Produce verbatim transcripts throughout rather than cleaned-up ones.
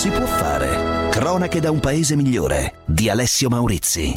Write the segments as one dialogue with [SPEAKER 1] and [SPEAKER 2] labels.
[SPEAKER 1] si può fare. Cronache da un paese migliore di Alessio Maurizi.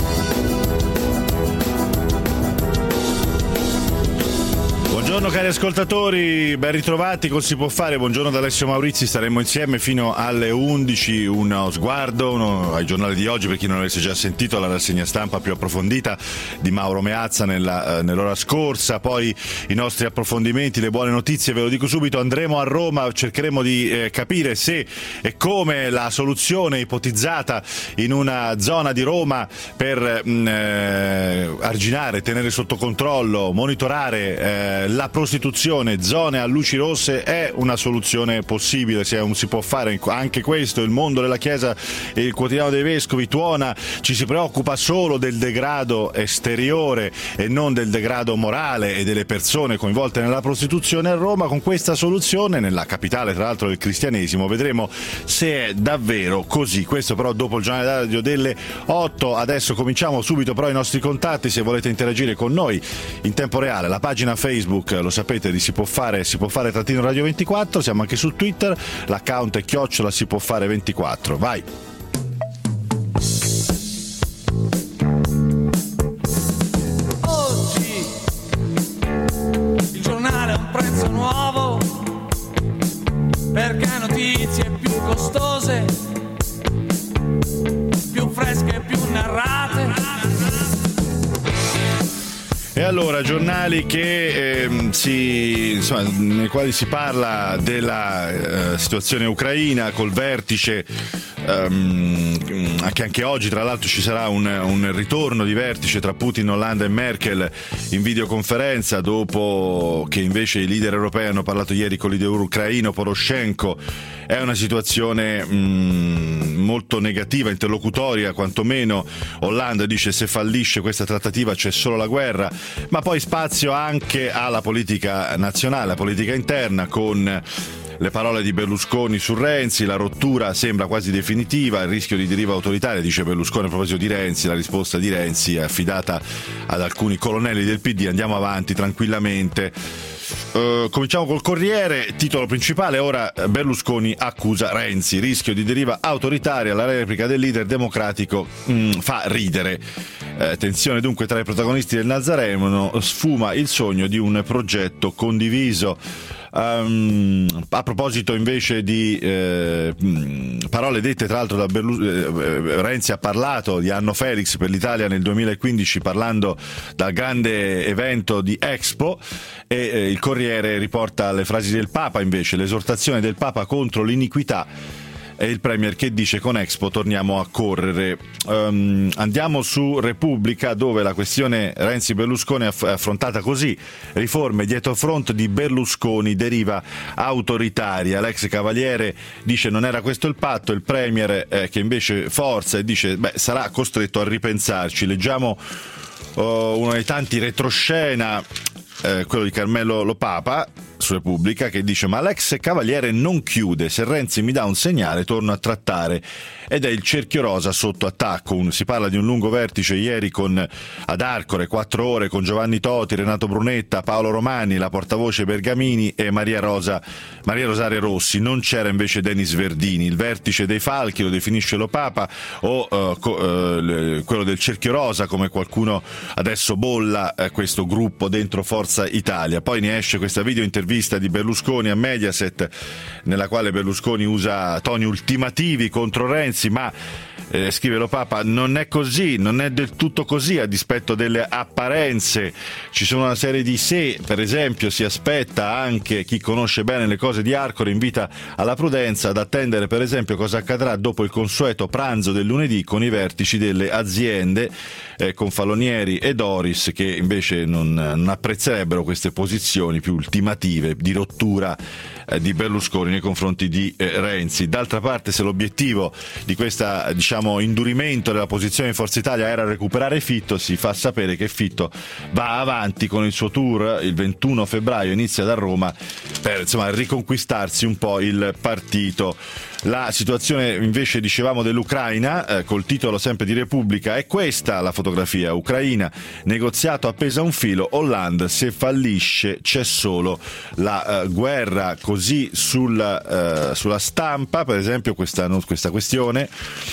[SPEAKER 2] Buongiorno cari ascoltatori, ben ritrovati con Si può fare, buongiorno da Alessio Maurizi, staremo insieme fino alle undici, uno sguardo uno ai giornali di oggi per chi non avesse già sentito la rassegna stampa più approfondita di Mauro Meazza nella, nell'ora scorsa, poi i nostri approfondimenti, le buone notizie, ve lo dico subito, andremo a Roma, cercheremo di eh, capire se e come la soluzione ipotizzata in una zona di Roma per mh, eh, arginare, tenere sotto controllo, monitorare eh, la prostituzione, zone a luci rosse, è una soluzione possibile, se si può fare anche questo. Il Mondo della Chiesa e il Quotidiano dei Vescovi tuona, ci si preoccupa solo del degrado esteriore e non del degrado morale e delle persone coinvolte nella prostituzione a Roma. Con questa soluzione, nella capitale tra l'altro del cristianesimo, vedremo se è davvero così. Questo però dopo il giornale radio delle otto. Adesso cominciamo subito però i nostri contatti, se volete interagire con noi in tempo reale, la pagina Facebook, lo sapete, di Si può fare, si può fare trattino radio ventiquattro, siamo anche su Twitter, l'account è chiocciola si può fare ventiquattro. Vai.
[SPEAKER 3] Oggi il giornale ha un prezzo nuovo perché notizie più costose, più fresche, più narrate.
[SPEAKER 2] E allora, giornali che eh, si, insomma, nei quali si parla della eh, situazione ucraina col vertice, um, anche, anche oggi tra l'altro ci sarà un, un ritorno di vertice tra Putin, Hollande e Merkel in videoconferenza, dopo che invece i leader europei hanno parlato ieri con il leader ucraino Poroshenko. È una situazione mh, molto negativa, interlocutoria quantomeno. Hollande dice se fallisce questa trattativa c'è solo la guerra, ma poi spazio anche alla politica nazionale, alla politica interna, con le parole di Berlusconi su Renzi, la rottura sembra quasi definitiva, il rischio di deriva autoritaria, dice Berlusconi a proposito di Renzi, la risposta di Renzi è affidata ad alcuni colonnelli del P D, andiamo avanti tranquillamente. Uh, cominciamo col Corriere, titolo principale, ora Berlusconi accusa Renzi, rischio di deriva autoritaria, la replica del leader democratico mm, fa ridere. Eh, tensione dunque tra i protagonisti del Nazareno, sfuma il sogno di un progetto condiviso. Um, a proposito invece di eh, parole dette tra l'altro da Berlusconi, eh, Renzi ha parlato di Anno Felix per l'Italia nel duemilaquindici parlando dal grande evento di Expo, e eh, il Corriere riporta le frasi del Papa invece, l'esortazione del Papa contro l'iniquità. E il Premier che dice con Expo torniamo a correre. Um, andiamo su Repubblica, dove la questione Renzi-Berlusconi è affrontata così: riforme dietro front di Berlusconi, deriva autoritaria. L'ex cavaliere dice non era questo il patto, il Premier eh, che invece forza e dice beh sarà costretto a ripensarci. Leggiamo uh, uno dei tanti retroscena, eh, quello di Carmelo Lo Papa su Repubblica, che dice ma l'ex cavaliere non chiude, se Renzi mi dà un segnale torno a trattare, ed è il cerchio rosa sotto attacco. Un, si parla di un lungo vertice ieri con ad Arcore, quattro ore, con Giovanni Toti, Renato Brunetta, Paolo Romani, la portavoce Bergamini e Maria Rosa Maria Rosaria Rossi. Non c'era invece Denis Verdini. Il vertice dei falchi lo definisce Lo Papa, o uh, co, uh, quello del cerchio rosa, come qualcuno adesso bolla uh, questo gruppo dentro Forza Italia. Poi ne esce questa video intervista di Berlusconi a Mediaset, nella quale Berlusconi usa toni ultimativi contro Renzi, ma eh, scrive Lo Papa non è così, non è del tutto così, a dispetto delle apparenze. Ci sono una serie di se, per esempio si aspetta anche chi conosce bene le cose di Arcore, invita alla prudenza, ad attendere per esempio cosa accadrà dopo il consueto pranzo del lunedì con i vertici delle aziende, eh, con Falonieri e Doris, che invece non, non apprezzerebbero queste posizioni più ultimative di rottura eh, di Berlusconi nei confronti di eh, Renzi. D'altra parte, se l'obiettivo di questa diciamo indurimento della posizione di Forza Italia era recuperare Fitto, si fa sapere che Fitto va avanti con il suo tour, il ventuno febbraio inizia da Roma, per insomma riconquistarsi un po' il partito. La situazione invece, dicevamo, dell'Ucraina, eh, col titolo sempre di Repubblica, è questa la fotografia: Ucraina, negoziato appesa a un filo, Hollande, se fallisce c'è solo la eh, guerra. Così così sulla, uh, sulla Stampa, per esempio, questa, questa questione.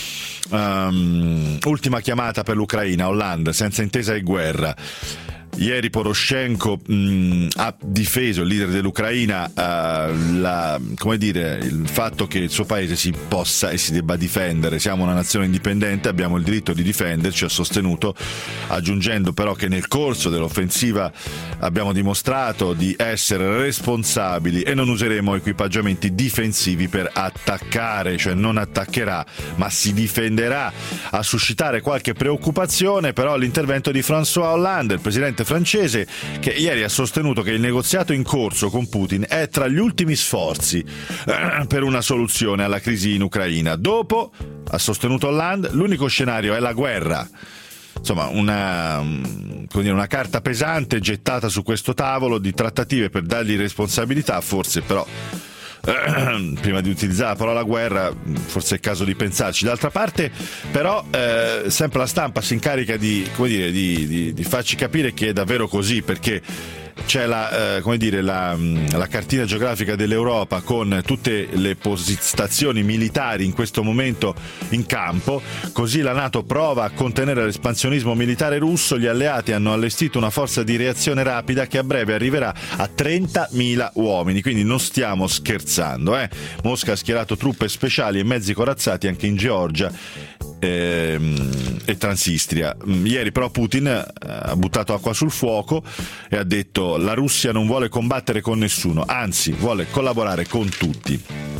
[SPEAKER 2] Um, ultima chiamata per l'Ucraina, Hollande, senza intesa e guerra. Ieri Poroshenko mh, ha difeso, il leader dell'Ucraina, uh, la, come dire, il fatto che il suo paese si possa e si debba difendere. Siamo una nazione indipendente, abbiamo il diritto di difenderci, ha sostenuto, aggiungendo però che nel corso dell'offensiva abbiamo dimostrato di essere responsabili e non useremo equipaggiamenti difensivi per attaccare, cioè non attaccherà ma si difenderà. A suscitare qualche preoccupazione però l'intervento di François Hollande, il presidente francese, che ieri ha sostenuto che il negoziato in corso con Putin è tra gli ultimi sforzi eh, per una soluzione alla crisi in Ucraina. Dopo, ha sostenuto Hollande, l'unico scenario è la guerra. Insomma, una, come dire, una carta pesante gettata su questo tavolo di trattative per dargli responsabilità, forse però prima di utilizzare la parola guerra forse è il caso di pensarci. D'altra parte però eh, sempre la Stampa si incarica di, come dire, di, di, di farci capire che è davvero così, perché c'è la, eh, come dire, la, la cartina geografica dell'Europa con tutte le postazioni militari in questo momento in campo. Così la NATO prova a contenere l'espansionismo militare russo. Gli alleati hanno allestito una forza di reazione rapida che a breve arriverà a trentamila uomini, quindi non stiamo scherzando. Eh? Mosca ha schierato truppe speciali e mezzi corazzati anche in Georgia e, e Transnistria. Ieri però Putin ha buttato acqua sul fuoco e ha detto: la Russia non vuole combattere con nessuno, anzi vuole collaborare con tutti.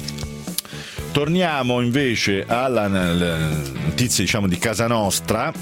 [SPEAKER 2] Torniamo invece alla notizia, diciamo, di casa nostra,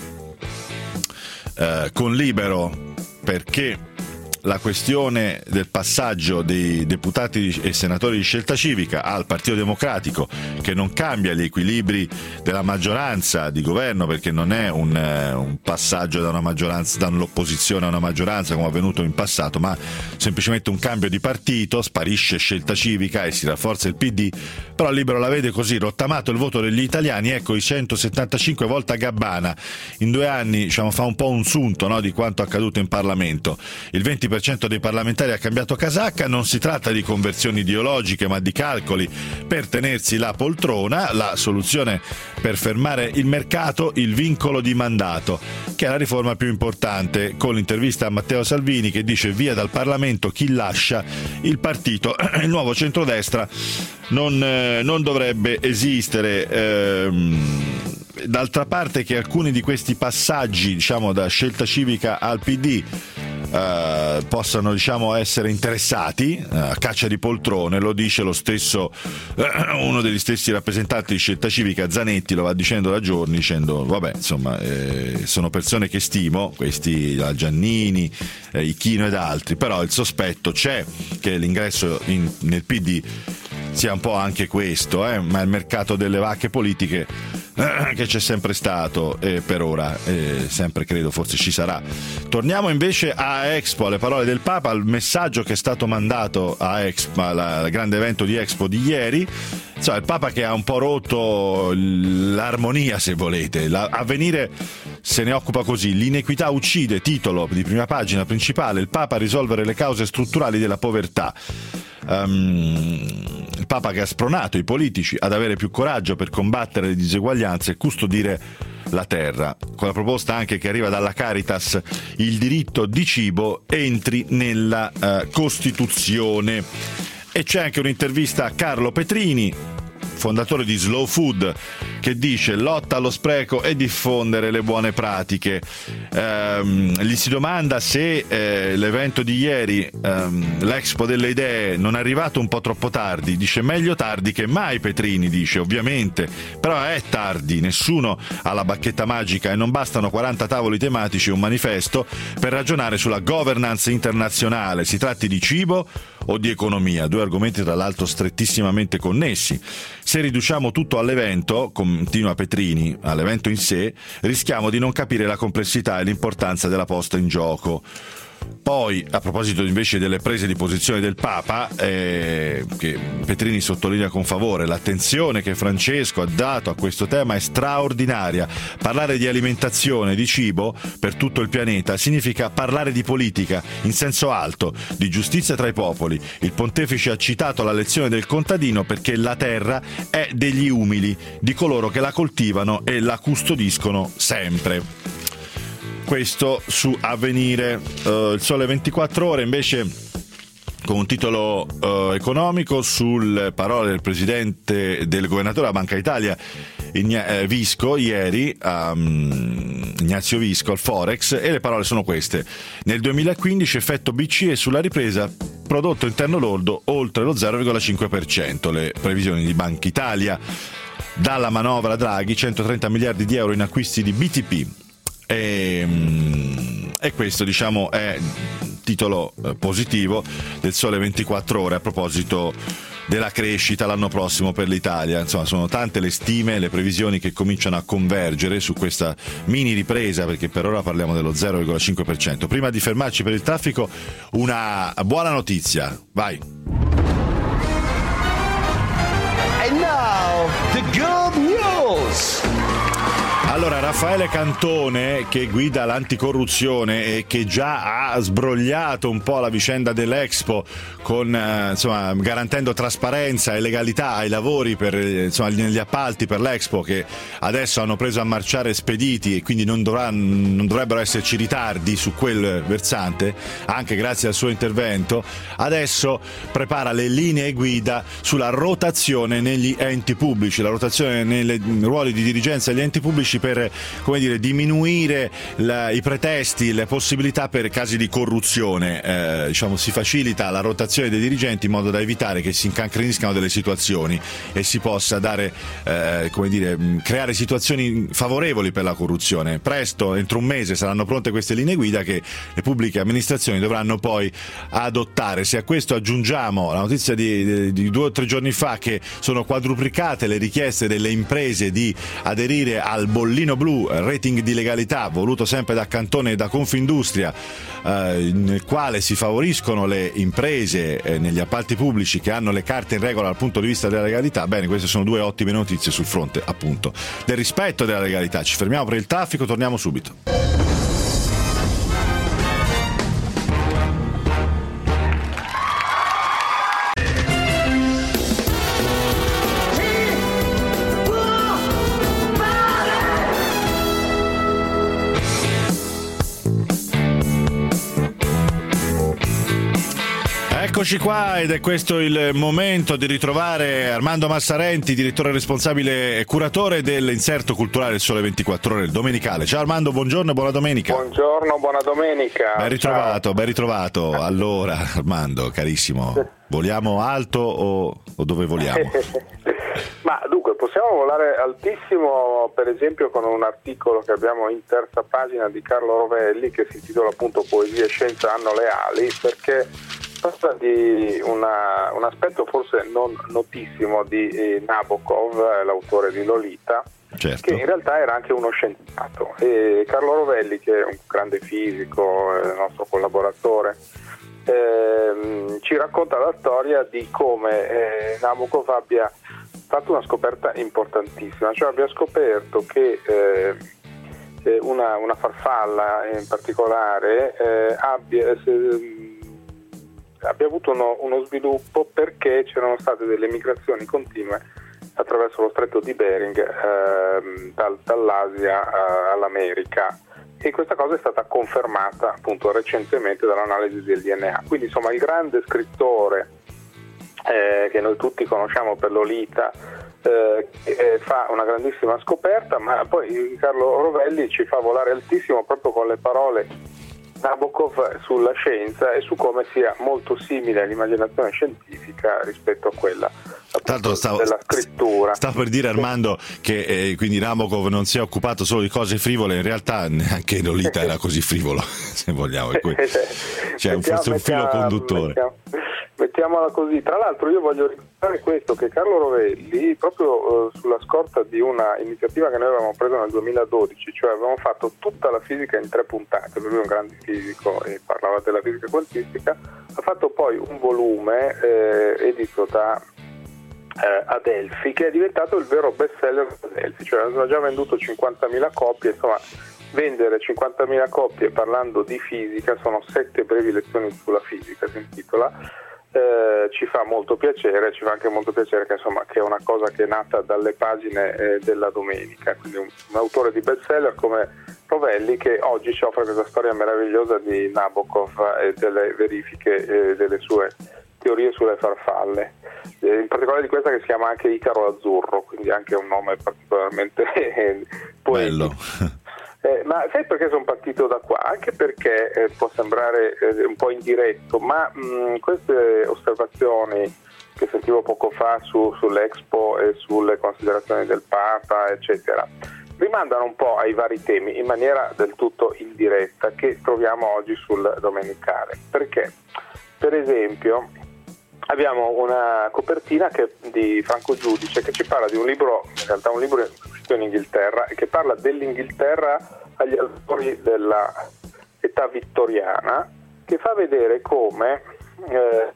[SPEAKER 2] eh, con Libero, perché la questione del passaggio dei deputati e senatori di Scelta Civica al Partito Democratico, che non cambia gli equilibri della maggioranza di governo, perché non è un, un passaggio da una maggioranza, dall'opposizione a una maggioranza come è avvenuto in passato, ma semplicemente un cambio di partito. Sparisce Scelta Civica e si rafforza il P D, però Libero la vede così: rottamato il voto degli italiani, ecco i centosettantacinque volta Gabbana. In due anni, diciamo, fa un po' un sunto, no, di quanto accaduto in Parlamento. Il venti per cento dei parlamentari ha cambiato casacca. Non si tratta di conversioni ideologiche ma di calcoli per tenersi la poltrona. La soluzione per fermare il mercato, il vincolo di mandato, che è la riforma più importante, con l'intervista a Matteo Salvini che dice: via dal Parlamento chi lascia il partito. Il nuovo centrodestra non, eh, non dovrebbe esistere. Ehm, d'altra parte che alcuni di questi passaggi, diciamo, da Scelta Civica al P D Uh, possano, diciamo, essere interessati a uh, caccia di poltrone, lo dice lo stesso uh, uno degli stessi rappresentanti di Scelta Civica, Zanetti, lo va dicendo da giorni, dicendo vabbè, insomma, eh, sono persone che stimo, questi la Giannini, eh, Ichino ed altri, però il sospetto c'è che l'ingresso in, nel P D sia un po' anche questo, eh, ma il mercato delle vacche politiche eh, che c'è sempre stato e per ora eh, sempre credo forse ci sarà. Torniamo invece a Expo, alle parole del Papa, al messaggio che è stato mandato a Expo, al grande evento di Expo di ieri. Insomma, il Papa che ha un po' rotto l'armonia, se volete. L'Avvenire se ne occupa così: l'inequità uccide, titolo di prima pagina principale, il Papa a risolvere le cause strutturali della povertà. Um, il Papa che ha spronato i politici ad avere più coraggio per combattere le diseguaglianze e custodire la terra, con la proposta anche che arriva dalla Caritas: il diritto di cibo entri nella uh, Costituzione. E c'è anche un'intervista a Carlo Petrini, fondatore di Slow Food, che dice: lotta allo spreco e diffondere le buone pratiche. Ehm, gli si domanda se eh, l'evento di ieri, ehm, l'Expo delle Idee, non è arrivato un po' troppo tardi. Dice: meglio tardi che mai, Petrini dice, ovviamente, però è tardi, nessuno ha la bacchetta magica e non bastano quaranta tavoli tematici e un manifesto per ragionare sulla governance internazionale, si tratti di cibo o di economia, due argomenti tra l'altro strettissimamente connessi. Se riduciamo tutto all'evento, continua Petrini, all'evento in sé, rischiamo di non capire la complessità e l'importanza della posta in gioco. Poi, a proposito invece delle prese di posizione del Papa, eh, che Petrini sottolinea con favore, l'attenzione che Francesco ha dato a questo tema è straordinaria. Parlare di alimentazione, di cibo per tutto il pianeta significa parlare di politica in senso alto, di giustizia tra i popoli. Il pontefice ha citato la lezione del contadino perché la terra è degli umili, di coloro che la coltivano e la custodiscono sempre. Questo su Avvenire. Uh, il Sole ventiquattro Ore invece con un titolo uh, economico sulle parole del presidente del governatore della Banca d'Italia Igna- eh, Visco ieri, um, Ignazio Visco al Forex, e le parole sono queste: nel duemilaquindici effetto B C E sulla ripresa, prodotto interno lordo oltre lo zero virgola cinque per cento, le previsioni di Banca Italia. Dalla manovra Draghi centotrenta miliardi di euro in acquisti di B T P. E, e questo, diciamo, è titolo positivo del Sole ventiquattro Ore a proposito della crescita l'anno prossimo per l'Italia. Insomma, sono tante le stime, le previsioni che cominciano a convergere su questa mini ripresa, perché per ora parliamo dello zero virgola cinque per cento. Prima di fermarci per il traffico, una buona notizia. Vai.
[SPEAKER 4] And now, the good news.
[SPEAKER 2] Allora, Raffaele Cantone, che guida l'anticorruzione e che già ha sbrogliato un po' la vicenda dell'Expo, con eh, insomma, garantendo trasparenza e legalità ai lavori per, insomma, negli appalti per l'Expo, che adesso hanno preso a marciare spediti e quindi non, dovrà, non dovrebbero esserci ritardi su quel versante, anche grazie al suo intervento. Adesso prepara le linee guida sulla rotazione negli enti pubblici, la rotazione nei ruoli di dirigenza degli enti pubblici, per, come dire, diminuire la, i pretesti, le possibilità per casi di corruzione. Eh, diciamo, si facilita la rotazione dei dirigenti in modo da evitare che si incancreniscano delle situazioni e si possa dare, eh, come dire, creare situazioni favorevoli per la corruzione. Presto, entro un mese, saranno pronte queste linee guida che le pubbliche amministrazioni dovranno poi adottare. Se a questo aggiungiamo la notizia di, di, di due o tre giorni fa che sono quadruplicate le richieste delle imprese di aderire al bollino blu, rating di legalità voluto sempre da Cantone e da Confindustria, eh, nel quale si favoriscono le imprese eh, negli appalti pubblici che hanno le carte in regola dal punto di vista della legalità. Bene, queste sono due ottime notizie sul fronte, appunto, del rispetto della legalità. Ci fermiamo per il traffico, torniamo subito. Eccoci qua, ed è questo il momento di ritrovare Armando Massarenti, direttore responsabile e curatore dell'inserto culturale del Sole ventiquattro Ore, il domenicale. Ciao Armando, buongiorno e buona domenica.
[SPEAKER 5] Buongiorno, buona domenica.
[SPEAKER 2] Ben ritrovato, Ciao. ben ritrovato. Allora, Armando, carissimo, voliamo alto o, o dove voliamo?
[SPEAKER 5] Ma dunque, possiamo volare altissimo, per esempio con un articolo che abbiamo in terza pagina di Carlo Rovelli che si intitola appunto Poesia e scienza hanno le ali, perché parla di una, un aspetto forse non notissimo di eh, Nabokov, l'autore di Lolita,
[SPEAKER 2] certo,
[SPEAKER 5] che in realtà era anche uno scienziato. E Carlo Rovelli, che è un grande fisico, eh, nostro collaboratore, eh, ci racconta la storia di come eh, Nabokov abbia fatto una scoperta importantissima, cioè abbia scoperto che eh, una, una farfalla in particolare eh, abbia, se, abbia avuto uno, uno sviluppo perché c'erano state delle migrazioni continue attraverso lo stretto di Bering eh, dal, dall'Asia eh, all'America, e questa cosa è stata confermata appunto recentemente dall'analisi del D N A. Quindi insomma il grande scrittore Eh, che noi tutti conosciamo per Lolita, eh, eh, fa una grandissima scoperta, ma poi Carlo Rovelli ci fa volare altissimo proprio con le parole Nabokov sulla scienza e su come sia molto simile all'immaginazione scientifica rispetto a quella
[SPEAKER 2] Tanto stavo,
[SPEAKER 5] della scrittura.
[SPEAKER 2] Stavo per dire, Armando, che eh, quindi Nabokov non si è occupato solo di cose frivole, in realtà neanche Lolita era così frivolo, se vogliamo, cioè,
[SPEAKER 5] mettiamo,
[SPEAKER 2] forse un filo conduttore.
[SPEAKER 5] Mettiamo, mettiamola così. Tra l'altro io voglio ricordare questo, che Carlo Rovelli, proprio eh, sulla scorta di una iniziativa che noi avevamo preso nel duemiladodici, cioè avevamo fatto tutta la fisica in tre puntate, perché lui è un grande fisico e parlava della fisica quantistica, ha fatto poi un volume eh, edito da eh, Adelphi, che è diventato il vero best seller di Adelphi, cioè hanno già venduto cinquantamila copie, insomma. Vendere cinquantamila copie parlando di fisica, sono sette brevi lezioni sulla fisica, si intitola, eh, ci fa molto piacere, ci fa anche molto piacere che insomma che è una cosa che è nata dalle pagine eh, della domenica, quindi un, un autore di bestseller come Rovelli che oggi ci offre questa storia meravigliosa di Nabokov e delle verifiche eh, delle sue teorie sulle farfalle, eh, in particolare di questa che si chiama anche Icaro Azzurro, quindi anche un nome particolarmente eh, poetico. Eh, ma sai perché sono partito da qua? Anche perché eh, può sembrare eh, un po' indiretto, ma mh, queste osservazioni che sentivo poco fa su, sull'Expo e sulle considerazioni del Papa, eccetera, rimandano un po' ai vari temi in maniera del tutto indiretta che troviamo oggi sul Domenicale. Perché? Per esempio, abbiamo una copertina che, di Franco Giudice, che ci parla di un libro, in realtà un libro uscito in Inghilterra, che parla dell'Inghilterra agli albori della età vittoriana, che fa vedere come eh,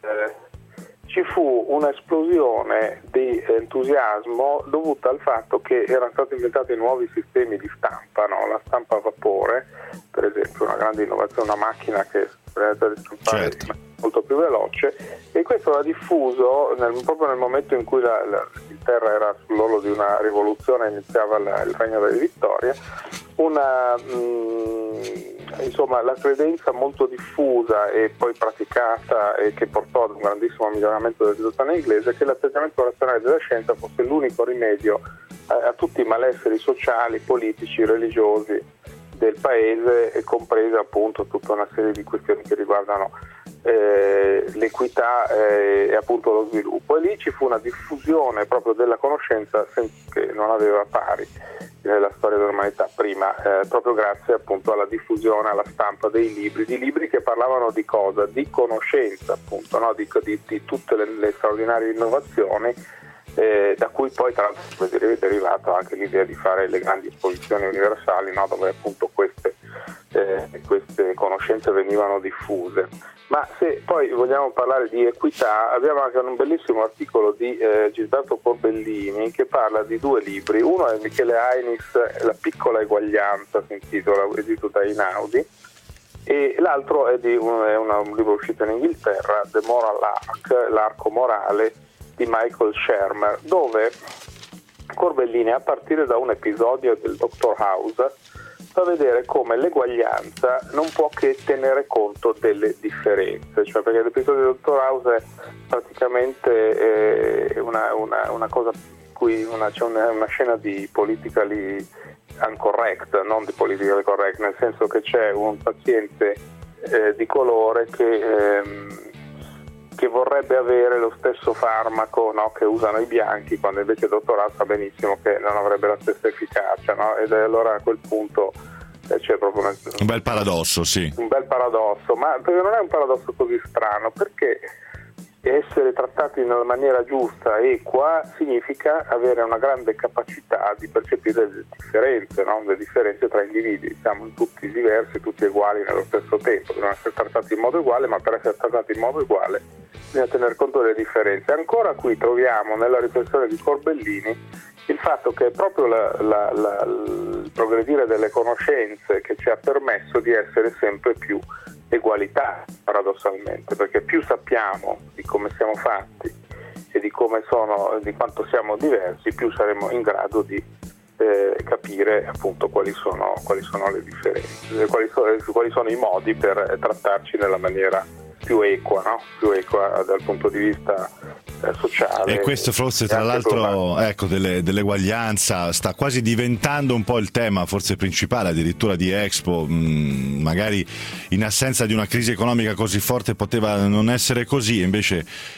[SPEAKER 5] ci fu un'esplosione di entusiasmo dovuta al fatto che erano stati inventati nuovi sistemi di stampa, no? La stampa a vapore, per esempio, una grande innovazione, una macchina che permette di stampare certo. molto più veloce, e questo era diffuso nel, proprio nel momento in cui la, la, l'Inghilterra era sull'orlo di una rivoluzione, iniziava la, il regno delle vittorie, una mh, insomma la credenza molto diffusa e poi praticata e che portò ad un grandissimo miglioramento della situazione inglese, che l'atteggiamento razionale della scienza fosse l'unico rimedio a, a tutti i malesseri sociali, politici, religiosi del paese, e compresa appunto tutta una serie di questioni che riguardano eh, l'equità eh, e appunto lo sviluppo. E lì ci fu una diffusione proprio della conoscenza che non aveva pari nella storia dell'umanità prima, eh, proprio grazie appunto alla diffusione, alla stampa dei libri, di libri che parlavano di cosa? Di conoscenza appunto, no? di, di, di tutte le, le straordinarie innovazioni, eh, da cui poi tra l'altro è derivato anche l'idea di fare le grandi esposizioni universali, no? Dove appunto queste, eh, queste conoscenze venivano diffuse. Ma se poi vogliamo parlare di equità, abbiamo anche un bellissimo articolo di eh, Gilberto Corbellini che parla di due libri. Uno è Michele Ainis, La piccola eguaglianza, si intitola, edito da Einaudi, e l'altro è, di un, è una, un libro uscito in Inghilterra, The Moral Arc, l'arco morale, di Michael Shermer, dove Corbellini, a partire da un episodio del Doctor House, fa vedere come l'eguaglianza non può che tenere conto delle differenze, cioè perché l'episodio del Doctor House è praticamente eh, una, una, una cosa in cui una, c'è una, una scena di politically incorrect, non di politically correct, nel senso che c'è un paziente eh, di colore che ehm, che vorrebbe avere lo stesso farmaco, no, che usano i bianchi, quando invece il dottor House sa benissimo che non avrebbe la stessa efficacia, no? Ed è allora a quel punto eh, c'è proprio una,
[SPEAKER 2] un bel paradosso, sì.
[SPEAKER 5] Un bel paradosso, ma perché non è un paradosso così strano, perché essere trattati nella maniera giusta, equa, significa avere una grande capacità di percepire le differenze, no? Le differenze tra individui. Siamo tutti diversi, tutti uguali nello stesso tempo, dobbiamo essere trattati in modo uguale, ma per essere trattati in modo uguale bisogna tener conto delle differenze. Ancora qui troviamo nella riflessione di Corbellini il fatto che è proprio la, la, la, il progredire delle conoscenze che ci ha permesso di essere sempre più egualità, paradossalmente, perché più sappiamo di come siamo fatti e di come sono, di quanto siamo diversi, più saremo in grado di eh, capire appunto quali sono, quali sono le differenze, quali sono, quali sono i modi per trattarci nella maniera più equa, no? Più equa dal punto di vista eh, sociale.
[SPEAKER 2] E questo forse tra l'altro ecco delle, dell'eguaglianza sta quasi diventando un po' il tema forse principale addirittura di Expo, mh, magari in assenza di una crisi economica così forte poteva non essere così, invece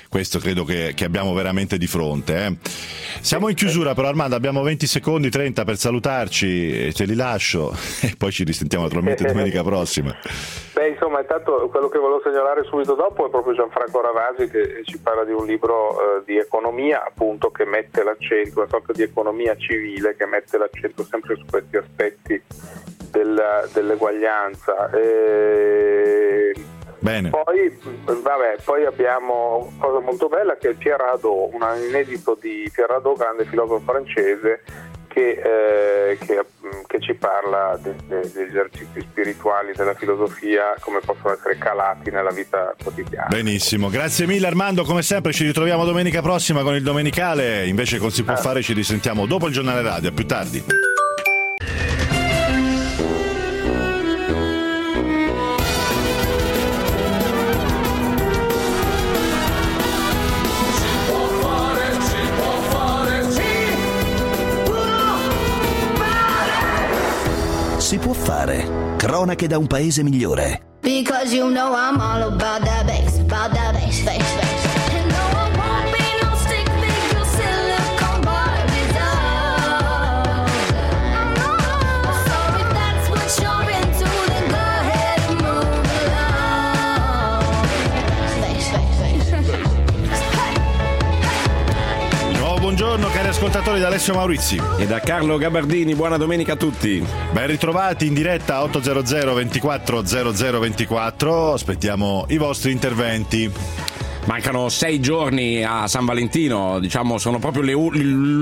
[SPEAKER 2] questo credo che, che abbiamo veramente di fronte. Eh. Siamo in chiusura però, Armando, abbiamo venti secondi, trenta per salutarci, te li lascio e poi ci risentiamo naturalmente domenica prossima.
[SPEAKER 5] Beh, insomma, intanto quello che volevo segnalare subito dopo è proprio Gianfranco Ravasi, che ci parla di un libro eh, di economia, appunto, che mette l'accento, una sorta di economia civile che mette l'accento sempre su questi aspetti del, dell'eguaglianza. E
[SPEAKER 2] Bene.
[SPEAKER 5] Poi, vabbè, poi abbiamo una cosa molto bella che è Pierre Hadot, un inedito di Pierre Hadot, grande filosofo francese, che, eh, che, che ci parla de, de, degli esercizi spirituali della filosofia, come possono essere calati nella vita quotidiana.
[SPEAKER 2] Benissimo, grazie mille Armando, come sempre ci ritroviamo domenica prossima con il Domenicale, invece con Si può fare ci risentiamo dopo il giornale radio, a più tardi.
[SPEAKER 1] Si può fare. Cronache da un paese migliore.
[SPEAKER 6] Because you know I'm all about that bass, about that bass, bass, bass. And no, I won't be no stick figure, silicone Barbie doll. So if that's what you're into, then go ahead and move along. Bass, bass, bass.
[SPEAKER 2] Di nuovo buongiorno cari ascoltatori da Alessio Maurizi
[SPEAKER 7] e da Carlo Gabardini, buona domenica a tutti.
[SPEAKER 2] Ben ritrovati in diretta ottocento ventiquattro zero zero ventiquattro, aspettiamo i vostri interventi.
[SPEAKER 7] Mancano sei giorni a San Valentino, diciamo sono proprio le u-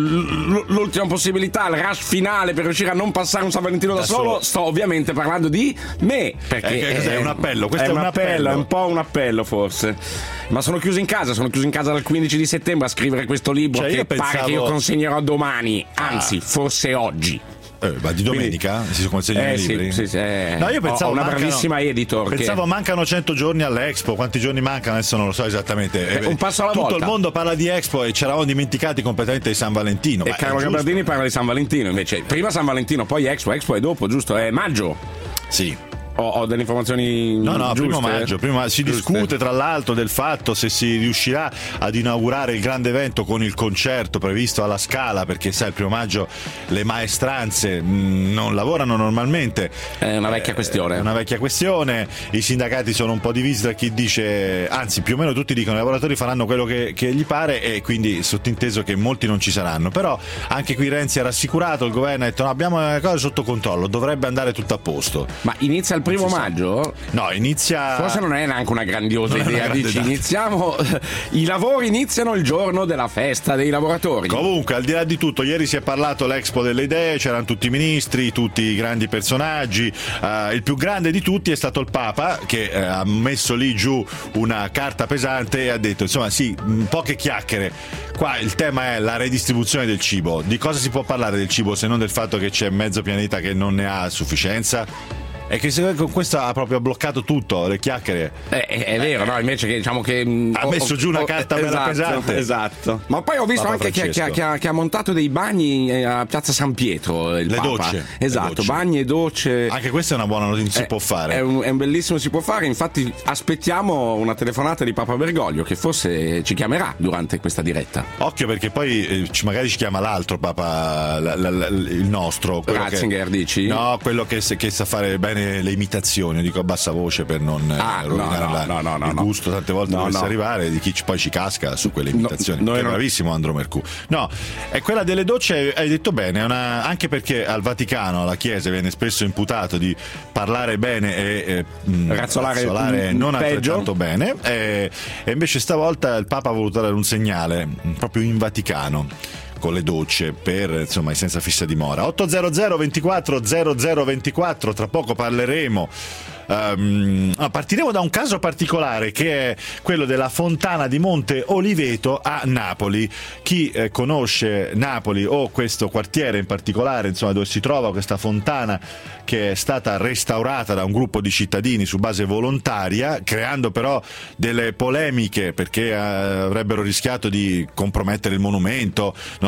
[SPEAKER 7] l'ultima possibilità, il rush finale per riuscire a non passare un San Valentino da, da solo. solo. Sto ovviamente parlando di me, perché
[SPEAKER 2] eh, è, è un appello, questo
[SPEAKER 7] è,
[SPEAKER 2] è
[SPEAKER 7] un
[SPEAKER 2] un appello,
[SPEAKER 7] appello, è un po' un appello forse. Ma sono chiuso in casa, sono chiuso in casa dal quindici di settembre a scrivere questo libro, cioè, che pensavo... pare che io consegnerò domani, anzi, ah. forse oggi.
[SPEAKER 2] Eh, ma di domenica Quindi, si consegnano
[SPEAKER 7] eh,
[SPEAKER 2] i libri?
[SPEAKER 7] Sì, sì, eh.
[SPEAKER 2] No, io pensavo
[SPEAKER 7] ho una
[SPEAKER 2] mancano,
[SPEAKER 7] bravissima editor.
[SPEAKER 2] Pensavo
[SPEAKER 7] che...
[SPEAKER 2] mancano cento giorni all'Expo. Quanti giorni mancano? Adesso non lo so esattamente.
[SPEAKER 7] Eh, un passo alla
[SPEAKER 2] Tutto
[SPEAKER 7] volta.
[SPEAKER 2] Tutto il mondo parla di Expo e ci eravamo dimenticati completamente di San Valentino.
[SPEAKER 7] E Carlo Gabardini parla di San Valentino. Invece, prima San Valentino, poi Expo. Expo è dopo, giusto? È maggio.
[SPEAKER 2] Sì.
[SPEAKER 7] Ho, ho delle informazioni
[SPEAKER 2] no no
[SPEAKER 7] giuste.
[SPEAKER 2] primo maggio prima si
[SPEAKER 7] giuste.
[SPEAKER 2] discute tra l'altro del fatto se si riuscirà ad inaugurare il grande evento con il concerto previsto alla Scala, perché sai il primo maggio le maestranze mh, non lavorano normalmente,
[SPEAKER 7] è una vecchia questione
[SPEAKER 2] è una vecchia questione i sindacati sono un po' divisi tra chi dice, anzi più o meno tutti dicono i lavoratori faranno quello che, che gli pare, e quindi sottinteso che molti non ci saranno. Però anche qui Renzi ha rassicurato, il governo ha detto no, abbiamo le cose sotto controllo, dovrebbe andare tutto a posto.
[SPEAKER 7] Ma inizia il primo maggio?
[SPEAKER 2] No, inizia.
[SPEAKER 7] Forse non è neanche una grandiosa
[SPEAKER 2] non
[SPEAKER 7] idea. Dici,
[SPEAKER 2] data.
[SPEAKER 7] iniziamo. I lavori iniziano il giorno della festa dei lavoratori.
[SPEAKER 2] Comunque, al di là di tutto, ieri si è parlato l'Expo delle idee, c'erano tutti i ministri, tutti i grandi personaggi. Uh, il più grande di tutti è stato il Papa, che uh, ha messo lì giù una carta pesante e ha detto: insomma, sì, poche chiacchiere. Qua il tema è la redistribuzione del cibo. Di cosa si può parlare del cibo se non del fatto che c'è mezzo pianeta che non ne ha a sufficienza? E che se con questo ha proprio bloccato tutto, le chiacchiere.
[SPEAKER 7] Eh, è, è vero, no? Invece che diciamo che
[SPEAKER 2] ha messo giù una oh, carta bella
[SPEAKER 7] esatto,
[SPEAKER 2] pesante.
[SPEAKER 7] Esatto. Ma poi ho visto
[SPEAKER 2] Papa
[SPEAKER 7] anche che, che, che, ha, che ha montato dei bagni a Piazza San Pietro. Il
[SPEAKER 2] le
[SPEAKER 7] Papa.
[SPEAKER 2] docce.
[SPEAKER 7] Esatto,
[SPEAKER 2] le docce.
[SPEAKER 7] Bagni e docce.
[SPEAKER 2] Anche questa è una buona notizia, si
[SPEAKER 7] è,
[SPEAKER 2] può fare.
[SPEAKER 7] È un, è un bellissimo si può fare. Infatti aspettiamo una telefonata di Papa Bergoglio, che forse ci chiamerà durante questa diretta.
[SPEAKER 2] Occhio, perché poi eh, magari ci chiama l'altro Papa, la, la, la, il nostro.
[SPEAKER 7] Ratzinger,
[SPEAKER 2] che,
[SPEAKER 7] dici?
[SPEAKER 2] No, quello che, che sa fare bene le imitazioni. Io dico a bassa voce per non
[SPEAKER 7] ah,
[SPEAKER 2] rovinare
[SPEAKER 7] no,
[SPEAKER 2] la,
[SPEAKER 7] no, no, no,
[SPEAKER 2] il gusto tante volte
[SPEAKER 7] no,
[SPEAKER 2] dovesse
[SPEAKER 7] no.
[SPEAKER 2] arrivare di chi poi ci casca su quelle imitazioni.
[SPEAKER 7] No,
[SPEAKER 2] che è
[SPEAKER 7] non...
[SPEAKER 2] bravissimo Andro Mercù. No, è quella delle docce, hai detto bene, è una, anche perché al Vaticano, alla Chiesa, viene spesso imputato di parlare bene e eh,
[SPEAKER 7] razzolare,
[SPEAKER 2] razzolare
[SPEAKER 7] m-
[SPEAKER 2] non
[SPEAKER 7] peggio.
[SPEAKER 2] altrettanto bene, e, e invece stavolta il Papa ha voluto dare un segnale proprio in Vaticano con le docce per insomma i senza fissa dimora. ottocento ventiquattro zero zero ventiquattro, tra poco parleremo. Um, partiremo da un caso particolare, che è quello della fontana di Monte Oliveto a Napoli. Chi eh, conosce Napoli o questo quartiere in particolare, insomma, dove si trova questa fontana che è stata restaurata da un gruppo di cittadini su base volontaria, creando però delle polemiche perché eh, avrebbero rischiato di compromettere il monumento, non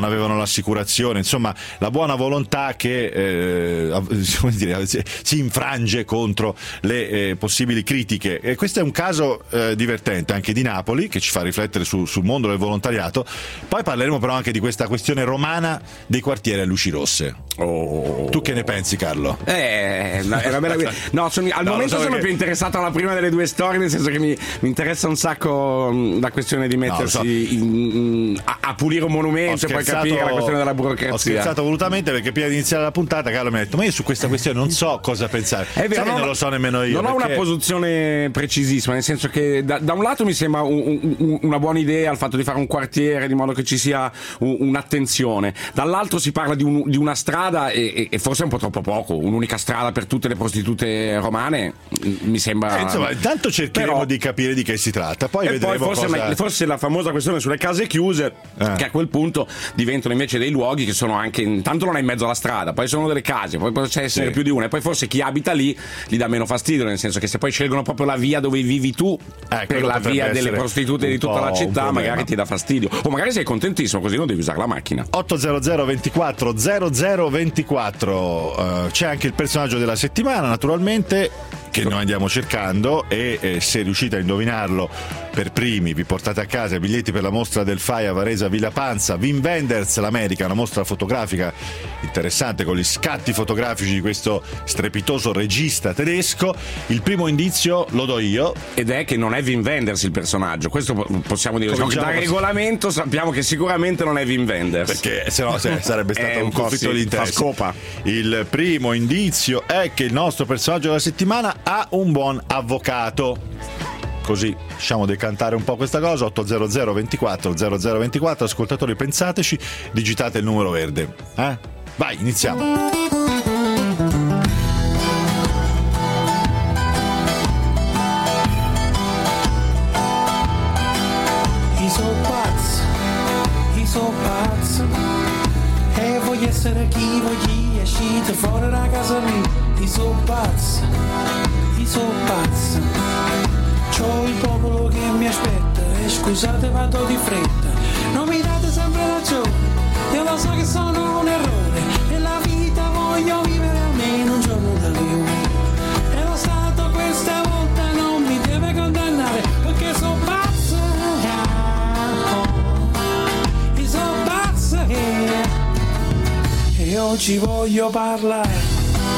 [SPEAKER 2] avevano l'assicurazione, insomma la buona volontà che eh, come dire, si infrange contro le eh, possibili critiche. E questo è un caso eh, divertente anche di Napoli, che ci fa riflettere su, sul mondo del volontariato. Poi parleremo però anche di questa questione romana dei quartieri a luci rosse.
[SPEAKER 7] Oh.
[SPEAKER 2] Tu che ne pensi, Carlo?
[SPEAKER 7] Eh, è una bella... No, sono, al
[SPEAKER 2] no,
[SPEAKER 7] momento
[SPEAKER 2] so
[SPEAKER 7] sono
[SPEAKER 2] che...
[SPEAKER 7] più interessato alla prima delle due storie, nel senso che mi, mi interessa un sacco la questione di mettersi no, so. in, in, a, a pulire un monumento e poi capire la questione della burocrazia.
[SPEAKER 2] Ho scherzato volutamente perché prima di iniziare la puntata Carlo mi ha detto: ma io su questa questione non so cosa pensare. È vero, non, non lo so nemmeno io.
[SPEAKER 7] Non
[SPEAKER 2] perché...
[SPEAKER 7] ho una posizione precisissima, nel senso che da, da un lato mi sembra un, un, una buona idea il fatto di fare un quartiere di modo che ci sia un, un'attenzione. Dall'altro si parla di, un, di una strada e, e forse è un po' troppo poco, un'unica strada per tutte le prostitute romane mi sembra.
[SPEAKER 2] Eh, insomma, intanto cercheremo
[SPEAKER 7] però...
[SPEAKER 2] di capire di che si tratta, poi
[SPEAKER 7] e
[SPEAKER 2] vedremo
[SPEAKER 7] poi forse,
[SPEAKER 2] cosa...
[SPEAKER 7] la, forse la famosa questione sulle case chiuse,
[SPEAKER 2] eh.
[SPEAKER 7] che a quel punto diventano invece dei luoghi che sono anche, intanto non è in mezzo alla strada, poi sono delle case, poi può essere
[SPEAKER 2] sì.
[SPEAKER 7] più di una, e poi forse chi abita lì gli dà meno fastidio, nel senso che se poi scelgono proprio la via dove vivi tu
[SPEAKER 2] eh,
[SPEAKER 7] per la via delle prostitute di tutta la città, magari ti dà fastidio, o magari sei contentissimo così non devi usare la macchina.
[SPEAKER 2] ottocento ventiquattro zero zero ventiquattro uh, c'è anche il personaggio della settimana, naturalmente, che noi andiamo cercando, e eh, se riuscite a indovinarlo per primi vi portate a casa i biglietti per la mostra del F A I a Varese Villa Panza. Wim Wenders l'America, una mostra fotografica interessante con gli scatti fotografici di questo strepitoso regista tedesco. Il primo indizio lo do io,
[SPEAKER 7] ed è che non è Wim Wenders il personaggio, questo possiamo dire, diciamo che da regolamento sappiamo che sicuramente non è Wim Wenders,
[SPEAKER 2] perché se no sarebbe stato un,
[SPEAKER 7] un
[SPEAKER 2] conflitto di interesse.
[SPEAKER 7] Scopa.
[SPEAKER 2] Il primo indizio è che il nostro personaggio della settimana ha un buon avvocato. Così lasciamo decantare un po' questa cosa. ottocento ventiquattro zero zero ventiquattro, ascoltatori, pensateci, digitate il numero verde. Eh? Vai, iniziamo.
[SPEAKER 3] Io sono pazzo, io sono pazzo, e voglio essere chi voglio, uscite fuori da casa mia. Io sono pazzo, io sono pazzo, c'ho il popolo che mi aspetta, e scusate vado di fretta, non mi date sempre ragione, io lo so che sono un errore, e la vita voglio vivere almeno un giorno da leone, e lo Stato questa volta non mi deve condannare, perché sono pazzo, io sono pazzo, e oggi voglio parlare.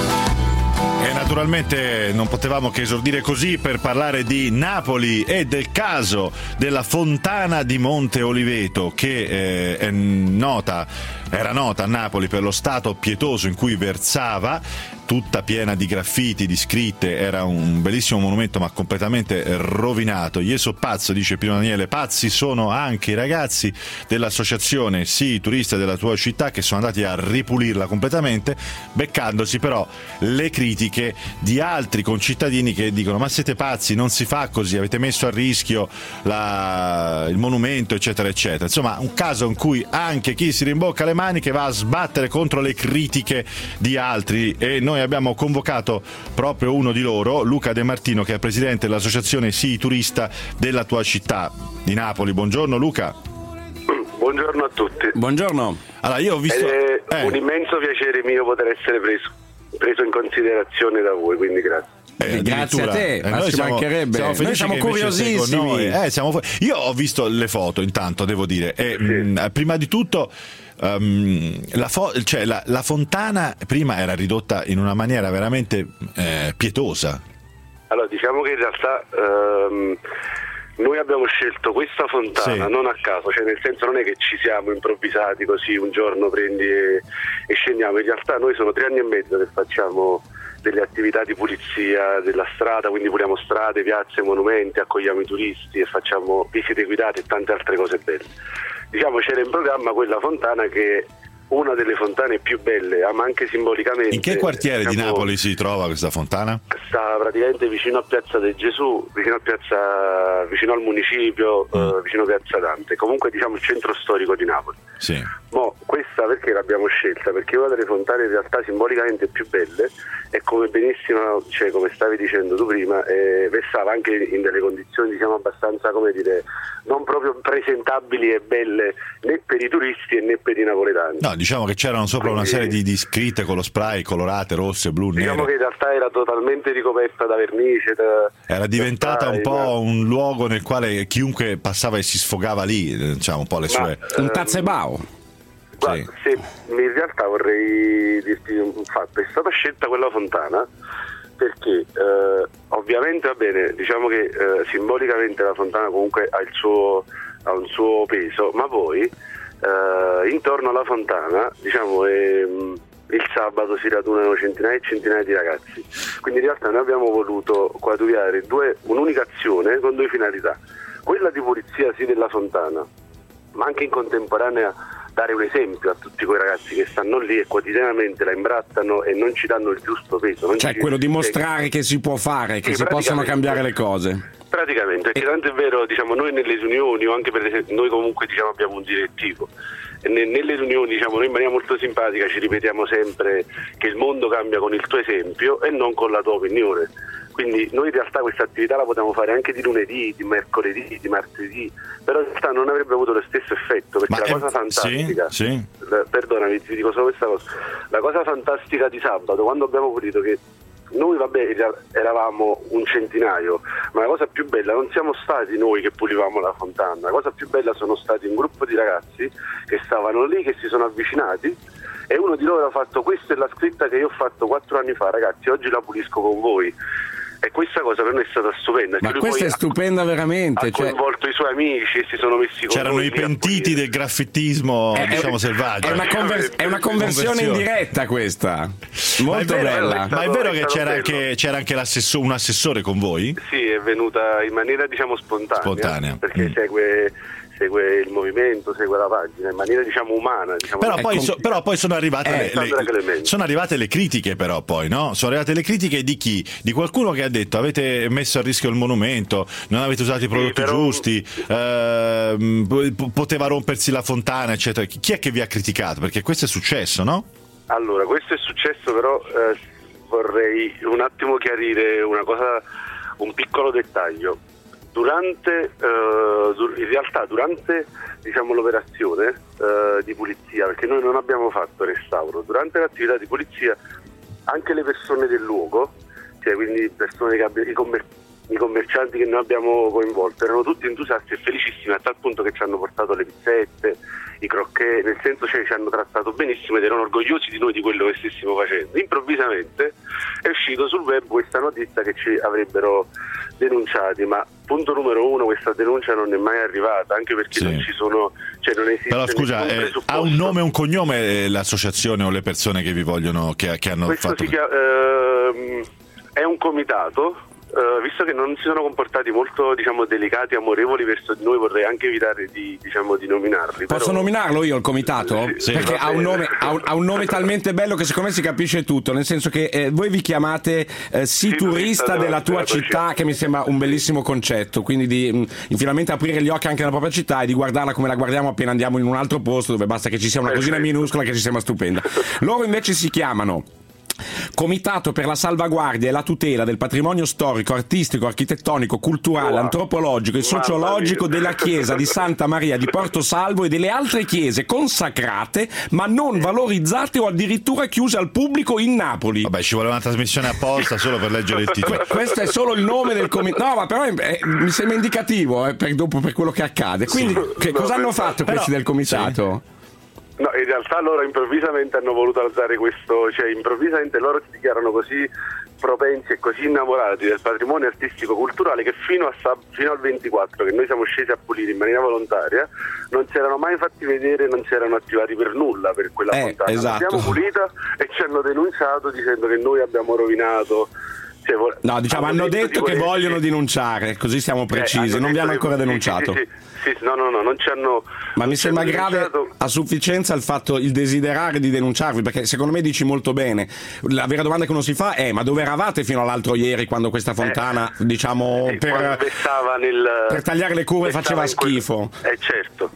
[SPEAKER 2] E naturalmente non potevamo che esordire così per parlare di Napoli e del caso della fontana di Monte Oliveto, che eh, è nota, era nota a Napoli per lo stato pietoso in cui versava, tutta piena di graffiti, di scritte, era un bellissimo monumento ma completamente rovinato. Io so pazzo, dice Pino Daniele, pazzi sono anche i ragazzi dell'associazione Sii Turista della tua città, che sono andati a ripulirla completamente, beccandosi però le critiche di altri concittadini che dicono: ma siete pazzi, non si fa così, avete messo a rischio la... il monumento, eccetera eccetera. Insomma, un caso in cui anche chi si rimbocca le maniche va a sbattere contro le critiche di altri, e noi abbiamo convocato proprio uno di loro, Luca De Martino, che è presidente dell'associazione Sii Turista della tua città di Napoli. Buongiorno Luca.
[SPEAKER 8] Buongiorno a tutti.
[SPEAKER 7] Buongiorno.
[SPEAKER 2] Allora, io ho visto...
[SPEAKER 8] È
[SPEAKER 2] eh.
[SPEAKER 8] un immenso piacere mio poter essere preso, preso in considerazione da voi, quindi grazie.
[SPEAKER 2] Eh,
[SPEAKER 7] grazie a te,
[SPEAKER 2] eh,
[SPEAKER 7] ma
[SPEAKER 2] noi
[SPEAKER 7] ci
[SPEAKER 2] siamo,
[SPEAKER 7] mancherebbe.
[SPEAKER 2] siamo
[SPEAKER 7] Noi siamo curiosissimi.
[SPEAKER 2] Eh, siamo fu- Io ho visto le foto, intanto devo dire, e,
[SPEAKER 8] sì.
[SPEAKER 2] mh, prima di tutto um, la, fo- cioè, la, la fontana prima era ridotta in una maniera veramente eh, pietosa.
[SPEAKER 8] Allora, diciamo che in realtà ehm, noi abbiamo scelto questa fontana
[SPEAKER 2] sì.
[SPEAKER 8] non a caso, cioè nel senso non è che ci siamo improvvisati così un giorno prendi e, e scendiamo, in realtà noi sono tre anni e mezzo che facciamo delle attività di pulizia della strada, quindi puliamo strade, piazze, monumenti, accogliamo i turisti e facciamo visite guidate e tante altre cose belle. Diciamo c'era in programma quella fontana che è una delle fontane più belle, ma anche simbolicamente.
[SPEAKER 2] In che quartiere
[SPEAKER 8] diciamo,
[SPEAKER 2] di Napoli si trova questa fontana?
[SPEAKER 8] Sta praticamente vicino a Piazza del Gesù, vicino a Piazza, vicino al municipio, mm. eh, vicino a Piazza Dante, comunque diciamo il centro storico di Napoli.
[SPEAKER 2] Sì.
[SPEAKER 8] Mo, questa perché l'abbiamo scelta perché una delle fontane in realtà simbolicamente più belle e come benissimo, cioè come stavi dicendo tu prima, eh, versava anche in delle condizioni diciamo abbastanza, come dire, non proprio presentabili e belle né per i turisti e né per i napoletani.
[SPEAKER 2] No, diciamo che c'erano sopra
[SPEAKER 8] Quindi,
[SPEAKER 2] una serie di, di scritte con lo spray colorate, rosse, blu, nere.
[SPEAKER 8] Diciamo che in realtà era totalmente ricoperta da vernice. Da,
[SPEAKER 2] era diventata
[SPEAKER 8] da
[SPEAKER 2] un po' un luogo nel quale chiunque passava e si sfogava lì, diciamo un po' le sue...
[SPEAKER 8] Ma,
[SPEAKER 7] Un tazzebao.
[SPEAKER 8] Guarda, sì. Se, in realtà vorrei dirti un fatto, è stata scelta quella fontana perché eh, ovviamente va bene, diciamo che eh, simbolicamente la fontana comunque ha il suo ha un suo peso, ma poi eh, intorno alla fontana diciamo è, il sabato si radunano centinaia e centinaia di ragazzi, quindi in realtà noi abbiamo voluto quadriviare due, un'unica azione con due finalità, quella di pulizia sì della fontana, ma anche in contemporanea dare un esempio a tutti quei ragazzi che stanno lì e quotidianamente la imbrattano e non ci danno il giusto peso. Non
[SPEAKER 7] cioè
[SPEAKER 8] ci...
[SPEAKER 7] quello di mostrare che si può fare, che
[SPEAKER 8] sì,
[SPEAKER 7] si possono cambiare le cose.
[SPEAKER 8] Praticamente, perché tanto è vero, diciamo, noi nelle riunioni o anche per esempio, noi comunque diciamo abbiamo un direttivo e ne, nelle riunioni diciamo noi in maniera molto simpatica ci ripetiamo sempre che il mondo cambia con il tuo esempio e non con la tua opinione. Quindi noi in realtà questa attività la potevamo fare anche di lunedì, di mercoledì, di martedì, però in realtà non avrebbe avuto lo stesso effetto, perché
[SPEAKER 2] Ma
[SPEAKER 8] la
[SPEAKER 2] è...
[SPEAKER 8] cosa fantastica,
[SPEAKER 2] sì, sì.
[SPEAKER 8] perdonami, ti dico solo questa cosa, la cosa fantastica di sabato, quando abbiamo pulito che noi vabbè eravamo un centinaio, ma la cosa più bella non siamo stati noi che pulivamo la fontana, la cosa più bella sono stati un gruppo di ragazzi che stavano lì, che si sono avvicinati e uno di loro ha fatto: questa è la scritta che io ho fatto quattro anni fa, ragazzi, oggi la pulisco con voi. E questa cosa per noi è stata stupenda.
[SPEAKER 7] Ma questa è stupenda veramente.
[SPEAKER 8] Ha coinvolto cioè... i suoi amici e si sono messi con
[SPEAKER 2] c'erano
[SPEAKER 8] noi
[SPEAKER 2] i pentiti del graffittismo,
[SPEAKER 7] è,
[SPEAKER 2] diciamo,
[SPEAKER 7] è,
[SPEAKER 2] selvaggio.
[SPEAKER 7] È una, conver- è una conversione in diretta questa. Molto
[SPEAKER 2] ma è vero,
[SPEAKER 7] bella.
[SPEAKER 2] Ma è vero che c'era
[SPEAKER 8] bello.
[SPEAKER 2] anche, c'era anche l'assessore, un assessore con voi?
[SPEAKER 8] Sì, è venuta in maniera diciamo spontanea.
[SPEAKER 2] Spontanea.
[SPEAKER 8] Perché
[SPEAKER 2] mm.
[SPEAKER 8] segue... segue il movimento, segue la pagina in maniera diciamo umana, diciamo.
[SPEAKER 2] Però, poi,
[SPEAKER 7] com-
[SPEAKER 2] so, però poi sono arrivate
[SPEAKER 8] Eh,
[SPEAKER 2] le, le, sono arrivate le critiche, però poi no? Sono arrivate le critiche di chi? Di qualcuno che ha detto: avete messo a rischio il monumento, non avete usato i prodotti
[SPEAKER 8] però...
[SPEAKER 2] giusti, eh, poteva rompersi la fontana, eccetera. Chi è che vi ha criticato? Perché questo è successo, no?
[SPEAKER 8] Allora, questo è successo, però eh, vorrei un attimo chiarire una cosa, un piccolo dettaglio. Durante, eh, in realtà durante diciamo, l'operazione eh, di pulizia, perché noi non abbiamo fatto restauro, durante l'attività di pulizia anche le persone del luogo, cioè quindi persone che abbiamo, i, commer- i commercianti che noi abbiamo coinvolto, erano tutti entusiasti e felicissimi a tal punto che ci hanno portato le pizzette, i crocchè, nel senso cioè, ci hanno trattato benissimo ed erano orgogliosi di noi di quello che stessimo facendo. Improvvisamente è uscito sul web questa notizia che ci avrebbero denunciati, ma punto numero uno, questa denuncia non è mai arrivata, anche perché
[SPEAKER 2] sì.
[SPEAKER 8] non ci sono, cioè non esiste.
[SPEAKER 2] Però scusa, eh, ha un nome e un cognome eh, l'associazione o le persone che vi vogliono, che, che hanno
[SPEAKER 8] questo
[SPEAKER 2] fatto?
[SPEAKER 8] Si chiama, ehm, è un comitato. Uh, visto che non si sono comportati molto diciamo delicati, amorevoli verso di noi, vorrei anche evitare di, diciamo, di nominarli.
[SPEAKER 7] Posso
[SPEAKER 8] però...
[SPEAKER 7] nominarlo io il comitato?
[SPEAKER 8] Sì,
[SPEAKER 7] perché
[SPEAKER 8] sì,
[SPEAKER 7] ha, un nome, ha, un, ha un nome talmente bello che secondo me si capisce tutto, nel senso che eh, voi vi chiamate eh, Sii turista della tua città, che mi sembra un bellissimo concetto, quindi di mh, finalmente aprire gli occhi anche nella propria città e di guardarla come la guardiamo appena andiamo in un altro posto dove basta che ci sia una
[SPEAKER 8] Perfetto.
[SPEAKER 7] cosina minuscola che ci sembra stupenda. Loro invece si chiamano Comitato per la salvaguardia e la tutela del patrimonio storico, artistico, architettonico, culturale,
[SPEAKER 8] wow.
[SPEAKER 7] antropologico e sociologico della chiesa di Santa Maria di Porto Salvo e delle altre chiese consacrate ma non valorizzate o addirittura chiuse al pubblico in Napoli.
[SPEAKER 2] Vabbè, ci vuole una trasmissione apposta solo per leggere il titolo.
[SPEAKER 7] Questo è solo il nome del comitato. No, ma però è, è, mi sembra indicativo eh, per, dopo per quello che accade. Quindi che cosa hanno fatto
[SPEAKER 8] però,
[SPEAKER 7] questi del comitato?
[SPEAKER 8] Sì. No, in realtà loro improvvisamente hanno voluto alzare questo, cioè improvvisamente loro si dichiarano così propensi e così innamorati del patrimonio artistico culturale che fino, a, fino al ventiquattro, che noi siamo scesi a pulire in maniera volontaria, non si erano mai fatti vedere, non si erano attivati per nulla per quella
[SPEAKER 7] eh,
[SPEAKER 8] fontana.
[SPEAKER 7] Esatto.
[SPEAKER 8] L'abbiamo pulita e ci hanno denunciato dicendo che noi abbiamo rovinato. Cioè,
[SPEAKER 7] no, diciamo, hanno, hanno detto, detto che vogliono denunciare, così siamo precisi, eh, non vi hanno ancora che... denunciato.
[SPEAKER 8] Sì, sì, sì, no, no, no, non ci hanno.
[SPEAKER 7] Ma mi sembra grave
[SPEAKER 8] denunciato.
[SPEAKER 7] A sufficienza il fatto, il desiderare di denunciarvi, perché secondo me dici molto bene. La vera domanda che uno si fa è: ma dove eravate fino all'altro ieri quando questa fontana,
[SPEAKER 8] eh,
[SPEAKER 7] diciamo,
[SPEAKER 8] sì,
[SPEAKER 7] per,
[SPEAKER 8] nel,
[SPEAKER 7] per tagliare le curve faceva schifo?
[SPEAKER 8] Quello. Eh certo.
[SPEAKER 7] E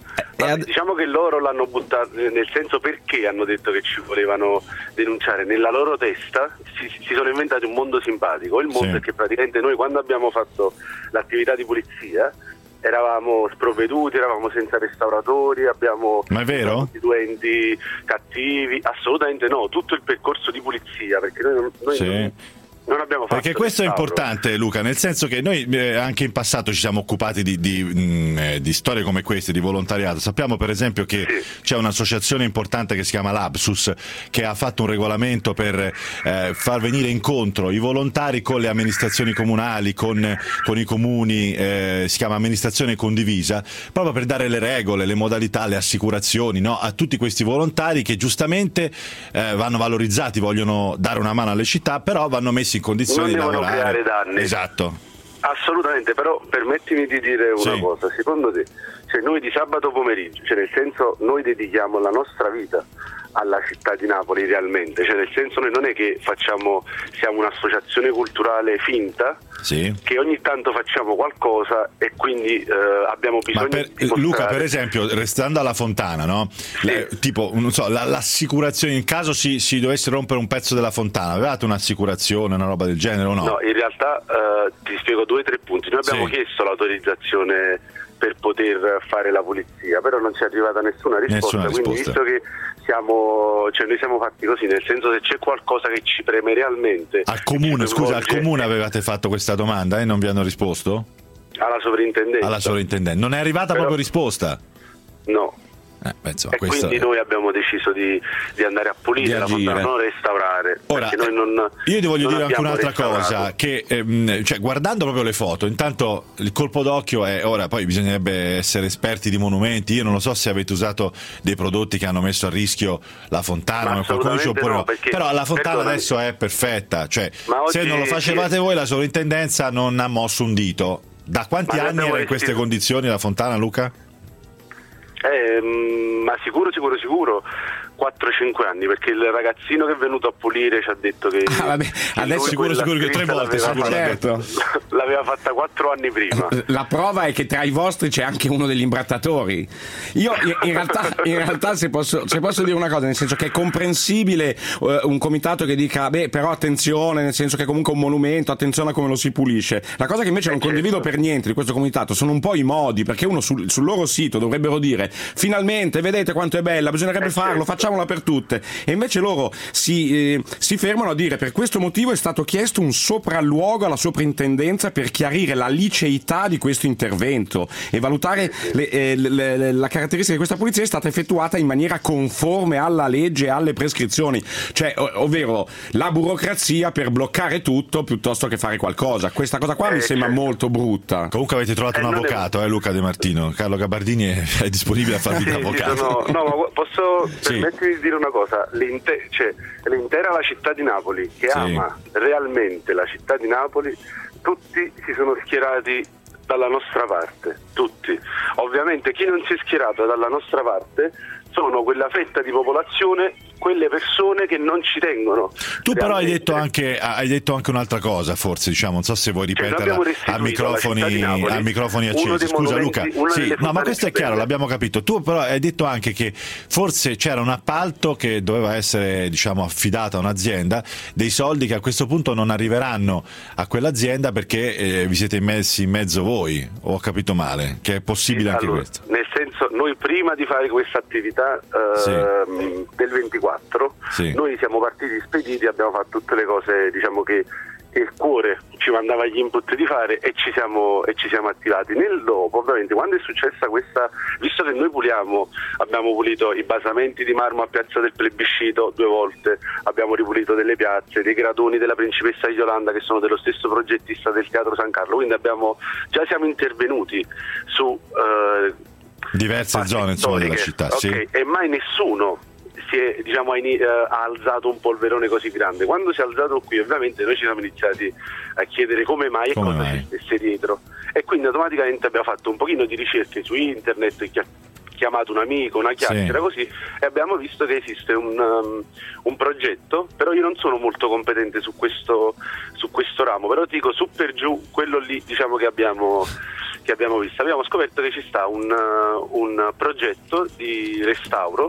[SPEAKER 7] ad...
[SPEAKER 8] Diciamo che loro l'hanno buttato, nel senso, perché hanno detto che ci volevano denunciare. Nella loro testa si, si sono inventati un mondo simpatico. Il mondo
[SPEAKER 2] Sì.
[SPEAKER 8] è che praticamente noi, quando abbiamo fatto l'attività di pulizia, eravamo sprovveduti, eravamo senza restauratori, abbiamo
[SPEAKER 2] Ma è vero?
[SPEAKER 8] costituenti cattivi. Assolutamente no, tutto il percorso di pulizia, perché noi non, noi
[SPEAKER 2] Sì.
[SPEAKER 8] non, non abbiamo fatto
[SPEAKER 2] Perché questo è
[SPEAKER 8] restauro.
[SPEAKER 2] importante, Luca, nel senso che noi eh, anche in passato ci siamo occupati di, di, mh, eh, di storie come queste, di volontariato. Sappiamo per esempio che
[SPEAKER 8] Sì.
[SPEAKER 2] c'è un'associazione importante che si chiama Lapsus, che ha fatto un regolamento per eh, far venire incontro i volontari con le amministrazioni comunali, con, con i comuni, eh, si chiama amministrazione condivisa, proprio per dare le regole, le modalità, le assicurazioni, no? A tutti questi volontari che giustamente eh, vanno valorizzati, vogliono dare una mano alle città, però vanno messi in condizioni
[SPEAKER 8] Non
[SPEAKER 2] di
[SPEAKER 8] devono
[SPEAKER 2] lavorare.
[SPEAKER 8] creare danni.
[SPEAKER 2] Esatto.
[SPEAKER 8] Assolutamente, però permettimi di dire una
[SPEAKER 2] Sì.
[SPEAKER 8] cosa, secondo te, cioè noi di sabato pomeriggio, cioè nel senso noi dedichiamo la nostra vita alla città di Napoli realmente, cioè nel senso noi non è che facciamo, siamo un'associazione culturale finta,
[SPEAKER 2] Sì.
[SPEAKER 8] che ogni tanto facciamo qualcosa e quindi eh, abbiamo bisogno
[SPEAKER 2] Ma per,
[SPEAKER 8] di mostrare.
[SPEAKER 2] Luca, per esempio, restando alla fontana, no? Le- tipo, non so, la- l'assicurazione in caso si, si dovesse rompere un pezzo della fontana, avevate un'assicurazione, una roba del genere o no?
[SPEAKER 8] No, in realtà eh, ti spiego due o tre punti. Noi abbiamo
[SPEAKER 2] Sì.
[SPEAKER 8] chiesto l'autorizzazione per poter fare la pulizia, però non ci è arrivata nessuna risposta,
[SPEAKER 2] Nessuna
[SPEAKER 8] quindi
[SPEAKER 2] risposta.
[SPEAKER 8] visto che siamo, cioè noi siamo fatti così, nel senso, se c'è qualcosa che ci preme realmente
[SPEAKER 2] Al comune,
[SPEAKER 8] ci
[SPEAKER 2] scusa, al
[SPEAKER 8] coinvolge-
[SPEAKER 2] comune avevate fatto questa domanda e non vi hanno risposto?
[SPEAKER 8] alla sovrintendenza.
[SPEAKER 2] Alla sovrintendenza. Non è arrivata
[SPEAKER 8] Però-
[SPEAKER 2] proprio risposta?
[SPEAKER 8] No.
[SPEAKER 2] Eh, beh, insomma,
[SPEAKER 8] E
[SPEAKER 2] questo
[SPEAKER 8] quindi
[SPEAKER 2] è-
[SPEAKER 8] noi abbiamo deciso di, di andare a pulire
[SPEAKER 2] Di
[SPEAKER 8] la
[SPEAKER 2] agire.
[SPEAKER 8] fontana, non restaurare.
[SPEAKER 2] Ora,
[SPEAKER 8] perché noi non,
[SPEAKER 2] io ti voglio
[SPEAKER 8] non
[SPEAKER 2] dire anche
[SPEAKER 8] abbiamo
[SPEAKER 2] un'altra
[SPEAKER 8] restaurato.
[SPEAKER 2] cosa, che ehm, cioè, guardando proprio le foto, intanto il colpo d'occhio è, ora poi bisognerebbe essere esperti di monumenti, io non lo so se avete usato dei prodotti che hanno messo a rischio la fontana,
[SPEAKER 8] Ma
[SPEAKER 2] o qualcuno dice
[SPEAKER 8] assolutamente
[SPEAKER 2] oppure
[SPEAKER 8] no,
[SPEAKER 2] no,
[SPEAKER 8] perché-
[SPEAKER 2] però la fontana
[SPEAKER 8] perdonami.
[SPEAKER 2] adesso è perfetta, cioè
[SPEAKER 8] Ma
[SPEAKER 2] se
[SPEAKER 8] oggi-
[SPEAKER 2] non lo facevate
[SPEAKER 8] sì.
[SPEAKER 2] voi la sovrintendenza non ha mosso un dito. Da quanti
[SPEAKER 8] Ma noi
[SPEAKER 2] anni
[SPEAKER 8] abbiamo
[SPEAKER 2] era in queste
[SPEAKER 8] resti-
[SPEAKER 2] condizioni la fontana, Luca?
[SPEAKER 8] Eh, mm, ma sicuro, sicuro, sicuro quattro cinque anni, perché il ragazzino che è venuto a pulire ci ha detto che,
[SPEAKER 7] Ah, vabbè,
[SPEAKER 8] che
[SPEAKER 7] adesso
[SPEAKER 8] lui
[SPEAKER 2] sicuro,
[SPEAKER 8] quella
[SPEAKER 2] sicuro che tre
[SPEAKER 8] scritta
[SPEAKER 2] volte
[SPEAKER 8] l'aveva
[SPEAKER 2] sicuro l'ha
[SPEAKER 8] fatta-
[SPEAKER 7] detto.
[SPEAKER 8] l'aveva fatta quattro anni prima.
[SPEAKER 7] La prova è che tra i vostri c'è anche uno degli imbrattatori. Io in, in realtà, in realtà se, posso, se posso dire una cosa, nel senso che è comprensibile eh, un comitato che dica beh, però attenzione, nel senso che è comunque un monumento, attenzione a come lo si pulisce. La cosa che invece non condivido per niente di questo comitato sono un po' i modi, perché uno sul, sul loro sito dovrebbero dire finalmente vedete quanto è bella, bisognerebbe farlo, facciamola per tutte, e invece loro si, eh, si fermano a dire per questo motivo è stato chiesto un sopralluogo alla soprintendenza per chiarire la liceità di questo intervento e valutare le, eh, le, le, la caratteristica di questa pulizia è stata effettuata in maniera conforme alla legge e alle prescrizioni, cioè ov- ovvero la burocrazia per bloccare tutto piuttosto che fare qualcosa. Questa cosa qua
[SPEAKER 8] Eh,
[SPEAKER 7] mi sembra
[SPEAKER 8] certo.
[SPEAKER 7] molto brutta.
[SPEAKER 2] Comunque avete trovato
[SPEAKER 8] Eh,
[SPEAKER 2] un
[SPEAKER 8] non è-
[SPEAKER 2] avvocato, eh, Luca De Martino. Carlo Gabardini è, è disponibile a farvi
[SPEAKER 8] Sì,
[SPEAKER 2] da
[SPEAKER 8] sì,
[SPEAKER 2] avvocato.
[SPEAKER 8] sono- no, ma posso
[SPEAKER 2] Sì.
[SPEAKER 8] permettermi di dire una cosa, L'inte- cioè, l'intera la città di Napoli che
[SPEAKER 2] Sì.
[SPEAKER 8] ama realmente la città di Napoli, tutti si sono schierati dalla nostra parte, tutti. Ovviamente chi non si è schierato dalla nostra parte sono quella fetta di popolazione, quelle persone che non ci tengono.
[SPEAKER 2] Tu però hai
[SPEAKER 8] realmente.
[SPEAKER 2] detto anche hai detto anche un'altra cosa, forse, diciamo, non so se vuoi
[SPEAKER 8] Cioè, noi
[SPEAKER 2] ripeterla
[SPEAKER 8] abbiamo
[SPEAKER 2] a
[SPEAKER 8] restituito alla
[SPEAKER 2] microfoni
[SPEAKER 8] città di Napoli
[SPEAKER 2] a microfoni
[SPEAKER 8] uno
[SPEAKER 2] accesi.
[SPEAKER 8] dei
[SPEAKER 2] Scusa
[SPEAKER 8] monumenti,
[SPEAKER 2] Luca.
[SPEAKER 8] una
[SPEAKER 2] Sì,
[SPEAKER 8] delle
[SPEAKER 2] no, ma
[SPEAKER 8] fontane
[SPEAKER 2] questo è
[SPEAKER 8] più
[SPEAKER 2] chiaro,
[SPEAKER 8] belle.
[SPEAKER 2] l'abbiamo capito. Tu però hai detto anche che forse c'era un appalto che doveva essere, diciamo, affidato a un'azienda, dei soldi che a questo punto non arriveranno a quell'azienda perché eh, vi siete messi in mezzo voi, o ho capito male? Che è possibile anche
[SPEAKER 8] Allora,
[SPEAKER 2] questo?
[SPEAKER 8] nel senso, noi prima di fare questa attività ehm, del ventiquattro,
[SPEAKER 2] Sì.
[SPEAKER 8] noi siamo partiti spediti, abbiamo fatto tutte le cose, diciamo, che il cuore ci mandava gli input di fare e ci siamo, e ci siamo attivati. Nel dopo, ovviamente, quando è successa questa, visto che noi puliamo, abbiamo pulito i basamenti di marmo a Piazza del Plebiscito due volte, abbiamo ripulito delle piazze, dei gradoni della Principessa di Yolanda che sono dello stesso progettista del Teatro San Carlo, quindi abbiamo, già siamo intervenuti su eh,
[SPEAKER 2] Diverse
[SPEAKER 8] parti
[SPEAKER 2] zone, insomma, della
[SPEAKER 8] storiche,
[SPEAKER 2] città,
[SPEAKER 8] ok,
[SPEAKER 2] sì.
[SPEAKER 8] e mai nessuno si è, diciamo, ha, ini- eh, ha alzato un polverone così grande. Quando si è alzato qui, ovviamente noi ci siamo iniziati a chiedere come mai e
[SPEAKER 2] Come
[SPEAKER 8] cosa
[SPEAKER 2] mai?
[SPEAKER 8] ci stesse dietro, e quindi automaticamente abbiamo fatto un pochino di ricerche su internet, chi- chiamato un amico, una chiacchiera,
[SPEAKER 2] Sì.
[SPEAKER 8] così, e abbiamo visto che esiste un, um, un progetto, però io non sono molto competente su questo, su questo ramo, però dico su per giù quello lì, diciamo, che abbiamo che abbiamo visto, abbiamo scoperto che ci sta un, un progetto di restauro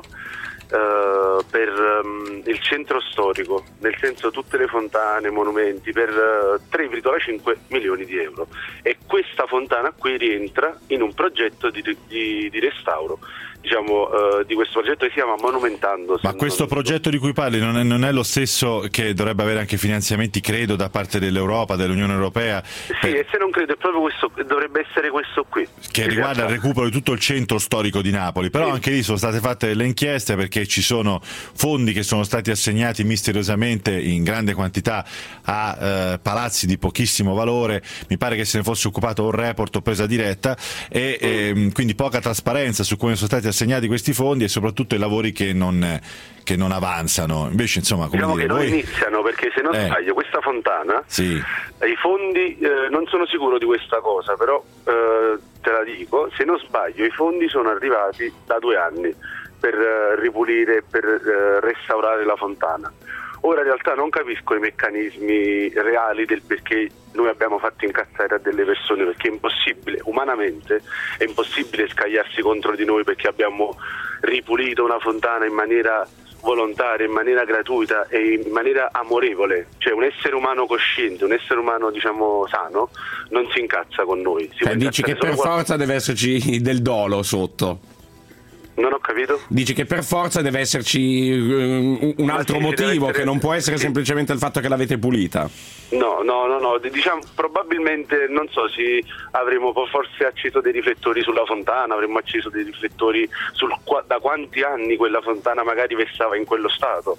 [SPEAKER 8] Uh, per um, il centro storico, nel senso tutte le fontane, monumenti, per uh, tre virgola cinque milioni di euro, e questa fontana qui rientra in un progetto di, di, di restauro, diciamo, uh, di questo progetto che si chiama Monumentando.
[SPEAKER 2] Ma questo progetto di cui parli non è, non è lo stesso che dovrebbe avere anche finanziamenti, credo, da parte dell'Europa, dell'Unione Europea?
[SPEAKER 8] Sì,
[SPEAKER 2] per...
[SPEAKER 8] e se non credo è proprio questo, dovrebbe essere questo qui.
[SPEAKER 2] Che riguarda il recupero di tutto il centro storico di Napoli, però sì. Anche lì sono state fatte delle inchieste perché ci sono fondi che sono stati assegnati misteriosamente in grande quantità a eh, palazzi di pochissimo valore. Mi pare che se ne fosse occupato un report o presa diretta, e eh, quindi poca trasparenza su come sono stati assegnati questi fondi e soprattutto i lavori che non, che non avanzano. Invece, insomma, come
[SPEAKER 8] diciamo
[SPEAKER 2] dire,
[SPEAKER 8] che non
[SPEAKER 2] voi...
[SPEAKER 8] iniziano, perché se non
[SPEAKER 2] eh.
[SPEAKER 8] sbaglio questa fontana,
[SPEAKER 2] sì.
[SPEAKER 8] i fondi, eh, non sono sicuro di questa cosa, però eh, te la dico, se non sbaglio i fondi sono arrivati da due anni per uh, ripulire, per uh, restaurare la fontana. Ora in realtà non capisco i meccanismi reali del perché noi abbiamo fatto incazzare a delle persone, perché è impossibile, umanamente è impossibile scagliarsi contro di noi perché abbiamo ripulito una fontana in maniera volontaria, in maniera gratuita e in maniera amorevole. Cioè un essere umano cosciente, un essere umano diciamo sano non si incazza con noi. Si
[SPEAKER 7] cioè, dici che per
[SPEAKER 8] quando...
[SPEAKER 7] forza deve esserci del dolo sotto.
[SPEAKER 8] Non ho capito?
[SPEAKER 7] Dici che per forza deve esserci uh, un altro
[SPEAKER 8] sì,
[SPEAKER 7] motivo,
[SPEAKER 8] essere...
[SPEAKER 7] che non può essere
[SPEAKER 8] sì.
[SPEAKER 7] semplicemente il fatto che l'avete pulita.
[SPEAKER 8] No, no, no, no, diciamo probabilmente, non so, si avremmo forse acceso dei riflettori sulla fontana, avremmo acceso dei riflettori sul da quanti anni quella fontana magari versava in quello stato.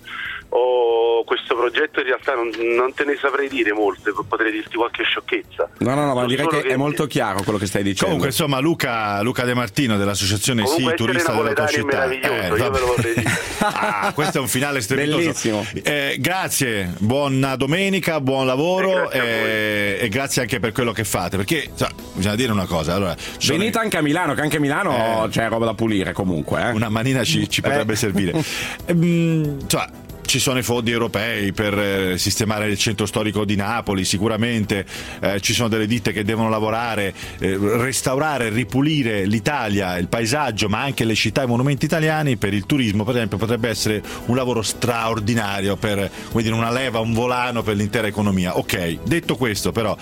[SPEAKER 8] O questo progetto in realtà non, non te ne saprei dire molte, potrei dirti qualche sciocchezza.
[SPEAKER 7] No, no, no, ma
[SPEAKER 8] non
[SPEAKER 7] direi che, che è molto chiaro quello che stai dicendo.
[SPEAKER 2] Comunque, insomma, Luca, Luca De Martino dell'associazione Sì Turista della tua città.
[SPEAKER 8] È meraviglioso, eh, io ve lo vorrei dire.
[SPEAKER 2] Ah, questo è un finale strepitoso.
[SPEAKER 7] Bellissimo.
[SPEAKER 2] Eh, grazie, buona domenica, buon lavoro e grazie, e, e grazie anche per quello che fate, perché cioè, bisogna dire una cosa. Allora,
[SPEAKER 7] venite
[SPEAKER 2] sono...
[SPEAKER 7] anche a Milano, che anche a Milano
[SPEAKER 2] eh,
[SPEAKER 7] c'è roba da pulire comunque. Eh.
[SPEAKER 2] Una manina ci, ci potrebbe
[SPEAKER 7] eh.
[SPEAKER 2] servire. ehm, cioè, ci sono i fondi europei per eh, sistemare il centro storico di Napoli, sicuramente eh, ci sono delle ditte che devono lavorare, eh, restaurare, ripulire l'Italia, il paesaggio, ma anche le città e i monumenti italiani. Per il turismo, per esempio, potrebbe essere un lavoro straordinario per, come dire, una leva, un volano per l'intera economia. Ok, detto questo, però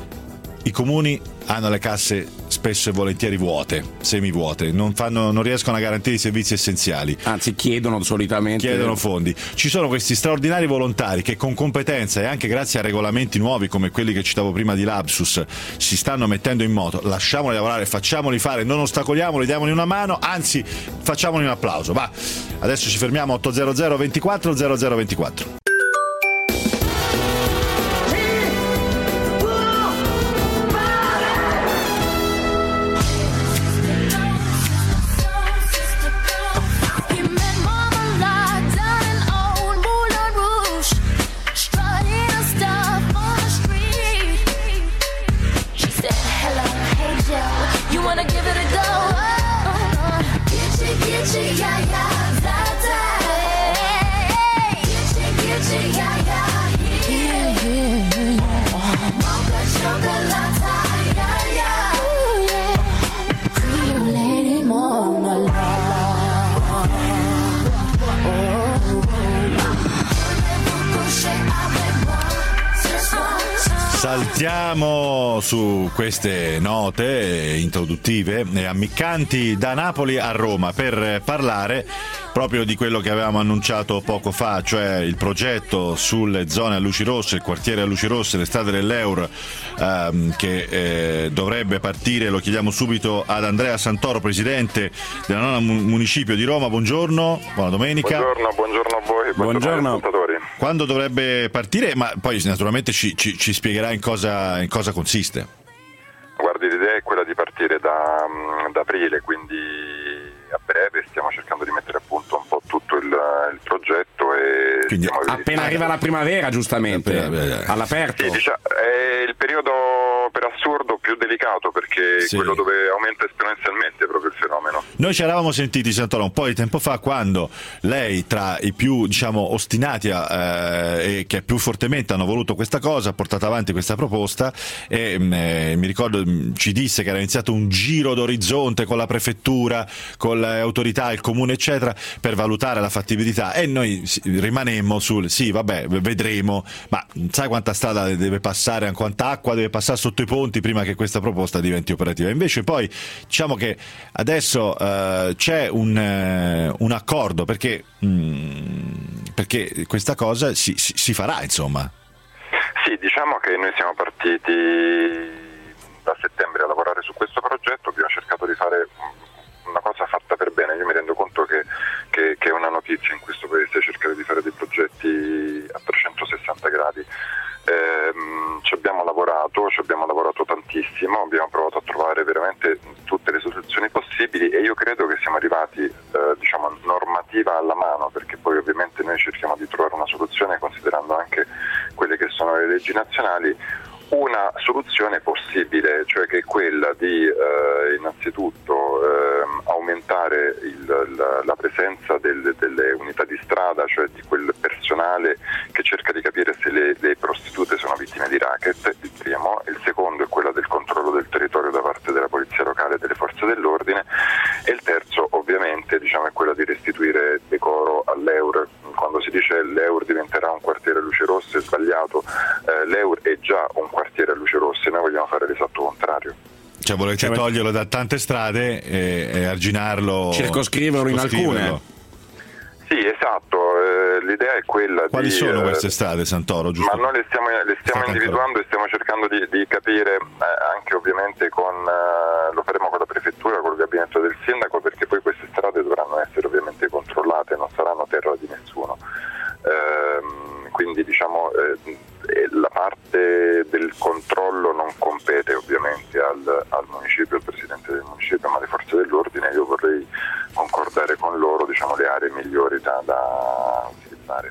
[SPEAKER 2] i comuni hanno le casse spesso e volentieri vuote, semivuote, non, fanno, non riescono a garantire i servizi essenziali.
[SPEAKER 7] Anzi, chiedono solitamente.
[SPEAKER 2] Chiedono fondi. Ci sono questi straordinari volontari che con competenza e anche grazie a regolamenti nuovi come quelli che citavo prima di Lapsus si stanno mettendo in moto. Lasciamoli lavorare, facciamoli fare, non ostacoliamoli, diamogli una mano, anzi facciamoli un applauso. Va, adesso ci fermiamo. Ottocento ventiquattro zero zero ventiquattro. Saltiamo su queste note introduttive e ammiccanti da Napoli a Roma per parlare proprio di quello che avevamo annunciato poco fa, cioè il progetto sulle zone a luci rosse, il quartiere a luci rosse, le strade dell'Eur, ehm, che eh, dovrebbe partire. Lo chiediamo subito ad Andrea Santoro, presidente della nona municipio di Roma. Buongiorno, buona domenica.
[SPEAKER 9] Buongiorno, buongiorno a voi.
[SPEAKER 7] Buongiorno.
[SPEAKER 9] Ascoltatori.
[SPEAKER 2] Quando dovrebbe partire? Ma poi naturalmente ci, ci, ci spiegherà in cosa, in cosa consiste.
[SPEAKER 9] Guardi, l'idea è quella di partire da, da aprile, quindi a breve stiamo cercando di mettere a punto un po' tutto il, il progetto e
[SPEAKER 2] quindi
[SPEAKER 7] appena arriva la primavera, giustamente,
[SPEAKER 2] appena,
[SPEAKER 7] all'aperto.
[SPEAKER 9] Sì, diciamo, è il periodo per assurdo più più delicato perché
[SPEAKER 2] Sì.
[SPEAKER 9] è quello dove aumenta esponenzialmente proprio il fenomeno.
[SPEAKER 2] Noi ci eravamo sentiti, Santoro, un po' di tempo fa, quando lei, tra i più, diciamo, ostinati eh, e che più fortemente hanno voluto questa cosa, ha portato avanti questa proposta e eh, mi ricordo mh, ci disse che era iniziato un giro d'orizzonte con la prefettura, con le autorità, il comune eccetera, per valutare la fattibilità, e noi sì, rimanemmo sul sì vabbè vedremo, ma sai quanta strada deve passare, quanta acqua deve passare sotto i ponti prima che questa proposta diventi operativa. Invece poi diciamo che adesso eh, c'è un, eh, un accordo perché, mh, perché questa cosa si, si, si farà, insomma.
[SPEAKER 9] Sì, diciamo che noi siamo partiti da settembre a lavorare su questo progetto, abbiamo cercato di fare una cosa fatta per bene. Io mi rendo conto che, che, che è una notizia in questo paese cercare di fare dei progetti a trecentosessanta gradi. Eh, ci abbiamo lavorato, ci abbiamo lavorato tantissimo, abbiamo provato a trovare veramente tutte le soluzioni possibili e io credo che siamo arrivati eh, diciamo normativa alla mano, perché poi ovviamente noi cerchiamo di trovare una soluzione considerando anche quelle che sono le leggi nazionali, una soluzione possibile, cioè che è quella di eh, innanzitutto eh, aumentare il, la, la presenza del, delle unità di strada, cioè di quel personale che cerca di capire se le, le prostitute sono vittime di racket, il primo. Il secondo è quello del controllo del territorio da parte della polizia locale e delle forze dell'ordine, e il terzo ovviamente diciamo, è quello di restituire decoro all'Eur. Quando si dice l'Eur diventerà un quartiere a luce rosse è sbagliato, eh, l'Eur è già un quartiere a luce rosse, noi vogliamo fare l'esatto contrario.
[SPEAKER 2] Cioè volete cioè, toglierlo da tante strade e, e arginarlo,
[SPEAKER 7] circoscriverlo in alcune.
[SPEAKER 9] Sì, esatto, eh, l'idea è quella.
[SPEAKER 2] Quali
[SPEAKER 9] di...
[SPEAKER 2] sono
[SPEAKER 9] eh,
[SPEAKER 2] queste strade, Santoro? Giusto?
[SPEAKER 9] Ma noi le stiamo, le stiamo individuando e stiamo cercando di, di capire, eh, anche ovviamente con, eh, lo faremo con la prefettura, con il gabinetto del sindaco, perché poi queste strade dovranno essere ovviamente controllate, non saranno terra di nessuno. Eh, quindi diciamo eh, la parte del controllo non compete ovviamente al, al municipio, al presidente del municipio, ma alle forze dell'ordine. Io vorrei concordare con loro diciamo le aree migliori da, da utilizzare.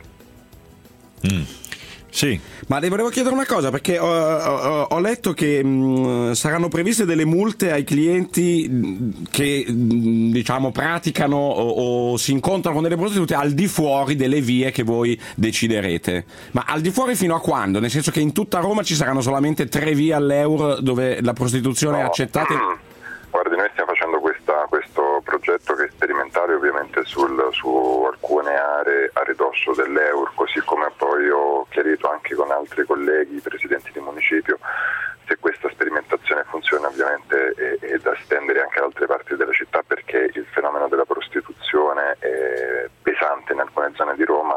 [SPEAKER 2] Mm. Sì.
[SPEAKER 7] Ma le volevo chiedere una cosa, perché ho, ho, ho letto che mh, saranno previste delle multe ai clienti mh, che mh, diciamo praticano o, o si incontrano con delle prostitute al di fuori delle vie che voi deciderete. Ma al di fuori fino a quando? Nel senso che in tutta Roma ci saranno solamente tre vie all'Eur dove la prostituzione
[SPEAKER 9] no.
[SPEAKER 7] è accettata?
[SPEAKER 9] Guardi, noi stiamo facendo questa, questo progetto che è sperimentale ovviamente sul, su alcune aree a ridosso dell'Eur, così come poi ho chiarito anche con altri colleghi, presidenti di municipio. Se questa sperimentazione funziona ovviamente è, è da estendere anche ad altre parti della città, perché il fenomeno della prostituzione è pesante in alcune zone di Roma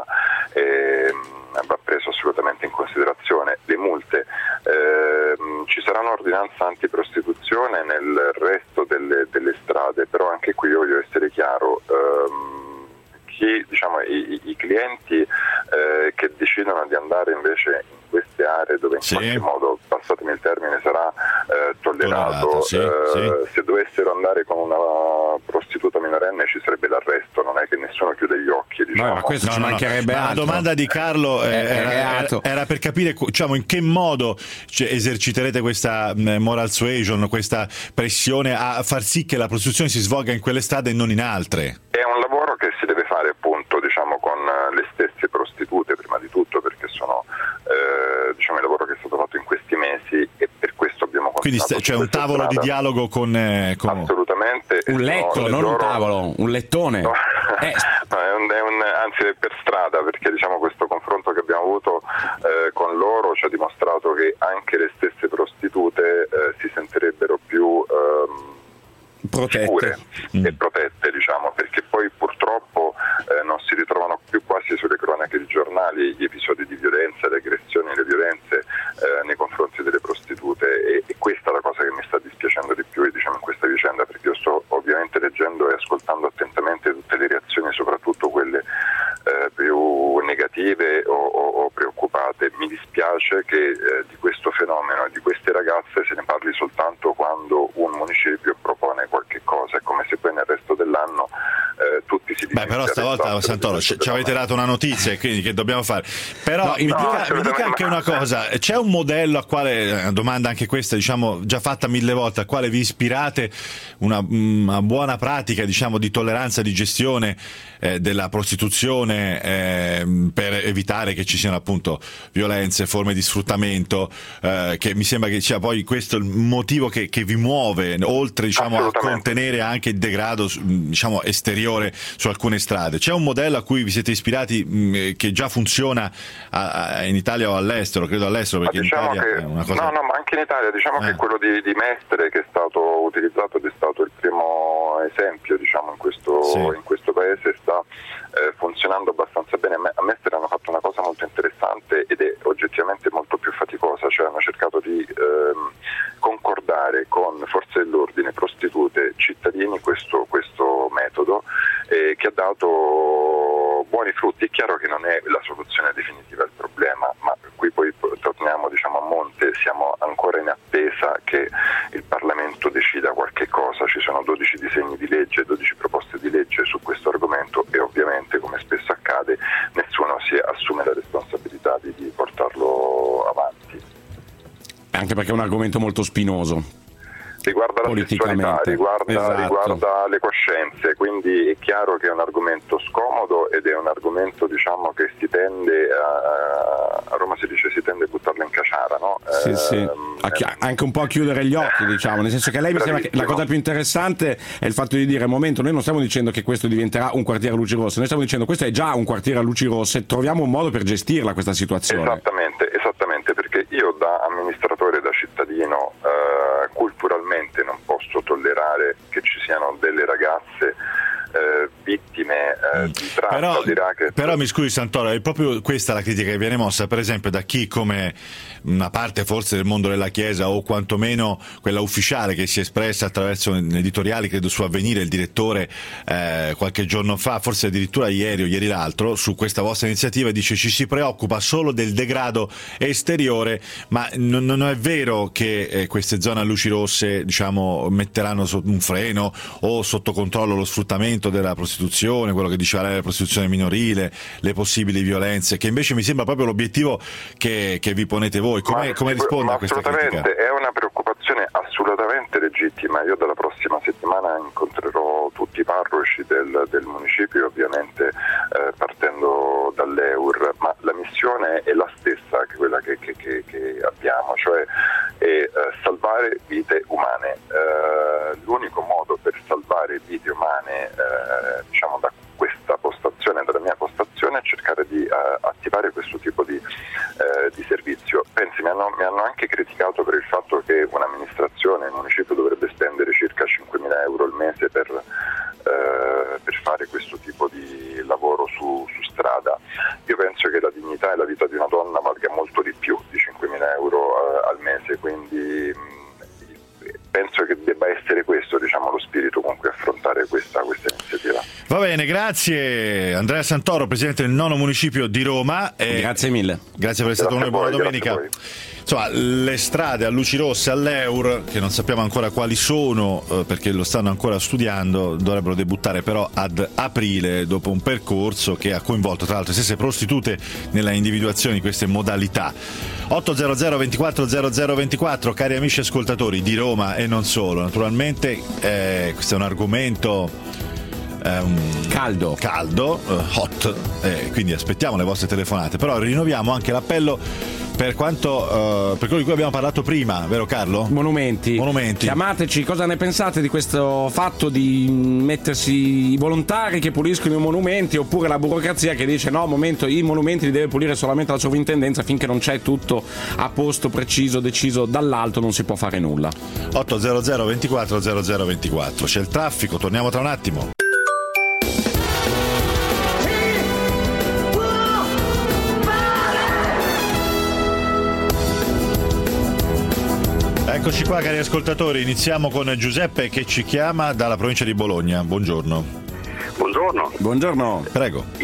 [SPEAKER 9] e va preso assolutamente in considerazione. Le multe, ehm, ci sarà un'ordinanza antiprostituzione nel resto delle, delle strade, però anche qui io voglio essere chiaro, ehm, chi, diciamo, i, i clienti eh, che decidono di andare invece in queste aree dove in
[SPEAKER 2] sì.
[SPEAKER 9] qualche modo, passatemi il termine, sarà eh, tollerato,
[SPEAKER 2] Tollerato, sì,
[SPEAKER 9] eh,
[SPEAKER 2] sì.
[SPEAKER 9] se dovessero andare con una prostituta minorenne ci sarebbe l'arresto, non è che nessuno chiude gli occhi, diciamo.
[SPEAKER 7] No, ma questo
[SPEAKER 2] No,
[SPEAKER 7] ci
[SPEAKER 2] no, no.
[SPEAKER 7] mancherebbe
[SPEAKER 2] Ma
[SPEAKER 7] altro.
[SPEAKER 2] la domanda di Carlo eh,
[SPEAKER 7] È- è
[SPEAKER 2] era,
[SPEAKER 7] reato.
[SPEAKER 2] era, era per capire, diciamo, in che modo cioè, eserciterete questa mh, moral suasion, questa pressione a far sì che la prostituzione si svolga in quelle strade e non in altre.
[SPEAKER 9] È un lavoro che si deve fare appunto diciamo con le stesse prostitute prima di tutto, perché sono eh, diciamo il lavoro che è stato fatto in questi mesi e per questo abbiamo
[SPEAKER 2] Quindi
[SPEAKER 9] continuato
[SPEAKER 2] c'è
[SPEAKER 9] su
[SPEAKER 2] un
[SPEAKER 9] questa
[SPEAKER 2] tavolo
[SPEAKER 9] strada.
[SPEAKER 2] di dialogo con, eh, con...
[SPEAKER 9] Assolutamente.
[SPEAKER 7] Un
[SPEAKER 9] E
[SPEAKER 7] letto,
[SPEAKER 9] sono-
[SPEAKER 7] non un
[SPEAKER 9] loro-
[SPEAKER 7] tavolo, un lettone.
[SPEAKER 9] No.
[SPEAKER 7] Eh,
[SPEAKER 9] No, è un, è un, anzi è per strada, perché diciamo questo confronto che abbiamo avuto eh, con loro ci ha dimostrato che anche le stesse prostitute eh, si sentirebbero più ehm,
[SPEAKER 7] protette.
[SPEAKER 9] sicure
[SPEAKER 2] Mm.
[SPEAKER 9] e protette, diciamo, perché poi purtroppo eh, non si ritrovano più quasi sulle cronache di giornali gli episodi di violenza, le aggressioni, le violenze eh, nei confronti delle prostitute, e, e questa è la cosa che mi sta dispiacendo di più diciamo, in questa vicenda, perché io sto ovviamente leggendo e ascoltando attentamente tutte le reazioni, soprattutto quelle eh, più negative o, o, o preoccupate. Mi dispiace che eh, di questo fenomeno e di queste ragazze se ne parli soltanto quando un municipio propone qualche cosa, è come se poi nel resto dell'anno eh, tutti si
[SPEAKER 2] Beh, però stavolta Santoro ci, ci avete dato una notizia e quindi che dobbiamo fare? Però
[SPEAKER 7] No,
[SPEAKER 2] mi,
[SPEAKER 7] no,
[SPEAKER 2] dica, mi dica anche
[SPEAKER 9] ma-
[SPEAKER 2] una cosa, c'è un modello a quale, una domanda anche questa, diciamo, già fatta mille volte, a quale vi ispirate, una, una buona pratica, diciamo, di tolleranza, di gestione eh, della prostituzione eh, per evitare che ci siano appunto violenze, forme di sfruttamento, eh, che mi sembra che sia poi questo il motivo che, che vi muove, oltre, diciamo, a contenere anche il degrado, diciamo, esteriore su alcune strade. C'è un modello a cui vi siete ispirati mh, che già funziona a, a, in Italia o all'estero? Credo all'estero, perché
[SPEAKER 9] diciamo
[SPEAKER 2] in Italia
[SPEAKER 9] che,
[SPEAKER 2] è una cosa...
[SPEAKER 9] no, no, ma anche in Italia diciamo
[SPEAKER 2] Eh.
[SPEAKER 9] che quello di, di Mestre, che è stato utilizzato ed è stato il primo esempio, diciamo, in questo,
[SPEAKER 2] Sì.
[SPEAKER 9] in questo paese, sta eh, funzionando abbastanza bene. A Me- a Mestre hanno fatto una cosa molto interessante ed è oggettivamente molto più faticosa, cioè hanno cercato di ehm, concordare con forze dell'ordine, prostitute, cittadini questo, questo metodo eh, che ha dato buoni frutti. È chiaro che non è la soluzione definitiva al problema, ma qui poi torniamo, diciamo, a monte, siamo ancora in attesa che il Parlamento decida qualche cosa. Ci sono dodici disegni di legge, dodici proposte di legge su questo argomento e ovviamente, come spesso accade, nessuno si assume la responsabilità di, di portarlo avanti.
[SPEAKER 7] Anche perché è un argomento molto spinoso.
[SPEAKER 9] Riguarda la sessualità,
[SPEAKER 7] Politicamente.
[SPEAKER 9] riguarda,
[SPEAKER 7] Esatto.
[SPEAKER 9] riguarda le coscienze, quindi è chiaro che è un argomento scomodo ed è un argomento, diciamo, che si tende a, a Roma si dice si tende a buttarlo in caciara, no?
[SPEAKER 7] Sì, sì.
[SPEAKER 9] Ehm,
[SPEAKER 7] A chi- anche un po' a chiudere gli occhi, diciamo, nel senso che lei mi sembra che la cosa più interessante è il fatto di dire: al momento noi non stiamo dicendo che questo diventerà un quartiere a luci rosse, noi stiamo dicendo questo è già un quartiere a luci rosse, troviamo un modo per gestirla questa situazione.
[SPEAKER 9] Esattamente, esattamente, perché io da amministratore, da cittadino, eh, culturalmente non posso tollerare che ci siano delle ragazze eh, vittime eh, di tratta,
[SPEAKER 2] Però,
[SPEAKER 9] di racket.
[SPEAKER 2] però mi scusi Santoro, è proprio questa la critica che viene mossa, per esempio, da chi, come una parte forse del mondo della Chiesa, o quantomeno quella ufficiale che si è espressa attraverso editoriali, credo su Avvenire, il direttore eh, qualche giorno fa, forse addirittura ieri o ieri l'altro, su questa vostra iniziativa, dice: ci si preoccupa solo del degrado esteriore, ma non, non è vero che eh, queste zone a luci rosse, diciamo, metteranno sotto un freno o sotto controllo lo sfruttamento della prostituzione, quello che diceva lei, la prostituzione minorile, le possibili violenze, che invece mi sembra proprio l'obiettivo che, che vi ponete voi. Come,
[SPEAKER 9] Ma-
[SPEAKER 2] come risponde
[SPEAKER 9] ma
[SPEAKER 2] a questa
[SPEAKER 9] assolutamente,
[SPEAKER 2] critica?
[SPEAKER 9] è una preoccupazione assolutamente legittima. Io dalla prossima settimana incontrerò tutti i parroci del, del municipio, ovviamente eh, partendo dall'Eur, ma la missione è la stessa che quella che, che, che, che abbiamo, cioè è eh, salvare vite umane. Eh, l'unico modo per salvare vite umane, eh, diciamo, da questa postazione, dalla mia postazione, è cercare di eh, attivare questo tipo di, eh, di servizio. Pensi, mi hanno, mi hanno anche criticato per il fatto che un'amministrazione, il municipio, dovrebbe spendere circa cinquemila euro al mese per, eh, per fare questo tipo di lavoro su, su strada. Io penso che la dignità e la vita di una donna valga molto di più di cinquemila euro eh, al mese, quindi mh, penso che debba essere questo, diciamo, lo spirito con cui affrontare questa, questa iniziativa.
[SPEAKER 2] Va bene, grazie Andrea Santoro, presidente del nono municipio di Roma. E
[SPEAKER 7] Grazie mille.
[SPEAKER 2] grazie per essere stato con noi, buona
[SPEAKER 9] Grazie a
[SPEAKER 2] domenica.
[SPEAKER 9] voi.
[SPEAKER 2] Insomma, le strade a luci rosse all'Eur, che non sappiamo ancora quali sono, eh, perché lo stanno ancora studiando, dovrebbero debuttare però ad aprile, dopo un percorso che ha coinvolto tra l'altro le stesse prostitute nella individuazione di queste modalità. otto zero zero ventiquattro zero zero ventiquattro, cari amici ascoltatori di Roma e non solo, naturalmente eh, questo è un argomento ehm,
[SPEAKER 7] Caldo.
[SPEAKER 2] caldo, eh, hot, eh, quindi aspettiamo le vostre telefonate, però rinnoviamo anche l'appello per quanto eh, per quello di cui abbiamo parlato prima, vero Carlo?
[SPEAKER 7] Monumenti.
[SPEAKER 2] Monumenti.
[SPEAKER 7] Chiamateci, cosa ne pensate di questo fatto di mettersi i volontari che puliscono i monumenti, oppure la burocrazia che dice no, momento, i monumenti li deve pulire solamente la sovrintendenza, finché non c'è tutto a posto, preciso, deciso dall'alto non si può fare nulla.
[SPEAKER 2] otto zero zero ventiquattro zero zero ventiquattro. C'è il traffico, torniamo tra un attimo. Eccoci qua, cari ascoltatori, iniziamo con Giuseppe che ci chiama dalla provincia di Bologna. Buongiorno.
[SPEAKER 10] Buongiorno.
[SPEAKER 7] Buongiorno.
[SPEAKER 2] Prego.
[SPEAKER 10] Io,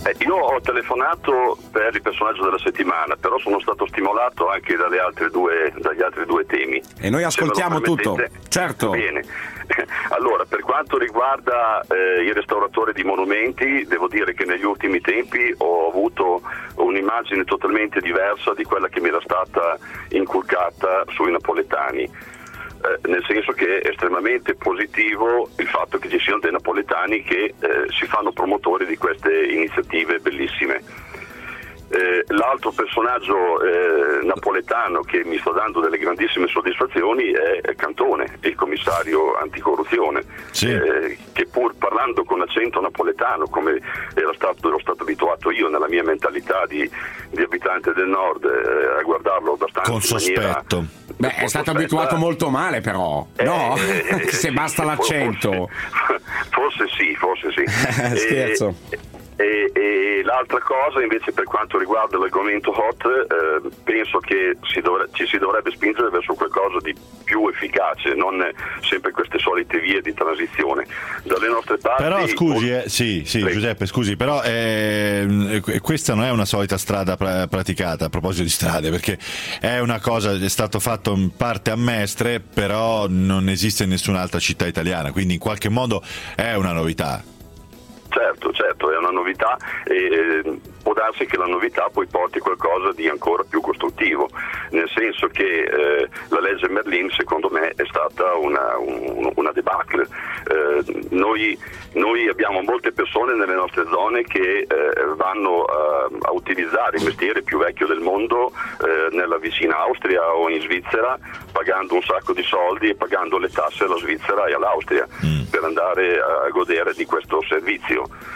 [SPEAKER 10] Eh, io ho telefonato per il personaggio della settimana, però sono stato stimolato anche dalle altre due, dagli altri due temi.
[SPEAKER 7] E noi ascoltiamo tutto, certo.
[SPEAKER 10] Bene. Allora, per quanto riguarda eh, il restauratore di monumenti, devo dire che negli ultimi tempi ho avuto un'immagine totalmente diversa di quella che mi era stata inculcata sui napoletani. Eh, nel senso che è estremamente positivo il fatto che ci siano dei napoletani che eh, si fanno promotori di queste iniziative bellissime. Eh, l'altro personaggio eh, napoletano che mi sta dando delle grandissime soddisfazioni è, è Cantone, il commissario anticorruzione,
[SPEAKER 2] sì.
[SPEAKER 10] eh, che pur parlando con accento napoletano, come era stato, ero stato abituato io nella mia mentalità di, di abitante del nord, eh, a guardarlo abbastanza
[SPEAKER 2] con sospetto.
[SPEAKER 10] Maniera,
[SPEAKER 7] Beh, è stato abituato molto male, però,
[SPEAKER 10] eh,
[SPEAKER 7] no?
[SPEAKER 10] Eh,
[SPEAKER 7] Se basta
[SPEAKER 10] sì,
[SPEAKER 7] l'accento.
[SPEAKER 10] Forse, forse sì, forse sì.
[SPEAKER 7] Scherzo.
[SPEAKER 10] E, E, e l'altra cosa invece per quanto riguarda l'argomento hot, eh, penso che si dovre- ci si dovrebbe spingere verso qualcosa di più efficace, non sempre queste solite vie di transizione. Dalle nostre parti.
[SPEAKER 2] Però scusi, eh, sì, sì,
[SPEAKER 10] Prego.
[SPEAKER 2] Giuseppe, scusi, però eh, questa non è una solita strada pra- praticata a proposito di strade, perché è una cosa, è stato fatto in parte a Mestre, però non esiste in nessun'altra città italiana, quindi in qualche modo è una novità.
[SPEAKER 10] Certo, certo, è una novità e eh, può darsi che la novità poi porti qualcosa di ancora più costruttivo, nel senso che eh, la legge Merlin secondo me è stata una, un, una debacle. Eh, noi, noi abbiamo molte persone nelle nostre zone che eh, vanno a, a utilizzare il mestiere più vecchio del mondo eh, nella vicina Austria o in Svizzera, pagando un sacco di soldi e pagando le tasse alla Svizzera e all'Austria mm. per andare a godere di questo servizio.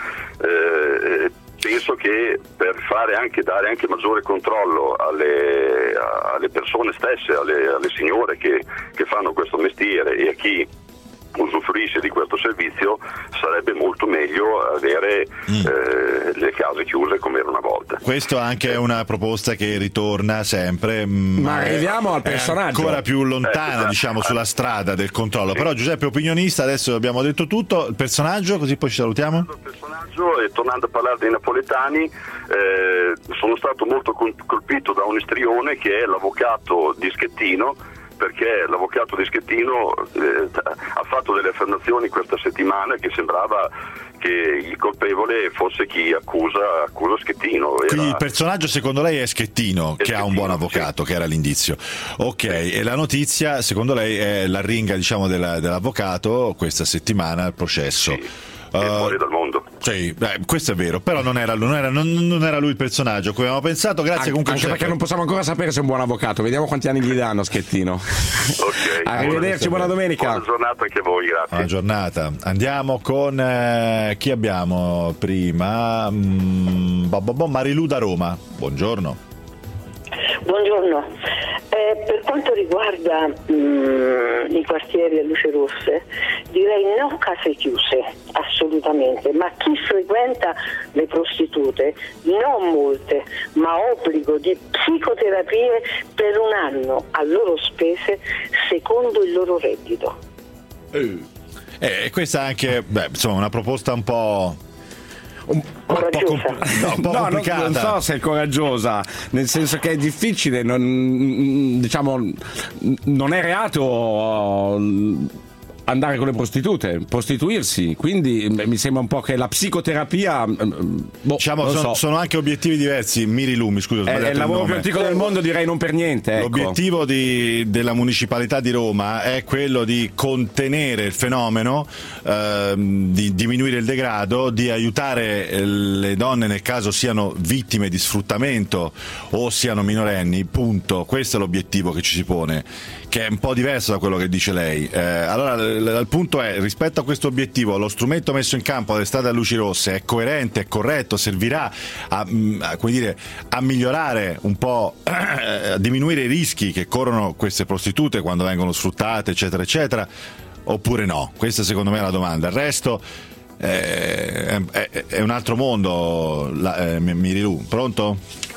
[SPEAKER 10] Eh, penso che per fare anche, dare anche maggiore controllo alle, alle persone stesse, alle, alle signore che, che fanno questo mestiere e a chi usufruisce di questo servizio, sarebbe molto meglio avere mm. eh, le case chiuse come era una volta.
[SPEAKER 2] Questo anche è una proposta che ritorna sempre,
[SPEAKER 7] ma arriviamo al personaggio,
[SPEAKER 2] ancora più lontana, eh, esatto. diciamo, sulla strada del controllo. Sì. Però Giuseppe opinionista, adesso abbiamo detto tutto. Il personaggio, così poi ci salutiamo.
[SPEAKER 10] Il personaggio, e tornando a parlare dei napoletani, eh, sono stato molto colpito da un istrione che è l'avvocato di Schettino, perché l'avvocato di Schettino eh, ha fatto delle affermazioni questa settimana che sembrava che il colpevole fosse chi accusa, accusa Schettino. Era...
[SPEAKER 2] Quindi il personaggio secondo lei è Schettino, è che Schettino, ha un buon avvocato, sì. Che era l'indizio. Ok, sì. E la notizia secondo lei è l'arringa, diciamo, della, dell'avvocato questa settimana al processo.
[SPEAKER 10] Sì. È fuori dal mondo.
[SPEAKER 2] Sì, beh, questo è vero, però non era, non, era, non, non era lui il personaggio come avevamo pensato. Grazie. An- comunque
[SPEAKER 7] anche perché non possiamo ancora sapere se è un buon avvocato. Vediamo quanti anni gli danno Schettino.
[SPEAKER 10] Ok.
[SPEAKER 7] Arrivederci, buona domenica.
[SPEAKER 10] Buona giornata anche a voi, grazie.
[SPEAKER 2] Buona giornata. Andiamo con eh, chi abbiamo prima? Mm, bo, bo, bo, Marilu da Roma. Buongiorno.
[SPEAKER 11] Buongiorno. Eh, per quanto riguarda mh, i quartieri a luce rosse, direi no case chiuse, assolutamente, ma chi frequenta le prostitute non multe, ma obbligo di psicoterapie per un anno a loro spese secondo il loro reddito.
[SPEAKER 2] E eh, questa è anche, beh, insomma, una proposta un po'... Un, un po', compl- no, un po'
[SPEAKER 7] no,
[SPEAKER 2] complicata.
[SPEAKER 7] Non, non so se è coraggiosa, nel senso che è difficile, non, diciamo, non è reato andare con le prostitute, prostituirsi, quindi mi sembra un po' che la psicoterapia, boh,
[SPEAKER 2] diciamo, sono,
[SPEAKER 7] so.
[SPEAKER 2] sono anche obiettivi diversi. Mirilu, mi scuso,
[SPEAKER 7] è, è il lavoro
[SPEAKER 2] il
[SPEAKER 7] più antico del mondo, direi non per niente, ecco.
[SPEAKER 2] L'obiettivo di, della municipalità di Roma è quello di contenere il fenomeno, ehm, di diminuire il degrado, di aiutare le donne nel caso siano vittime di sfruttamento o siano minorenni, punto. Questo è l'obiettivo che ci si pone, che è un po' diverso da quello che dice lei. Eh, allora il punto è, rispetto a questo obiettivo, lo strumento messo in campo dalle strade a luci rosse è coerente, è corretto, servirà a, a, come dire, a migliorare un po', a diminuire i rischi che corrono queste prostitute quando vengono sfruttate, eccetera eccetera, oppure no? Questa secondo me è la domanda. Il resto eh, è, è un altro mondo. La, eh, Mirilu, pronto?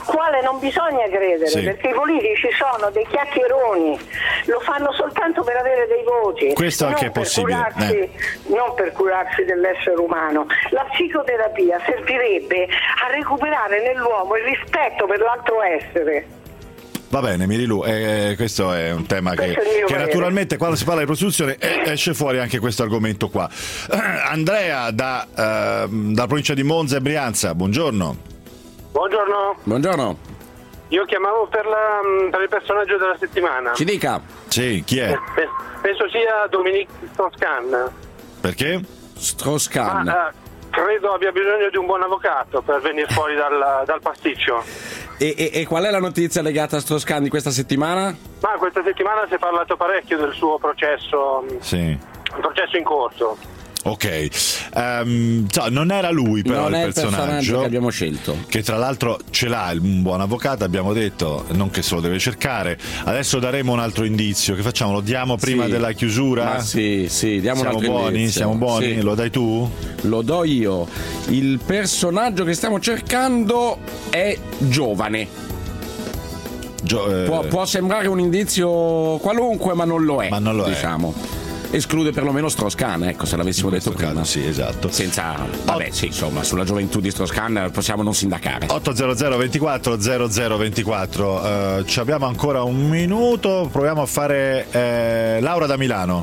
[SPEAKER 11] quale non bisogna credere,
[SPEAKER 2] Sì.
[SPEAKER 11] perché i politici sono dei chiacchieroni, lo fanno soltanto per avere dei voti.
[SPEAKER 2] Questo
[SPEAKER 11] non
[SPEAKER 2] anche è
[SPEAKER 11] per
[SPEAKER 2] possibile,
[SPEAKER 11] curarsi,
[SPEAKER 2] eh.
[SPEAKER 11] non per curarsi dell'essere umano. La psicoterapia servirebbe a recuperare nell'uomo il rispetto per l'altro essere.
[SPEAKER 2] Va bene, Mirilu, eh, questo è un tema che,
[SPEAKER 11] Questo è il mio
[SPEAKER 2] che
[SPEAKER 11] parere.
[SPEAKER 2] naturalmente quando si parla di prostituzione eh, esce fuori anche questo argomento qua. Eh, Andrea da, eh, dalla provincia di Monza e Brianza, buongiorno.
[SPEAKER 12] Buongiorno,
[SPEAKER 7] Buongiorno,
[SPEAKER 12] io chiamavo per, la, per il personaggio della settimana.
[SPEAKER 7] ci dica.
[SPEAKER 2] Sì, chi è?
[SPEAKER 12] Pe- Penso sia Dominique Strauss-Kahn,
[SPEAKER 2] Perché?
[SPEAKER 7] Strauss-Kahn.
[SPEAKER 12] ma eh, credo abbia bisogno di un buon avvocato per venire fuori dal, dal pasticcio.
[SPEAKER 7] E, e, e qual è la notizia legata a Strauss-Kahn di questa settimana?
[SPEAKER 12] Ma questa settimana si è parlato parecchio del suo processo,
[SPEAKER 2] Sì.
[SPEAKER 12] un processo in corso.
[SPEAKER 2] Ok, Ehm, cioè, non era lui però
[SPEAKER 7] Non
[SPEAKER 2] il
[SPEAKER 7] è il
[SPEAKER 2] personaggio,
[SPEAKER 7] personaggio che abbiamo scelto.
[SPEAKER 2] che tra l'altro ce l'ha un buon avvocato, abbiamo detto, non che se lo deve cercare. Adesso daremo un altro indizio, che facciamo? Lo diamo prima
[SPEAKER 7] Sì.
[SPEAKER 2] della chiusura?
[SPEAKER 7] Ma sì, sì, diamo
[SPEAKER 2] Siamo
[SPEAKER 7] un altro
[SPEAKER 2] buoni?
[SPEAKER 7] indizio.
[SPEAKER 2] Siamo buoni?
[SPEAKER 7] Sì.
[SPEAKER 2] Lo dai tu?
[SPEAKER 7] Lo do io. Il personaggio che stiamo cercando è giovane.
[SPEAKER 2] Gio- eh,
[SPEAKER 7] Può, può sembrare un indizio qualunque, ma non lo è.
[SPEAKER 2] Ma non lo è.
[SPEAKER 7] diciamo. Esclude perlomeno Strauss-Kahn, ecco, se l'avessimo detto prima.
[SPEAKER 2] Sì, esatto.
[SPEAKER 7] Senza. Vabbè, sì, insomma, sulla gioventù di Strauss-Kahn possiamo non sindacare.
[SPEAKER 2] ottocento ventiquattro zero zero ventiquattro, eh, ci abbiamo ancora un minuto, proviamo a fare eh, Laura da Milano.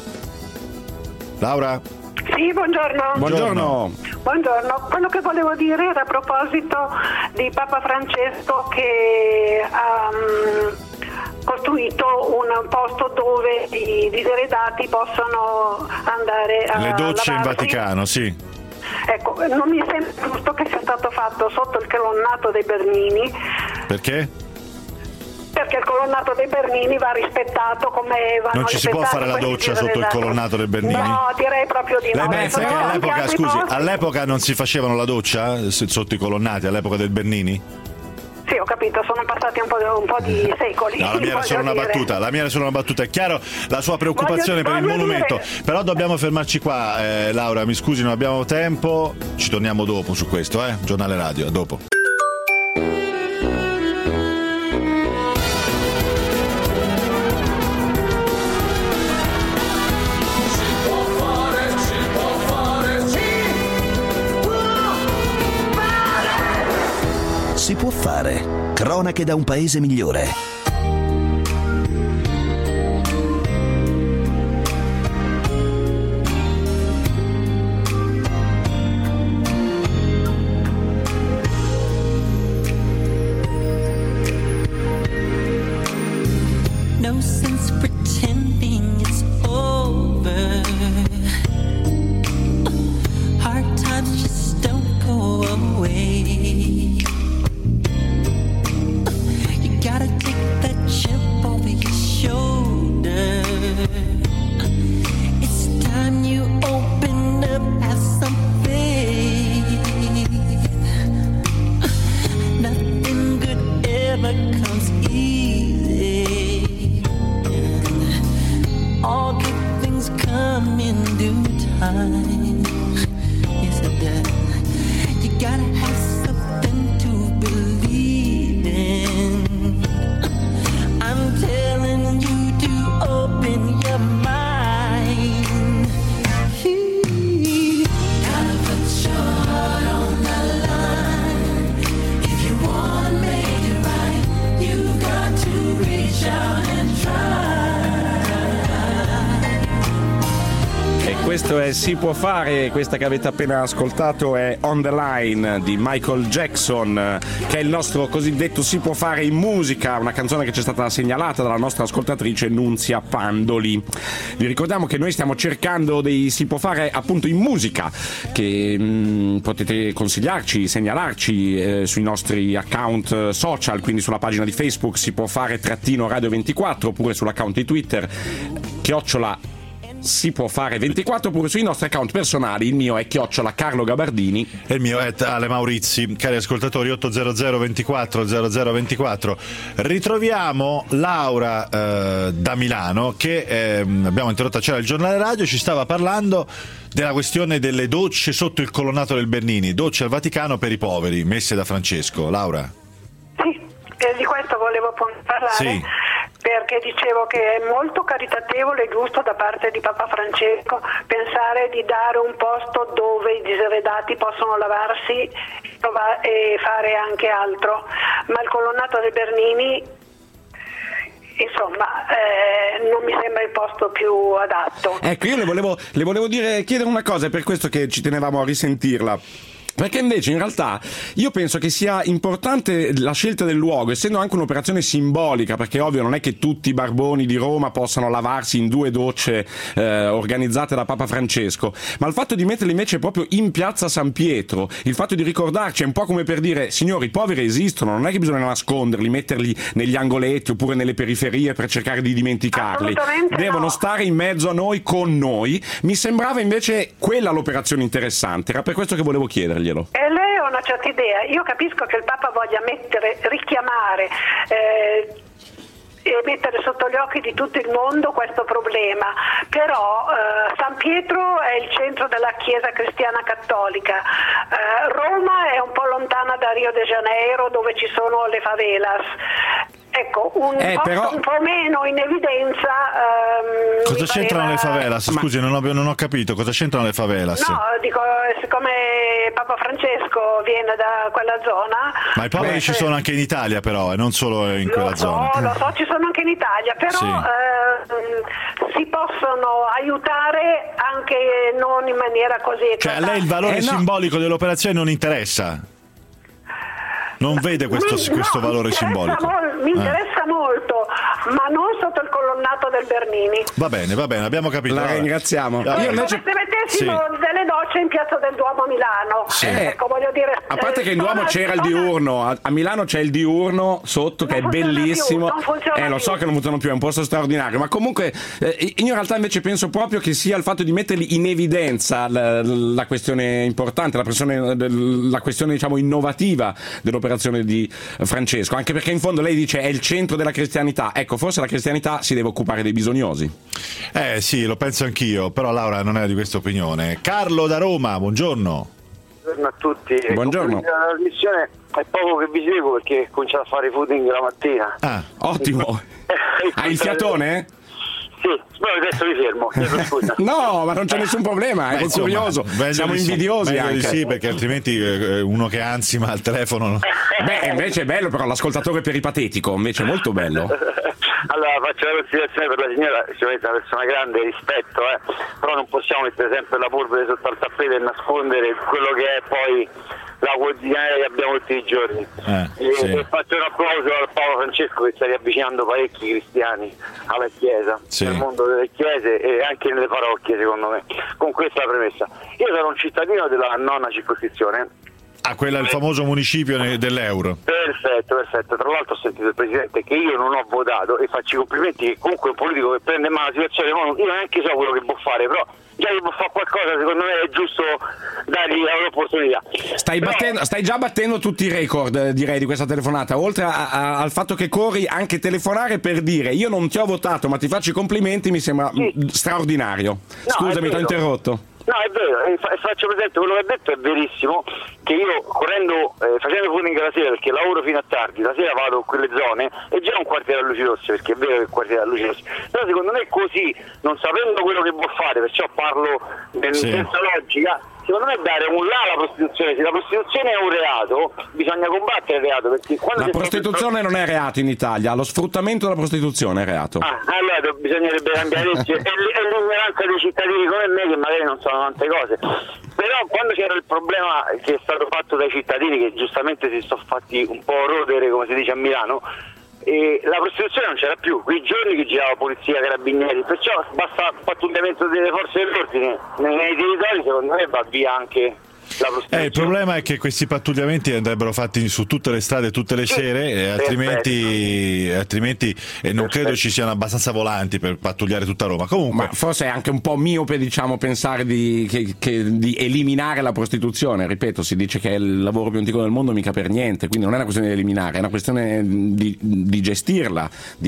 [SPEAKER 2] Laura?
[SPEAKER 11] Sì, buongiorno.
[SPEAKER 7] Buongiorno.
[SPEAKER 11] Buongiorno, quello che volevo dire era a proposito di Papa Francesco che ha um, costruito un posto dove i diseredati possono andare a
[SPEAKER 2] Le docce in
[SPEAKER 11] lavarsi.
[SPEAKER 2] Vaticano, sì.
[SPEAKER 11] Ecco, non mi sembra giusto che sia stato fatto sotto il colonnato dei Bernini,
[SPEAKER 2] Perché?
[SPEAKER 11] perché il colonnato dei Bernini va rispettato come vanno
[SPEAKER 2] Non ci si può
[SPEAKER 11] rispettati
[SPEAKER 2] fare la
[SPEAKER 11] questi
[SPEAKER 2] doccia sotto il
[SPEAKER 11] diseredati.
[SPEAKER 2] colonnato dei Bernini?
[SPEAKER 11] No, direi proprio di no.
[SPEAKER 2] Lei pensa
[SPEAKER 11] Sono
[SPEAKER 2] che
[SPEAKER 11] anche
[SPEAKER 2] all'epoca,
[SPEAKER 11] altri
[SPEAKER 2] scusi,
[SPEAKER 11] posti-
[SPEAKER 2] all'epoca non si facevano la doccia eh, s- sotto i colonnati, all'epoca del Bernini?
[SPEAKER 11] Sì, ho capito, sono passati un po', un po' di secoli.
[SPEAKER 2] No, la mia era
[SPEAKER 11] voglio
[SPEAKER 2] solo una
[SPEAKER 11] dire.
[SPEAKER 2] battuta, la mia era solo una battuta. È chiaro la sua preoccupazione
[SPEAKER 11] Voglio-
[SPEAKER 2] per il
[SPEAKER 11] voglio
[SPEAKER 2] monumento,
[SPEAKER 11] dire-
[SPEAKER 2] però dobbiamo fermarci qua, eh, Laura, mi scusi, non abbiamo tempo, ci torniamo dopo su questo, eh? Giornale radio, a dopo.
[SPEAKER 1] Si può fare. Cronache da un paese migliore.
[SPEAKER 13] No sense pretending it's over. Hard times just don't go away. You gotta take that chip over your shoulder. It's time you open up, have some faith. Nothing good ever comes easy. All good things come in due time. Yes, it does. You gotta have something to believe in. I'm telling you to open your mind. Gotta put your heart on the line. If you want to make it right, you got to reach out and try.
[SPEAKER 7] E questo è Si può fare, questa che avete appena ascoltato è On the Line di Michael Jackson, che è il nostro cosiddetto Si può fare in musica, una canzone che ci è stata segnalata dalla nostra ascoltatrice Nunzia Pandoli. Vi ricordiamo che noi stiamo cercando dei Si può fare appunto in musica, che mh, potete consigliarci, segnalarci eh, sui nostri account social, quindi sulla pagina di Facebook Si può fare trattino Radio ventiquattro, oppure sull'account di Twitter chiocciola Si può fare ventiquattro, oppure sui nostri account personali. Il mio è chiocciola Carlo Gabardini
[SPEAKER 2] E il mio è Ale Maurizi. Cari ascoltatori, ottocento ventiquattro zero zero ventiquattro. Ritroviamo Laura eh, da Milano, che eh, abbiamo interrotto, c'era il giornale radio, ci stava parlando della questione delle docce sotto il colonnato del Bernini, docce al Vaticano per i poveri, messe da Francesco. Laura?
[SPEAKER 14] eh, di questo volevo parlare.
[SPEAKER 2] Sì.
[SPEAKER 14] Perché dicevo che è molto caritatevole e giusto da parte di Papa Francesco pensare di dare un posto dove i diseredati possono lavarsi e fare anche altro, ma il colonnato del Bernini, insomma, eh, non mi sembra il posto più adatto.
[SPEAKER 7] Ecco, io le volevo, le volevo dire, chiedere una cosa, è per questo che ci tenevamo a risentirla. Perché invece in realtà io penso che sia importante la scelta del luogo, essendo anche un'operazione simbolica, perché ovvio non è che tutti i barboni di Roma possano lavarsi in due docce eh, organizzate da Papa Francesco, ma il fatto di metterli invece proprio in piazza San Pietro, il fatto di ricordarci, è un po' come per dire: signori, i poveri esistono, non è che bisogna nasconderli, metterli negli angoletti oppure nelle periferie per cercare di dimenticarli, devono
[SPEAKER 14] no.
[SPEAKER 7] stare in mezzo a noi, con noi. Mi sembrava invece quella l'operazione interessante, era per questo che volevo chiederglielo.
[SPEAKER 14] E lei ha una certa idea. Io capisco che il Papa voglia mettere, richiamare eh, e mettere sotto gli occhi di tutto il mondo questo problema, però eh, San Pietro è il centro della Chiesa cristiana cattolica, eh, Roma è un po' lontana da Rio de Janeiro dove ci sono le favelas. Ecco, un,
[SPEAKER 2] Eh,
[SPEAKER 14] posto
[SPEAKER 2] però-
[SPEAKER 14] un po' meno in evidenza. ehm,
[SPEAKER 2] Cosa
[SPEAKER 14] mi
[SPEAKER 2] c'entrano le
[SPEAKER 14] pareva-
[SPEAKER 2] favelas? Scusi, non ho, non ho capito. Cosa c'entrano le favelas?
[SPEAKER 14] No, dico, siccome Papa Francesco viene da quella zona.
[SPEAKER 2] Ma i poveri
[SPEAKER 14] beh,
[SPEAKER 2] ci sono anche in Italia, però, e non solo in quella
[SPEAKER 14] lo
[SPEAKER 2] zona.
[SPEAKER 14] so, lo so, ci sono anche in Italia, però
[SPEAKER 2] Sì.
[SPEAKER 14] ehm, si possono aiutare anche non in maniera così.
[SPEAKER 2] Cioè, a lei il valore
[SPEAKER 14] Eh, no.
[SPEAKER 2] simbolico dell'operazione non interessa? Non vede questo,
[SPEAKER 14] Mi-
[SPEAKER 2] questo
[SPEAKER 14] no,
[SPEAKER 2] valore
[SPEAKER 14] mi interessa
[SPEAKER 2] simbolico?
[SPEAKER 14] mol- mi
[SPEAKER 2] Eh.
[SPEAKER 14] interessa molto, ma non sotto il colonnato del Bernini.
[SPEAKER 2] Va bene, va bene, abbiamo capito.
[SPEAKER 7] La
[SPEAKER 2] Vabbè.
[SPEAKER 7] ringraziamo.
[SPEAKER 2] Vabbè.
[SPEAKER 7] Io
[SPEAKER 14] Come
[SPEAKER 7] invece-
[SPEAKER 14] se mettessimo
[SPEAKER 2] Sì.
[SPEAKER 14] delle docce in Piazza del Duomo a Milano.
[SPEAKER 7] Sì.
[SPEAKER 14] Ecco, voglio dire.
[SPEAKER 7] A parte che in Duomo
[SPEAKER 14] suona-
[SPEAKER 7] c'era il
[SPEAKER 14] suona-
[SPEAKER 7] diurno, a, a Milano c'è il diurno sotto che è
[SPEAKER 14] Non funziona
[SPEAKER 7] bellissimo.
[SPEAKER 14] più, non funziona
[SPEAKER 7] eh, lo so
[SPEAKER 14] più.
[SPEAKER 7] che non funziona più, è un posto straordinario, ma comunque eh, io in realtà invece penso proprio che sia il fatto di metterli in evidenza la, la questione importante, la questione, la questione diciamo innovativa dell'operazione di Francesco, anche perché in fondo lei dice è il centro della cristianità. Ecco, forse la cristianità si deve occupare dei bisognosi.
[SPEAKER 2] Eh sì, lo penso anch'io, però Laura non è di questa opinione. Carlo da Roma, buongiorno.
[SPEAKER 15] Buongiorno a tutti.
[SPEAKER 7] Buongiorno.
[SPEAKER 15] La trasmissione è poco che vi seguo perché comincio a fare footing la mattina.
[SPEAKER 2] Ah,
[SPEAKER 7] ottimo. Hai il fiatone?
[SPEAKER 15] Sì, però adesso mi fermo. chiedo scusa.
[SPEAKER 7] No, ma non c'è nessun problema, è
[SPEAKER 2] Beh, insomma,
[SPEAKER 7] curioso.
[SPEAKER 2] meglio
[SPEAKER 7] Siamo
[SPEAKER 2] di sì,
[SPEAKER 7] invidiosi
[SPEAKER 2] meglio di
[SPEAKER 7] anche.
[SPEAKER 2] sì, perché altrimenti eh, uno che ansima al telefono.
[SPEAKER 7] Beh, invece è bello però l'ascoltatore peripatetico, invece è molto bello.
[SPEAKER 15] Allora faccio la considerazione per la signora, sicuramente è una persona grande, rispetto, eh, però non possiamo mettere sempre la polvere sotto al tappeto e nascondere quello che è poi la quotidianità che abbiamo tutti i giorni.
[SPEAKER 2] Eh,
[SPEAKER 15] e,
[SPEAKER 2] sì.
[SPEAKER 15] e faccio un applauso al Papa Francesco che sta riavvicinando parecchi cristiani alla Chiesa,
[SPEAKER 2] Sì.
[SPEAKER 15] nel mondo delle chiese e anche nelle parrocchie secondo me. Con questa premessa, io sono un cittadino della nona circoscrizione.
[SPEAKER 2] Ah, quella è il famoso municipio ne- dell'euro.
[SPEAKER 15] Perfetto, perfetto. Tra l'altro ho sentito il Presidente che io non ho votato e faccio i complimenti che comunque un politico che prende in mano la situazione, mo io neanche so quello che può fare, però già che può fare qualcosa secondo me è giusto dargli l'opportunità.
[SPEAKER 7] Stai,
[SPEAKER 15] Però-
[SPEAKER 7] battendo, stai già battendo tutti i record, eh, direi, di questa telefonata. Oltre a- a- al fatto che corri, anche telefonare per dire io non ti ho votato ma ti faccio i complimenti mi sembra mm, straordinario. Scusami,
[SPEAKER 15] è
[SPEAKER 7] ti ho
[SPEAKER 15] vero.
[SPEAKER 7] interrotto.
[SPEAKER 15] No, è vero, e fa- faccio presente quello che ha detto è verissimo, che io correndo, eh, facendo footing la sera perché lavoro fino a tardi, la sera vado in quelle zone e già un quartiere a luci rosse, perché è vero che è un quartiere a luci rosse, però secondo me così, non sapendo quello che vuol fare, perciò parlo nel
[SPEAKER 2] Sì.
[SPEAKER 15] senso logica, secondo me dare un là alla prostituzione. Se la prostituzione è un reato, bisogna combattere il reato, perché quando
[SPEAKER 7] La
[SPEAKER 15] si-
[SPEAKER 7] prostituzione non è reato in Italia, lo sfruttamento della prostituzione è reato.
[SPEAKER 15] Ah, allora do- bisognerebbe cambiare legge. È, l- è l'ignoranza dei cittadini come me che magari non sanno tante cose. Però quando c'era il problema che è stato fatto dai cittadini, che giustamente si sono fatti un po' rodere, come si dice a Milano, e la prostituzione non c'era più, quei giorni che girava polizia, carabinieri, perciò basta il pattugliamento delle forze dell'ordine nei, nei territori, secondo me va via anche la prostituzione.
[SPEAKER 2] Eh, il problema è che questi pattugliamenti andrebbero fatti su tutte le strade tutte le
[SPEAKER 15] Sì,
[SPEAKER 2] sere, e altrimenti, altrimenti e non credo ci siano abbastanza volanti per pattugliare tutta Roma. Comunque,
[SPEAKER 7] Ma forse è anche un po' miope, diciamo, pensare di, che, che- di eliminare la prostituzione. Ripeto, si dice che è il lavoro più antico del mondo, mica per niente. Quindi non è una questione di eliminare, è una questione di, di gestirla.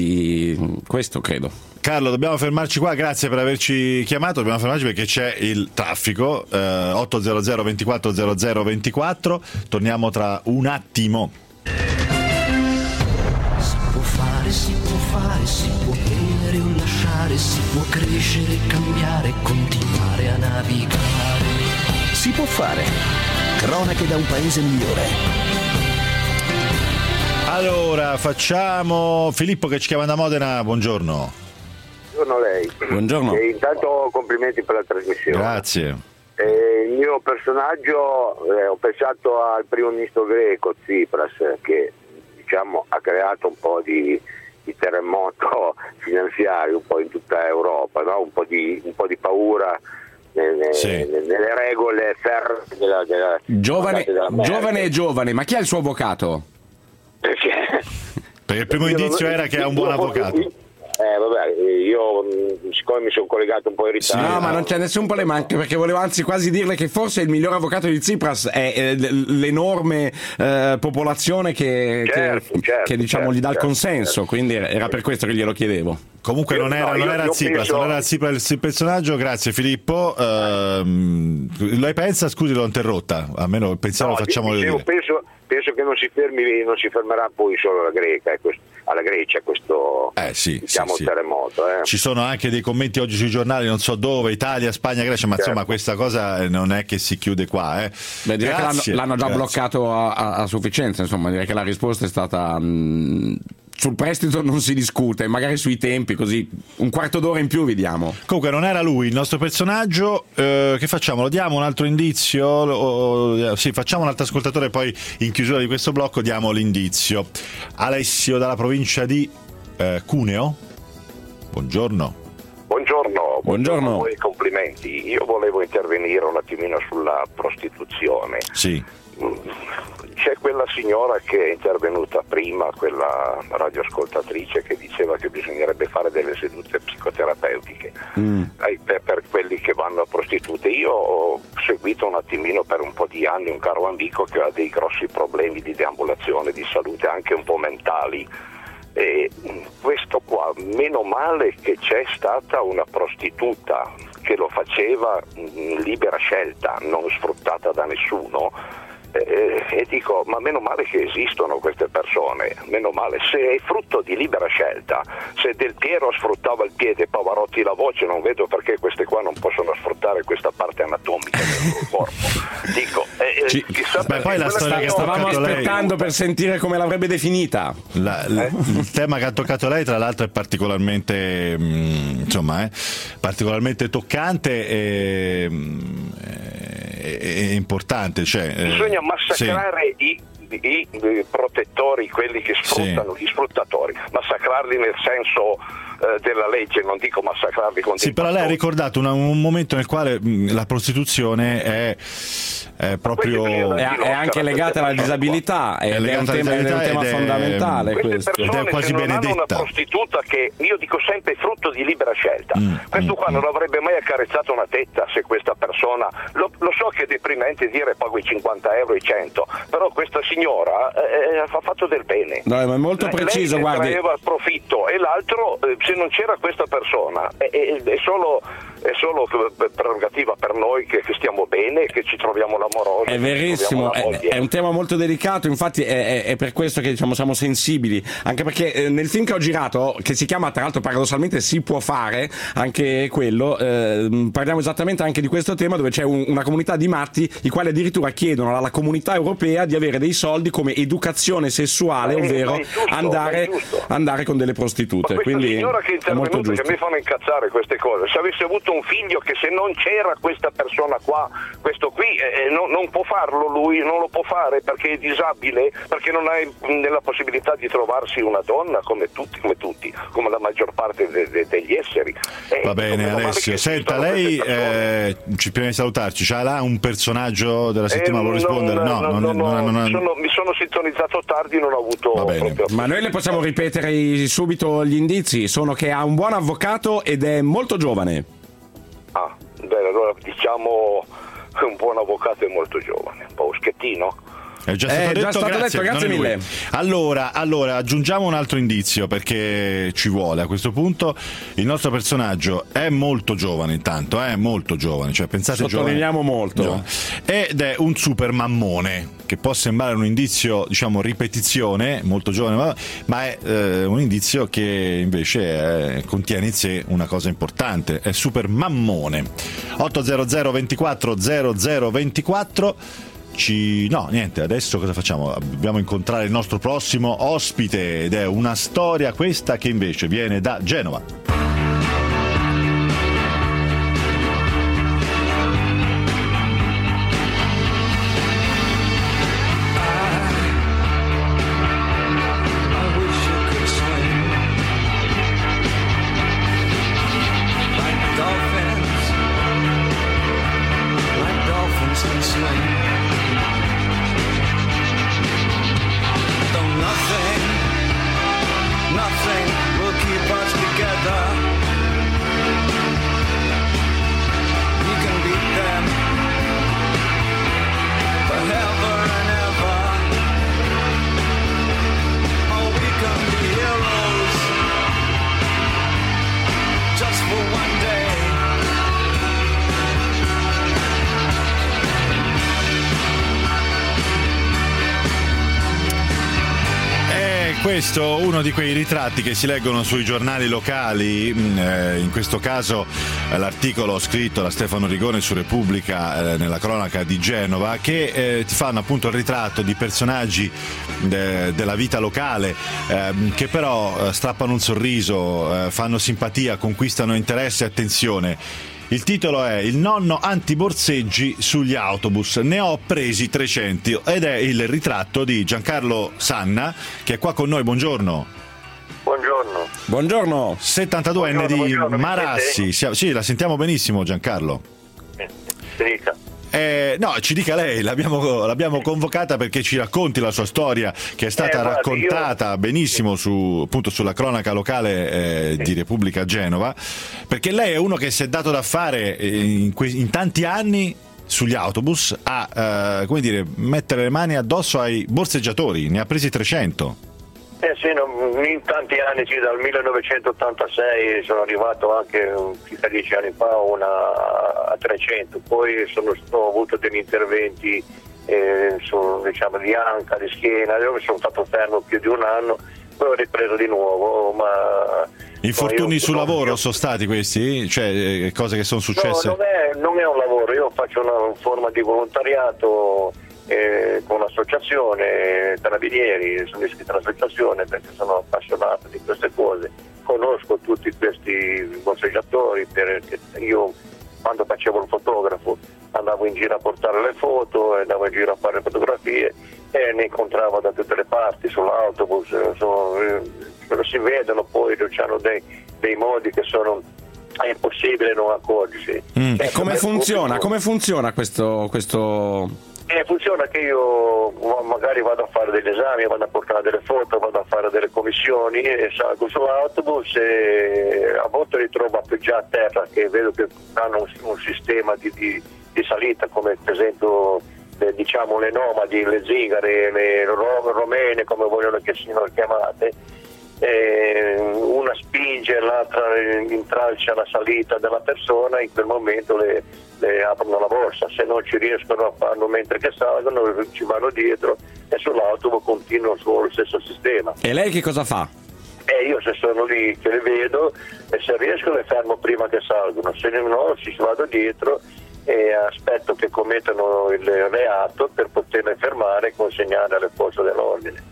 [SPEAKER 7] Di questo credo.
[SPEAKER 2] Carlo, dobbiamo fermarci qua, grazie per averci chiamato, dobbiamo fermarci perché c'è il traffico, eh, ottocento ventiquattro zero zero ventiquattro, torniamo tra un attimo.
[SPEAKER 16] può fare, si può fare, si può prendere o lasciare, si può crescere, cambiare, continuare a navigare.
[SPEAKER 1] Si può fare. Cronache da un paese migliore.
[SPEAKER 2] Allora, facciamo Filippo che ci chiama da Modena, buongiorno.
[SPEAKER 17] Buongiorno a lei.
[SPEAKER 7] Buongiorno.
[SPEAKER 17] E intanto complimenti per la trasmissione.
[SPEAKER 2] Grazie.
[SPEAKER 17] Eh, il mio personaggio, eh, ho pensato al primo ministro greco Tsipras, che diciamo ha creato un po' di, di terremoto finanziario un po' in tutta Europa, no? un, po di, un po' di paura nelle,
[SPEAKER 7] Sì.
[SPEAKER 17] nelle regole ferme della, della,
[SPEAKER 7] Giovane,
[SPEAKER 17] della
[SPEAKER 7] giovane e giovane, ma chi è il suo avvocato?
[SPEAKER 2] Perché il primo indizio era che è un buon avvocato.
[SPEAKER 17] Eh vabbè, io mh, siccome mi sono collegato un po' in ritardo.
[SPEAKER 7] No, ma non c'è nessun problema, anche perché volevo anzi quasi dirle che forse il miglior avvocato di Tsipras è eh, l'enorme eh, popolazione che,
[SPEAKER 17] Certo,
[SPEAKER 7] che,
[SPEAKER 17] certo,
[SPEAKER 7] che diciamo
[SPEAKER 17] certo,
[SPEAKER 7] gli dà il
[SPEAKER 17] certo,
[SPEAKER 7] consenso,
[SPEAKER 17] certo.
[SPEAKER 7] quindi era per questo che glielo chiedevo.
[SPEAKER 2] Comunque non era,
[SPEAKER 17] no,
[SPEAKER 2] non
[SPEAKER 17] io-
[SPEAKER 2] era
[SPEAKER 17] io
[SPEAKER 2] Tsipras,
[SPEAKER 17] penso-
[SPEAKER 2] non era Tsipras il personaggio, grazie Filippo. Ehm, lei pensa, scusi l'ho interrotta, almeno il pensiero
[SPEAKER 17] No,
[SPEAKER 2] lo facciamo
[SPEAKER 17] dicevo,
[SPEAKER 2] dire.
[SPEAKER 17] penso, penso che non si fermi, non si fermerà poi solo alla Grecia, eh, questo- alla Grecia questo
[SPEAKER 2] Eh sì,
[SPEAKER 17] diciamo
[SPEAKER 2] sì, sì.
[SPEAKER 17] terremoto. Eh.
[SPEAKER 2] Ci sono anche dei commenti oggi sui giornali, non so dove, Italia, Spagna, Grecia, ma
[SPEAKER 17] Certo.
[SPEAKER 2] insomma questa cosa eh, non è che si chiude qua. Eh.
[SPEAKER 7] Beh, direi
[SPEAKER 2] Grazie,
[SPEAKER 7] che l'hanno, l'hanno già
[SPEAKER 2] grazie.
[SPEAKER 7] bloccato a, a- a sufficienza, insomma, direi che la risposta è stata mh, sul prestito non si discute, magari sui tempi, così un quarto d'ora in più vi diamo.
[SPEAKER 2] Comunque non era lui il nostro personaggio, eh, che facciamo? Lo diamo un altro indizio? O- sì, facciamo un altro ascoltatore, poi in chiusura di questo blocco diamo l'indizio. Alessio dalla provincia di eh, Cuneo, buongiorno.
[SPEAKER 18] Buongiorno,
[SPEAKER 7] Buongiorno.
[SPEAKER 18] a voi, complimenti. Io volevo intervenire un attimino sulla prostituzione.
[SPEAKER 2] Sì.
[SPEAKER 18] C'è quella signora che è intervenuta prima, quella radioascoltatrice, che diceva che bisognerebbe fare delle sedute psicoterapeutiche eh, per, per quelli che vanno a prostitute. Io ho seguito un attimino per un po' di anni un caro amico che ha dei grossi problemi di deambulazione, di salute, anche un po' mentali. E questo qua, meno male che c'è stata una prostituta che lo faceva in libera scelta, non sfruttata da nessuno, eh, e dico, ma meno male che esistono queste persone, meno male. Se è frutto di libera scelta, se Del Piero sfruttava il piede, Pavarotti la voce, non vedo perché queste qua non possono sfruttare questa parte anatomica del loro corpo. Dico, eh,
[SPEAKER 7] Ci-
[SPEAKER 18] chissà
[SPEAKER 2] Beh, poi la
[SPEAKER 18] perché
[SPEAKER 2] storia
[SPEAKER 18] quella
[SPEAKER 2] che
[SPEAKER 18] signora-
[SPEAKER 2] sta
[SPEAKER 7] Stavamo
[SPEAKER 2] lei.
[SPEAKER 7] aspettando per sentire come l'avrebbe definita.
[SPEAKER 2] La- l- Il tema che ha toccato lei, tra l'altro, è particolarmente, mh, insomma, eh, particolarmente toccante e, mh, e- e importante. Cioè, eh,
[SPEAKER 18] Bisogna massacrare i, i- i protettori, quelli che sfruttano, gli sfruttatori, massacrarli nel senso eh, della legge, non dico massacrarli con
[SPEAKER 2] Sì,
[SPEAKER 18] dei
[SPEAKER 2] però lei ha
[SPEAKER 18] bastoni.
[SPEAKER 2] ricordato una- un momento nel quale mh, la prostituzione è, è proprio
[SPEAKER 7] È, è anche legata alla disabilità, ed è, un
[SPEAKER 2] legata alla
[SPEAKER 7] tema, ed è un
[SPEAKER 2] disabilità
[SPEAKER 7] tema
[SPEAKER 2] ed è-
[SPEAKER 7] fondamentale
[SPEAKER 18] Queste
[SPEAKER 7] questo.
[SPEAKER 18] persone
[SPEAKER 2] Ed è quasi
[SPEAKER 18] che non hanno una
[SPEAKER 2] benedetta.
[SPEAKER 18] prostituta che io dico sempre è frutto di libera scelta.
[SPEAKER 2] Mm,
[SPEAKER 18] Questo qua non avrebbe mai accarezzato una tetta se questa persona, lo, lo so che è deprimente dire pago i cinquanta euro e i cento, però questa signora eh, ha fatto del bene.
[SPEAKER 7] No, ma è molto
[SPEAKER 18] Lei-
[SPEAKER 7] preciso,
[SPEAKER 18] lei
[SPEAKER 7] guardi.
[SPEAKER 18] traeva il profitto, e l'altro, eh, se non c'era questa persona, è, è- è solo, è solo prerogativa per noi che, che stiamo bene, che ci troviamo l'amoroso.
[SPEAKER 7] È verissimo, è, è un tema molto delicato, infatti è, è- è per questo che diciamo siamo sensibili, anche perché eh, nel film che ho girato, che si chiama tra l'altro paradossalmente Si può fare, anche quello, eh, parliamo esattamente anche di questo tema, dove c'è un- una comunità di matti i quali addirittura chiedono alla comunità europea di avere dei soldi come educazione sessuale,
[SPEAKER 18] Ma è-
[SPEAKER 7] ovvero
[SPEAKER 18] ma è giusto,
[SPEAKER 7] andare,
[SPEAKER 18] è giusto.
[SPEAKER 7] andare con delle prostitute.
[SPEAKER 18] Ma questa
[SPEAKER 7] Quindi
[SPEAKER 18] signora che è
[SPEAKER 7] è molto
[SPEAKER 18] intervenuta,
[SPEAKER 7] giusto.
[SPEAKER 18] che mi fanno incazzare queste cose, se avesse avuto un figlio, che se non c'era questa persona qua, questo qui eh, non, non può farlo lui, non lo può fare perché è disabile, perché non ha nella possibilità di trovarsi una donna come tutti, come tutti, come la maggior parte de- de- degli esseri. Eh,
[SPEAKER 2] Va bene,
[SPEAKER 18] meno male
[SPEAKER 2] Alessio.
[SPEAKER 18] che
[SPEAKER 2] Senta,
[SPEAKER 18] esistono
[SPEAKER 2] lei,
[SPEAKER 18] queste persone.
[SPEAKER 2] eh, ci prima di salutarci, c'ha là un personaggio della settimana,
[SPEAKER 18] Eh,
[SPEAKER 2] vuole rispondere? No,
[SPEAKER 18] no,
[SPEAKER 2] non-
[SPEAKER 18] no,
[SPEAKER 2] non-
[SPEAKER 18] no,
[SPEAKER 2] non-
[SPEAKER 18] mi sono- mi sono sintonizzato tardi, non ho avuto
[SPEAKER 2] Va bene.
[SPEAKER 18] proprio.
[SPEAKER 7] Ma noi le possiamo ripetere i- subito gli indizi, sono che ha un buon avvocato ed è molto giovane.
[SPEAKER 18] Ah, bene, allora diciamo che un buon avvocato è molto giovane, un po' schettino.
[SPEAKER 2] È già stato
[SPEAKER 7] Eh,
[SPEAKER 2] detto,
[SPEAKER 7] già stato
[SPEAKER 2] grazie,
[SPEAKER 7] detto, grazie
[SPEAKER 2] non è lui.
[SPEAKER 7] mille.
[SPEAKER 2] Allora, allora, aggiungiamo un altro indizio perché ci vuole a questo punto. Il nostro personaggio è molto giovane, intanto, è molto giovane, cioè pensate giovane.
[SPEAKER 7] Sottolineiamo molto.
[SPEAKER 2] Giovane. Ed è un super mammone, che può sembrare un indizio, diciamo, ripetizione, molto giovane, ma, ma è eh, un indizio che invece è, contiene in sé una cosa importante, è super mammone. otto zero zero ventiquattro zero zero ventiquattro. Ci... No, niente, adesso cosa facciamo? Dobbiamo incontrare il nostro prossimo ospite ed è una storia questa che invece viene da Genova. Questo uno di quei ritratti che si leggono sui giornali locali, eh, in questo caso eh, l'articolo scritto da Stefano Rigone su Repubblica eh, nella cronaca di Genova, che eh, ti fanno appunto il ritratto di personaggi de- della vita locale eh, che però eh, strappano un sorriso, eh, fanno simpatia, conquistano interesse e attenzione. Il titolo è Il nonno antiborseggi sugli autobus, ne ho presi trecento, ed è il ritratto di Giancarlo Sanna, che è qua con noi. Buongiorno.
[SPEAKER 19] Buongiorno.
[SPEAKER 7] Buongiorno.
[SPEAKER 2] settantaduenne di
[SPEAKER 19] buongiorno, mi
[SPEAKER 2] Marassi. Sì, sì, la sentiamo benissimo, Giancarlo.
[SPEAKER 19] Si dica.
[SPEAKER 2] Eh, no, ci dica lei, l'abbiamo, l'abbiamo convocata perché ci racconti la sua storia, che è stata
[SPEAKER 19] Eh, guardi,
[SPEAKER 2] raccontata
[SPEAKER 19] io-
[SPEAKER 2] benissimo su, appunto, sulla cronaca locale eh, di Repubblica Genova, perché lei è uno che si è dato da fare eh, in, que- in tanti anni sugli autobus a eh, come dire, mettere le mani addosso ai borseggiatori, ne ha presi trecento.
[SPEAKER 19] Eh sì, no, in tanti anni, sì, dal millenovecentottantasei sono arrivato anche circa dieci anni fa una, a trecento, poi sono, ho avuto degli interventi eh, su, diciamo, di anca, di schiena, io sono stato fermo più di un anno, poi ho ripreso di nuovo, ma...
[SPEAKER 2] Infortuni
[SPEAKER 19] io-
[SPEAKER 2] sul
[SPEAKER 19] no,
[SPEAKER 2] lavoro
[SPEAKER 19] io-
[SPEAKER 2] sono stati questi? Cioè eh, cose che sono successe?
[SPEAKER 19] No, non è, non è un lavoro, io faccio una forma di volontariato eh, con l'associazione Carabinieri, sono iscritto all'associazione perché sono appassionato di queste cose, conosco tutti questi borseggiatori perché io quando facevo il fotografo andavo in giro a portare le foto, andavo in giro a fare le fotografie e ne incontravo da tutte le parti sull'autobus, insomma, eh, si vedono, poi hanno dei, dei modi che sono è impossibile non accorgersi.
[SPEAKER 7] Mm.
[SPEAKER 19] Eh,
[SPEAKER 7] E come
[SPEAKER 19] per
[SPEAKER 7] funziona?
[SPEAKER 19] pubblico-
[SPEAKER 7] Come funziona questo, questo...
[SPEAKER 19] Eh, funziona che io magari vado a fare degli esami, vado a portare delle foto, vado a fare delle commissioni e salgo sull'autobus e a volte li trovo appoggiati a terra, che vedo che hanno un, un sistema di, di, di salita, come per esempio le, diciamo le nomadi, le zingare, le ro- romene, come vogliono che siano chiamate. Eh, una spinge, l'altra intralcia la salita della persona, in quel momento le, le aprono la borsa, se non ci riescono a farlo mentre che salgono ci vanno dietro e sull'autobus continuano sullo stesso sistema.
[SPEAKER 7] E lei che cosa fa?
[SPEAKER 19] E io se sono lì che le vedo e se riesco le fermo prima che salgono, se no ci vado dietro e aspetto che commettano il reato per poterle fermare e consegnare alle forze dell'ordine.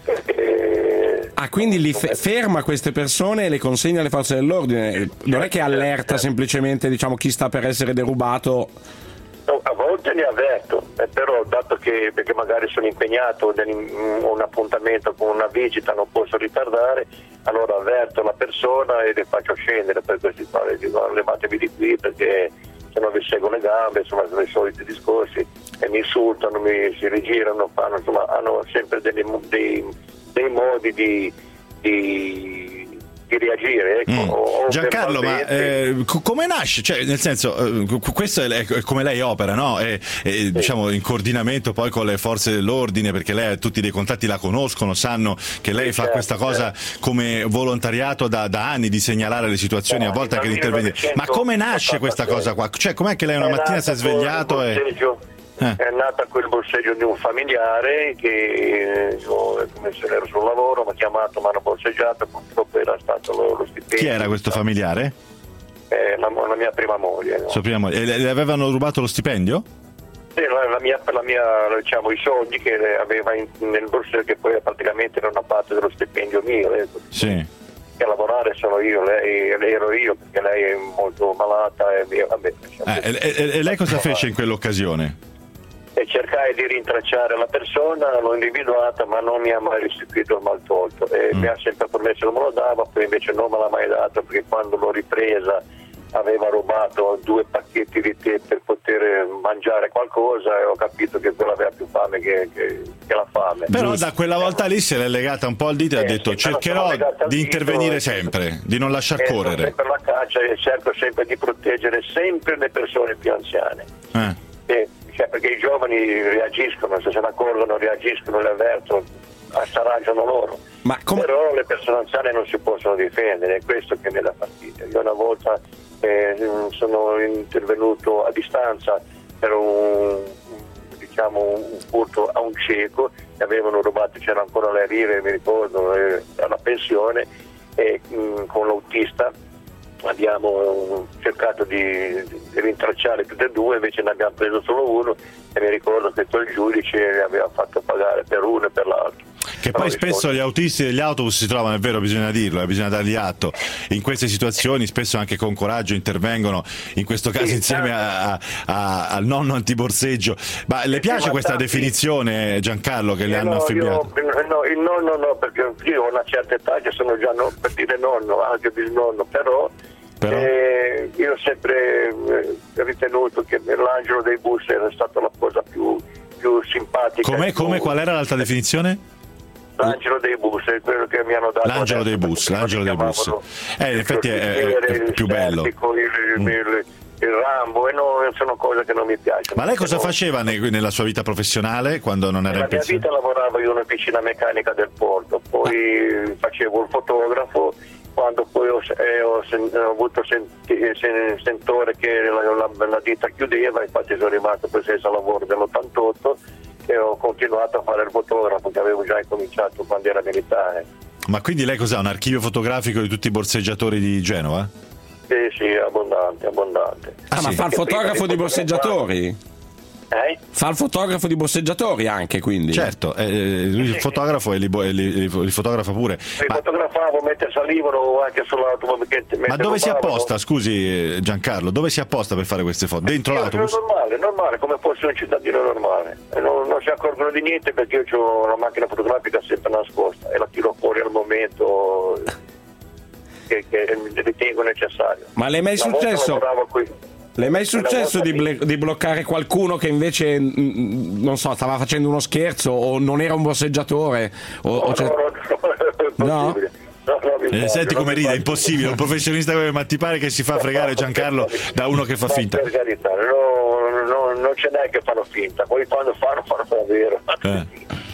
[SPEAKER 19] Perché
[SPEAKER 7] Ah, quindi li fe- ferma queste persone e le consegna alle forze dell'ordine. Non è che allerta semplicemente, diciamo, chi sta per essere derubato.
[SPEAKER 19] No, a volte ne avverto, eh, però dato che perché magari sono impegnato in un appuntamento con una visita, non posso ritardare, allora avverto la persona e le faccio scendere per questi fare, dico levatevi di qui perché se no vi seguo le gambe, insomma sono i soliti discorsi e mi insultano, mi si rigirano, fanno, insomma hanno sempre dei, dei, dei modi di, di, di reagire. Ecco,
[SPEAKER 2] Mm.
[SPEAKER 19] o- o
[SPEAKER 2] Giancarlo, ma
[SPEAKER 19] verbalmente.
[SPEAKER 2] eh, co- come nasce? Cioè, nel senso, eh, cu- questo è, è come lei opera, no? È, è, diciamo in coordinamento poi con le forze dell'ordine, perché lei ha tutti dei contatti, la conoscono, sanno che lei fa
[SPEAKER 19] certo,
[SPEAKER 2] questa cosa come volontariato da, da anni, di segnalare le situazioni, a volte anche di intervenire. Ma come nasce questa cosa qua? Cioè, com'è che lei una
[SPEAKER 19] È
[SPEAKER 2] mattina
[SPEAKER 19] nata
[SPEAKER 2] si è svegliato
[SPEAKER 19] col
[SPEAKER 2] e...
[SPEAKER 19] borseggio-
[SPEAKER 2] Eh.
[SPEAKER 19] È nata quel borseggio di un familiare che eh, io, come se ero sul lavoro, mi ha chiamato, mi hanno borseggiato, purtroppo era stato lo, lo stipendio.
[SPEAKER 2] Chi era questo familiare?
[SPEAKER 19] Eh, la, la mia prima moglie. No?
[SPEAKER 2] Sua prima moglie. E le, le avevano rubato lo stipendio?
[SPEAKER 19] Sì, la, la mia, la mia, diciamo, i soldi che aveva in- nel borsello, che poi praticamente era una parte dello stipendio mio. Ecco.
[SPEAKER 2] Sì.
[SPEAKER 19] Che a lavorare sono io, lei, lei ero io, perché lei è molto malata e via, vabbè.
[SPEAKER 2] Eh, e, e- e lei cosa fece in quell'occasione?
[SPEAKER 19] E cercai di rintracciare la persona, l'ho individuata, ma non mi ha mai restituito il maltolto e
[SPEAKER 2] Mm.
[SPEAKER 19] mi ha sempre promesso che me lo dava, poi invece non me l'ha mai dato, perché quando l'ho ripresa aveva rubato due pacchetti di tè per poter mangiare qualcosa e ho capito che quello aveva più fame che, che- che la fame.
[SPEAKER 2] Però da quella volta lì se l'è legata un po' al dito e ha detto
[SPEAKER 19] sì, però
[SPEAKER 2] cercherò
[SPEAKER 19] sono legata al
[SPEAKER 2] di
[SPEAKER 19] dito
[SPEAKER 2] intervenire
[SPEAKER 19] e-
[SPEAKER 2] sempre, di non lasciar
[SPEAKER 19] E sto
[SPEAKER 2] correre.
[SPEAKER 19] sempre alla caccia e cerco sempre di proteggere sempre le persone più anziane.
[SPEAKER 2] Eh.
[SPEAKER 19] Eh, cioè, perché i giovani reagiscono, se se ne accorgono reagiscono, le avvertono, assaraggiano loro.
[SPEAKER 7] Ma
[SPEAKER 19] Però le persone anziane non si possono difendere, è questo che mi dà fastidio. Io una volta eh, sono intervenuto a distanza per un, diciamo, un furto a un cieco, e avevano rubato, c'era ancora le rive, mi ricordo, eh, alla pensione, e mh, con l'autista abbiamo cercato di, di rintracciare tutte e due, invece ne abbiamo preso solo uno e mi ricordo che quel giudice ne aveva fatto pagare per uno e per l'altro.
[SPEAKER 2] Che poi spesso gli autisti degli autobus si trovano, è vero, bisogna dirlo, eh, bisogna dargli atto, in queste situazioni spesso anche con coraggio intervengono, in questo caso insieme a, a- al nonno antiborseggio. Ma le piace questa definizione, Giancarlo, che le
[SPEAKER 19] Eh,
[SPEAKER 2] hanno
[SPEAKER 19] no,
[SPEAKER 2] affibbiato?
[SPEAKER 19] io- no, il nonno no, perché io ho una certa età che sono già no, per dire nonno, anche bisnonno, però,
[SPEAKER 2] Però?
[SPEAKER 19] eh, io ho sempre eh, ritenuto che l'angelo dei bus era stata la cosa più, più simpatica.
[SPEAKER 2] Come,
[SPEAKER 19] più-
[SPEAKER 2] come, qual era l'altra definizione?
[SPEAKER 19] L'angelo dei bus è quello che mi hanno dato.
[SPEAKER 2] L'angelo
[SPEAKER 19] adesso,
[SPEAKER 2] dei bus,
[SPEAKER 19] perché
[SPEAKER 2] l'angelo dei bus.
[SPEAKER 19] chiamavano
[SPEAKER 2] Eh, in effetti è, è- è
[SPEAKER 19] il
[SPEAKER 2] più bello.
[SPEAKER 19] Serpico, il, il, il- il Rambo, e no, sono cose che non mi piacciono.
[SPEAKER 2] Ma lei cosa
[SPEAKER 19] Perché no-
[SPEAKER 2] faceva ne- nella sua vita professionale quando non era
[SPEAKER 19] Nella
[SPEAKER 2] in
[SPEAKER 19] mia
[SPEAKER 2] pensione?
[SPEAKER 19] vita lavoravo in un'officina meccanica del porto, poi facevo il fotografo, quando poi ho, eh, ho sen- ho avuto senti- sen- sentore che la, la- la ditta chiudeva, infatti sono rimasto poi senza lavoro dell'ottantotto e ho continuato a fare il fotografo che avevo già incominciato quando era militare.
[SPEAKER 2] Ma quindi lei cos'ha? Un archivio fotografico di tutti i borseggiatori di Genova?
[SPEAKER 19] Sì, sì, abbondante, abbondante.
[SPEAKER 7] Ah, ma fa il
[SPEAKER 19] Perché prima
[SPEAKER 7] fotografo di
[SPEAKER 19] poter
[SPEAKER 7] borseggiatori?
[SPEAKER 19] Eh?
[SPEAKER 7] Fa il fotografo di borseggiatori anche, quindi?
[SPEAKER 2] Certo, eh, lui il fotografo e li, bo- e li- li- li fotografa pure.
[SPEAKER 19] Mi fotografavo mentre salivano anche sull'automobile. mentre
[SPEAKER 2] Ma dove si
[SPEAKER 19] rubavano.
[SPEAKER 2] apposta, scusi eh, Giancarlo, dove si apposta per fare queste foto? Dentro
[SPEAKER 19] Io
[SPEAKER 2] l'autobus?
[SPEAKER 19] sono normale, normale, come fosse un cittadino normale. E non, non si accorgono di niente perché io ho una macchina fotografica sempre nascosta e la tiro fuori al momento che, che ritengo necessario.
[SPEAKER 7] Ma le è mai
[SPEAKER 19] Una volta
[SPEAKER 7] successo?
[SPEAKER 19] lavoravo qui.
[SPEAKER 7] Le è mai
[SPEAKER 19] Una
[SPEAKER 7] successo
[SPEAKER 19] volta
[SPEAKER 7] di, ble- di bloccare qualcuno che invece, mm, non so, stava facendo uno scherzo o non era un borseggiatore? O, o c'è- No?
[SPEAKER 2] Eh, senti come ride, è impossibile, un professionista come ma ti pare che si fa fregare Giancarlo da uno che fa
[SPEAKER 19] Ma
[SPEAKER 2] finta?
[SPEAKER 19] per carità, no, no, non c'è neanche che fanno finta, poi quando fanno, fanno davvero.
[SPEAKER 2] Eh.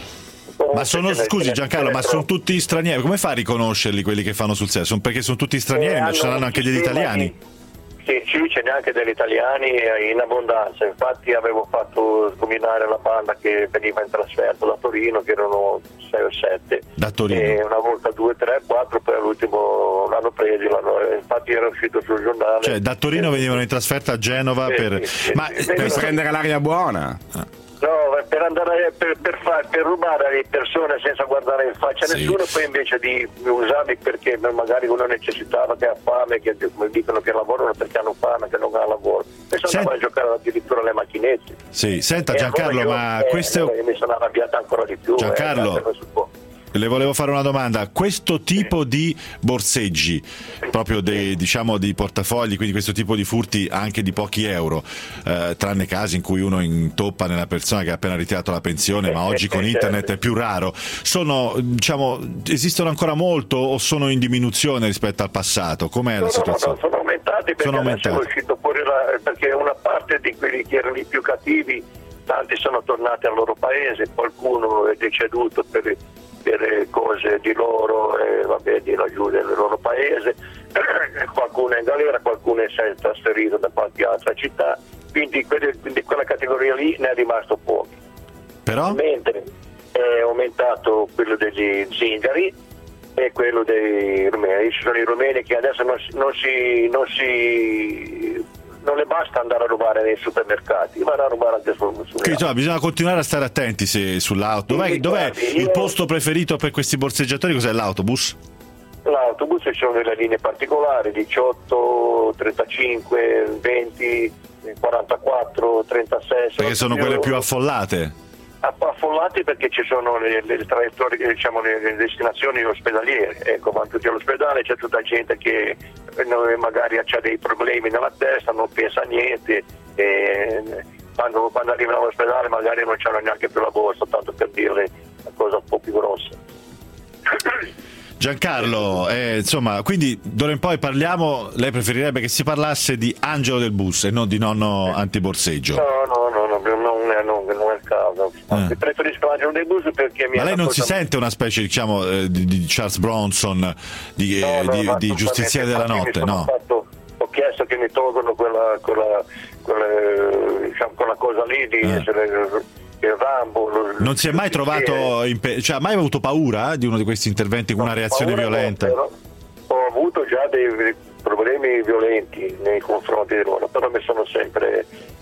[SPEAKER 2] Ma sono, scusi Giancarlo, ma sono tutti stranieri, come fa a riconoscerli quelli che fanno sul serio? Sono perché sono tutti stranieri,
[SPEAKER 19] Eh,
[SPEAKER 2] ma ci
[SPEAKER 19] hanno
[SPEAKER 2] saranno anche
[SPEAKER 19] un
[SPEAKER 2] degli
[SPEAKER 19] sistema
[SPEAKER 2] italiani?
[SPEAKER 19] Sì, sì, ce n'è anche degli italiani in abbondanza, infatti avevo fatto scombinare la banda che veniva in trasferta da Torino, che erano sei o sette,
[SPEAKER 2] Da Torino.
[SPEAKER 19] e una volta due, tre, quattro, poi all'ultimo l'hanno presi, l'hanno- infatti era uscito sul giornale.
[SPEAKER 2] Cioè da Torino venivano in trasferta a Genova
[SPEAKER 19] Sì,
[SPEAKER 2] per...
[SPEAKER 19] sì, sì,
[SPEAKER 2] Ma
[SPEAKER 19] sì,
[SPEAKER 7] per
[SPEAKER 19] sì.
[SPEAKER 7] prendere l'aria buona?
[SPEAKER 19] No, per andare per, per, far, per rubare le persone senza guardare in faccia a
[SPEAKER 2] Sì.
[SPEAKER 19] nessuno, poi invece di usarli perché magari uno necessitava, che ha fame, che come dicono che lavorano perché hanno fame, che non hanno lavoro. E sono andato a giocare addirittura alle macchinette.
[SPEAKER 2] Sì, senta
[SPEAKER 19] E
[SPEAKER 2] Giancarlo,
[SPEAKER 19] allora io-
[SPEAKER 2] ma
[SPEAKER 19] eh,
[SPEAKER 2] questo...
[SPEAKER 19] allora io mi sono arrabbiato ancora di più.
[SPEAKER 2] Giancarlo,
[SPEAKER 19] eh, non si può.
[SPEAKER 2] le volevo fare una domanda. Questo tipo di borseggi, proprio dei, diciamo di portafogli, quindi questo tipo di furti anche di pochi euro, eh, tranne casi in cui uno intoppa nella persona che ha appena ritirato la pensione, ma oggi con internet è più raro, sono, diciamo, esistono ancora molto o sono in diminuzione rispetto al passato? Com'è la situazione?
[SPEAKER 19] No, no, sono aumentati perché
[SPEAKER 2] Sono
[SPEAKER 19] adesso
[SPEAKER 2] aumentati.
[SPEAKER 19] è uscito fuori la, perché una parte di quelli che erano i più cattivi, tanti sono tornati al loro paese, qualcuno è deceduto per, per cose di loro e vabbè di laggiù del loro paese, qualcuno è in galera, qualcuno è si è trasferito da qualche altra città, quindi di quella categoria lì ne è rimasto pochi.
[SPEAKER 2] Però?
[SPEAKER 19] Mentre è aumentato quello degli zingari e quello dei rumeni. Ci sono i rumeni che adesso non si, non si, non si non le basta andare a rubare nei supermercati, vanno a rubare anche sul, sulle
[SPEAKER 2] Quindi, insomma, bisogna continuare a stare attenti se, sull'auto. Dov'è,
[SPEAKER 19] Sì,
[SPEAKER 2] dov'è
[SPEAKER 19] guardi,
[SPEAKER 2] il
[SPEAKER 19] io-
[SPEAKER 2] posto preferito per questi borseggiatori? Cos'è, l'autobus?
[SPEAKER 19] L'autobus, ci sono delle linee particolari, diciotto, trentacinque, venti, quarantaquattro, trentasei.
[SPEAKER 2] Perché sono quelle più affollate.
[SPEAKER 19] affollati perché ci sono le, le traiettorie, diciamo le, le destinazioni ospedaliere, ecco, vanno tutti all'ospedale, c'è tutta gente che eh, magari ha dei problemi nella testa, non pensa a niente e quando, quando arrivano all'ospedale magari non c'hanno neanche più la borsa, tanto per dire una cosa un po' più grossa.
[SPEAKER 2] Giancarlo, eh, insomma, quindi d'ora in poi parliamo, lei preferirebbe che si parlasse di angelo del bus e non di nonno antiborseggio?
[SPEAKER 19] No, no, no, no, non è, non, non è il caso.
[SPEAKER 2] Eh.
[SPEAKER 19] Preferisco l'angelo dei bus perché mi
[SPEAKER 2] Ma lei
[SPEAKER 19] hanno
[SPEAKER 2] non si
[SPEAKER 19] cosa-
[SPEAKER 2] sente una specie, diciamo, eh, di, di Charles Bronson, di, eh,
[SPEAKER 19] No, no,
[SPEAKER 2] di,
[SPEAKER 19] ma
[SPEAKER 2] di giustiziere della
[SPEAKER 19] assolutamente,
[SPEAKER 2] notte,
[SPEAKER 19] mi sono
[SPEAKER 2] no?
[SPEAKER 19] fatto- ho chiesto che mi tolgono quella, quella, quella, diciamo, quella cosa lì di
[SPEAKER 2] Eh.
[SPEAKER 19] essere il Rambo. lo-
[SPEAKER 2] Non si è mai trovato, in pe- cioè ha mai avuto paura di uno di questi interventi con una reazione
[SPEAKER 19] Paura no,
[SPEAKER 2] violenta?
[SPEAKER 19] però ho avuto già dei problemi violenti nei confronti di loro, però mi sono sempre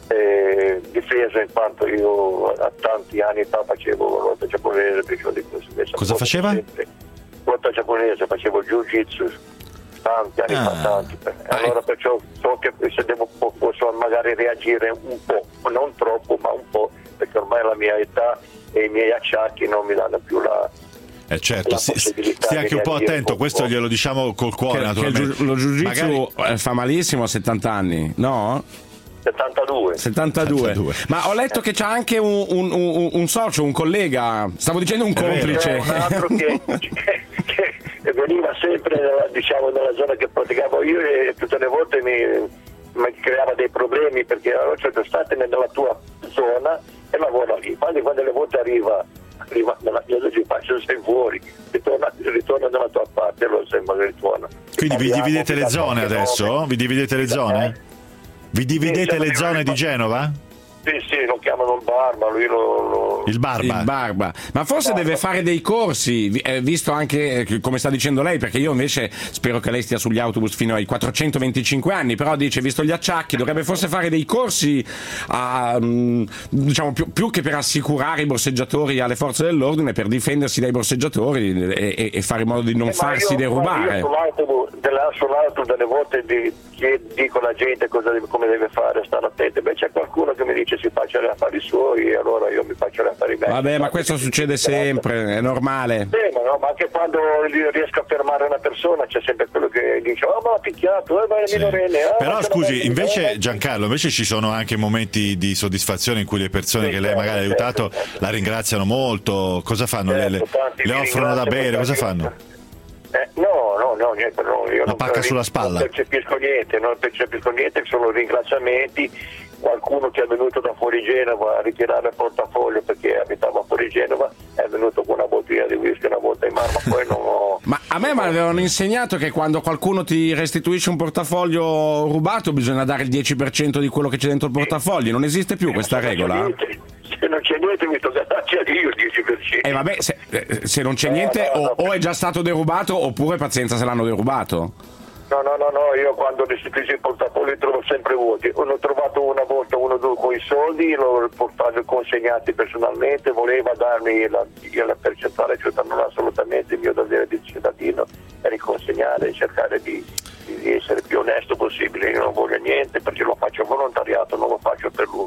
[SPEAKER 19] eh, difeso in quanto io a tanti anni fa facevo lotta giapponese, perciò di conseguenza
[SPEAKER 2] Cosa faceva?
[SPEAKER 19] sempre- lotta giapponese, facevo jiu-jitsu tanti anni fa,
[SPEAKER 2] Ah.
[SPEAKER 19] tanti. Allora perciò so che se devo po- posso magari reagire un po', non troppo ma un po', perché ormai la mia età e i miei acciacchi non mi danno più la
[SPEAKER 2] Eh certo,
[SPEAKER 19] la
[SPEAKER 2] si-
[SPEAKER 19] possibilità
[SPEAKER 2] stia
[SPEAKER 19] di
[SPEAKER 2] anche un po'
[SPEAKER 19] reagire
[SPEAKER 2] attento,
[SPEAKER 19] un
[SPEAKER 2] questo
[SPEAKER 19] po'.
[SPEAKER 2] glielo diciamo col cuore
[SPEAKER 7] Che, che il
[SPEAKER 2] naturalmente.
[SPEAKER 7] giu- lo jiu-jitsu
[SPEAKER 2] Magari-
[SPEAKER 7] eh, fa malissimo a settanta anni, no?
[SPEAKER 19] settantadue.
[SPEAKER 7] settantadue.
[SPEAKER 2] settantadue.
[SPEAKER 7] Ma ho letto che c'ha anche un, un- un- un socio, un collega, stavo dicendo un
[SPEAKER 2] vero.
[SPEAKER 7] complice.
[SPEAKER 19] Un altro che, che- che veniva sempre nella, diciamo, nella zona che praticavo io e tutte le volte mi, mi creava dei problemi perché allora cioè, state nella tua zona e lavora lì, quando, quando le volte arriva arriva nella mia zona faccio sei fuori, ritorna, ritorna nella tua parte, allora sei magari ritorna.
[SPEAKER 2] Quindi vi
[SPEAKER 19] Parliamo
[SPEAKER 2] dividete
[SPEAKER 19] di
[SPEAKER 2] le
[SPEAKER 19] da
[SPEAKER 2] zone
[SPEAKER 19] qualche
[SPEAKER 2] adesso?
[SPEAKER 19] nome.
[SPEAKER 2] Vi dividete le zone? Vi dividete
[SPEAKER 19] siamo
[SPEAKER 2] le
[SPEAKER 19] di-
[SPEAKER 2] zone di Genova?
[SPEAKER 19] Sì, sì, lo chiamano il barba, lui lo... lo-
[SPEAKER 2] Il barba?
[SPEAKER 7] Il barba, ma forse deve fare dei corsi, vi- eh, visto anche eh, come sta dicendo lei, perché io invece spero che lei stia sugli autobus fino ai quattrocentoventicinque anni, però dice, visto gli acciacchi, dovrebbe forse fare dei corsi a, mm, diciamo più, più che per assicurare i borseggiatori alle forze dell'ordine, per difendersi dai borseggiatori e, e- e fare in modo di non
[SPEAKER 19] Eh, ma
[SPEAKER 7] farsi
[SPEAKER 19] io-
[SPEAKER 7] derubare.
[SPEAKER 19] Io sull'autobus, della- sull'autobus delle volte di, che dico alla gente cosa deve- come deve fare, stare attento. Beh, c'è qualcuno che mi dice si faccia gli affari suoi e allora io mi faccio gli affari miei.
[SPEAKER 7] Vabbè, ma questo succede sempre, è normale.
[SPEAKER 19] Sì, ma, no, ma anche quando io riesco a fermare una persona c'è sempre quello che dice oh ma ha picchiato, eh, ma è minorenne. ah,
[SPEAKER 2] Però
[SPEAKER 19] ma ce
[SPEAKER 2] scusi,
[SPEAKER 19] l'ha-
[SPEAKER 2] invece Giancarlo, invece ci sono anche momenti di soddisfazione in cui le persone che lei magari ha aiutato la ringraziano molto. Cosa fanno? Le, le-
[SPEAKER 19] Certo, tanti
[SPEAKER 2] le
[SPEAKER 19] mi
[SPEAKER 2] offrono da
[SPEAKER 19] ringraziano,
[SPEAKER 2] bere? Cosa
[SPEAKER 19] tanti-
[SPEAKER 2] fanno?
[SPEAKER 19] Eh, no, no, no, niente, no, io
[SPEAKER 2] La
[SPEAKER 19] non,
[SPEAKER 2] pacca sulla spalla?
[SPEAKER 19] non percepisco niente, non percepisco niente, solo ringraziamenti. Qualcuno che è venuto da fuori Genova a ritirare il portafoglio perché abitava fuori Genova è venuto con una bottiglia di whisky una volta in mano, ma poi non ho...
[SPEAKER 7] Ma a me mi avevano insegnato che quando qualcuno ti restituisce un portafoglio rubato bisogna dare il dieci per cento di quello che c'è dentro il portafoglio. Non esiste più questa regola?
[SPEAKER 19] Se non c'è niente mi tocca darci a Dio il dieci per cento.
[SPEAKER 7] E vabbè, se, eh, se non c'è niente o, o è già stato derubato oppure pazienza se l'hanno derubato.
[SPEAKER 19] No, no, no, no, io quando restituisco il portafoglio trovo sempre vuoti. Ho trovato una volta uno due con i soldi, l'ho portato consegnati personalmente, voleva darmi la, la percentuale, cioè non assolutamente il mio dovere di cittadino è riconsegnare e cercare di, di essere più onesto possibile. Io non voglio niente perché lo faccio volontariato, non lo faccio per lui.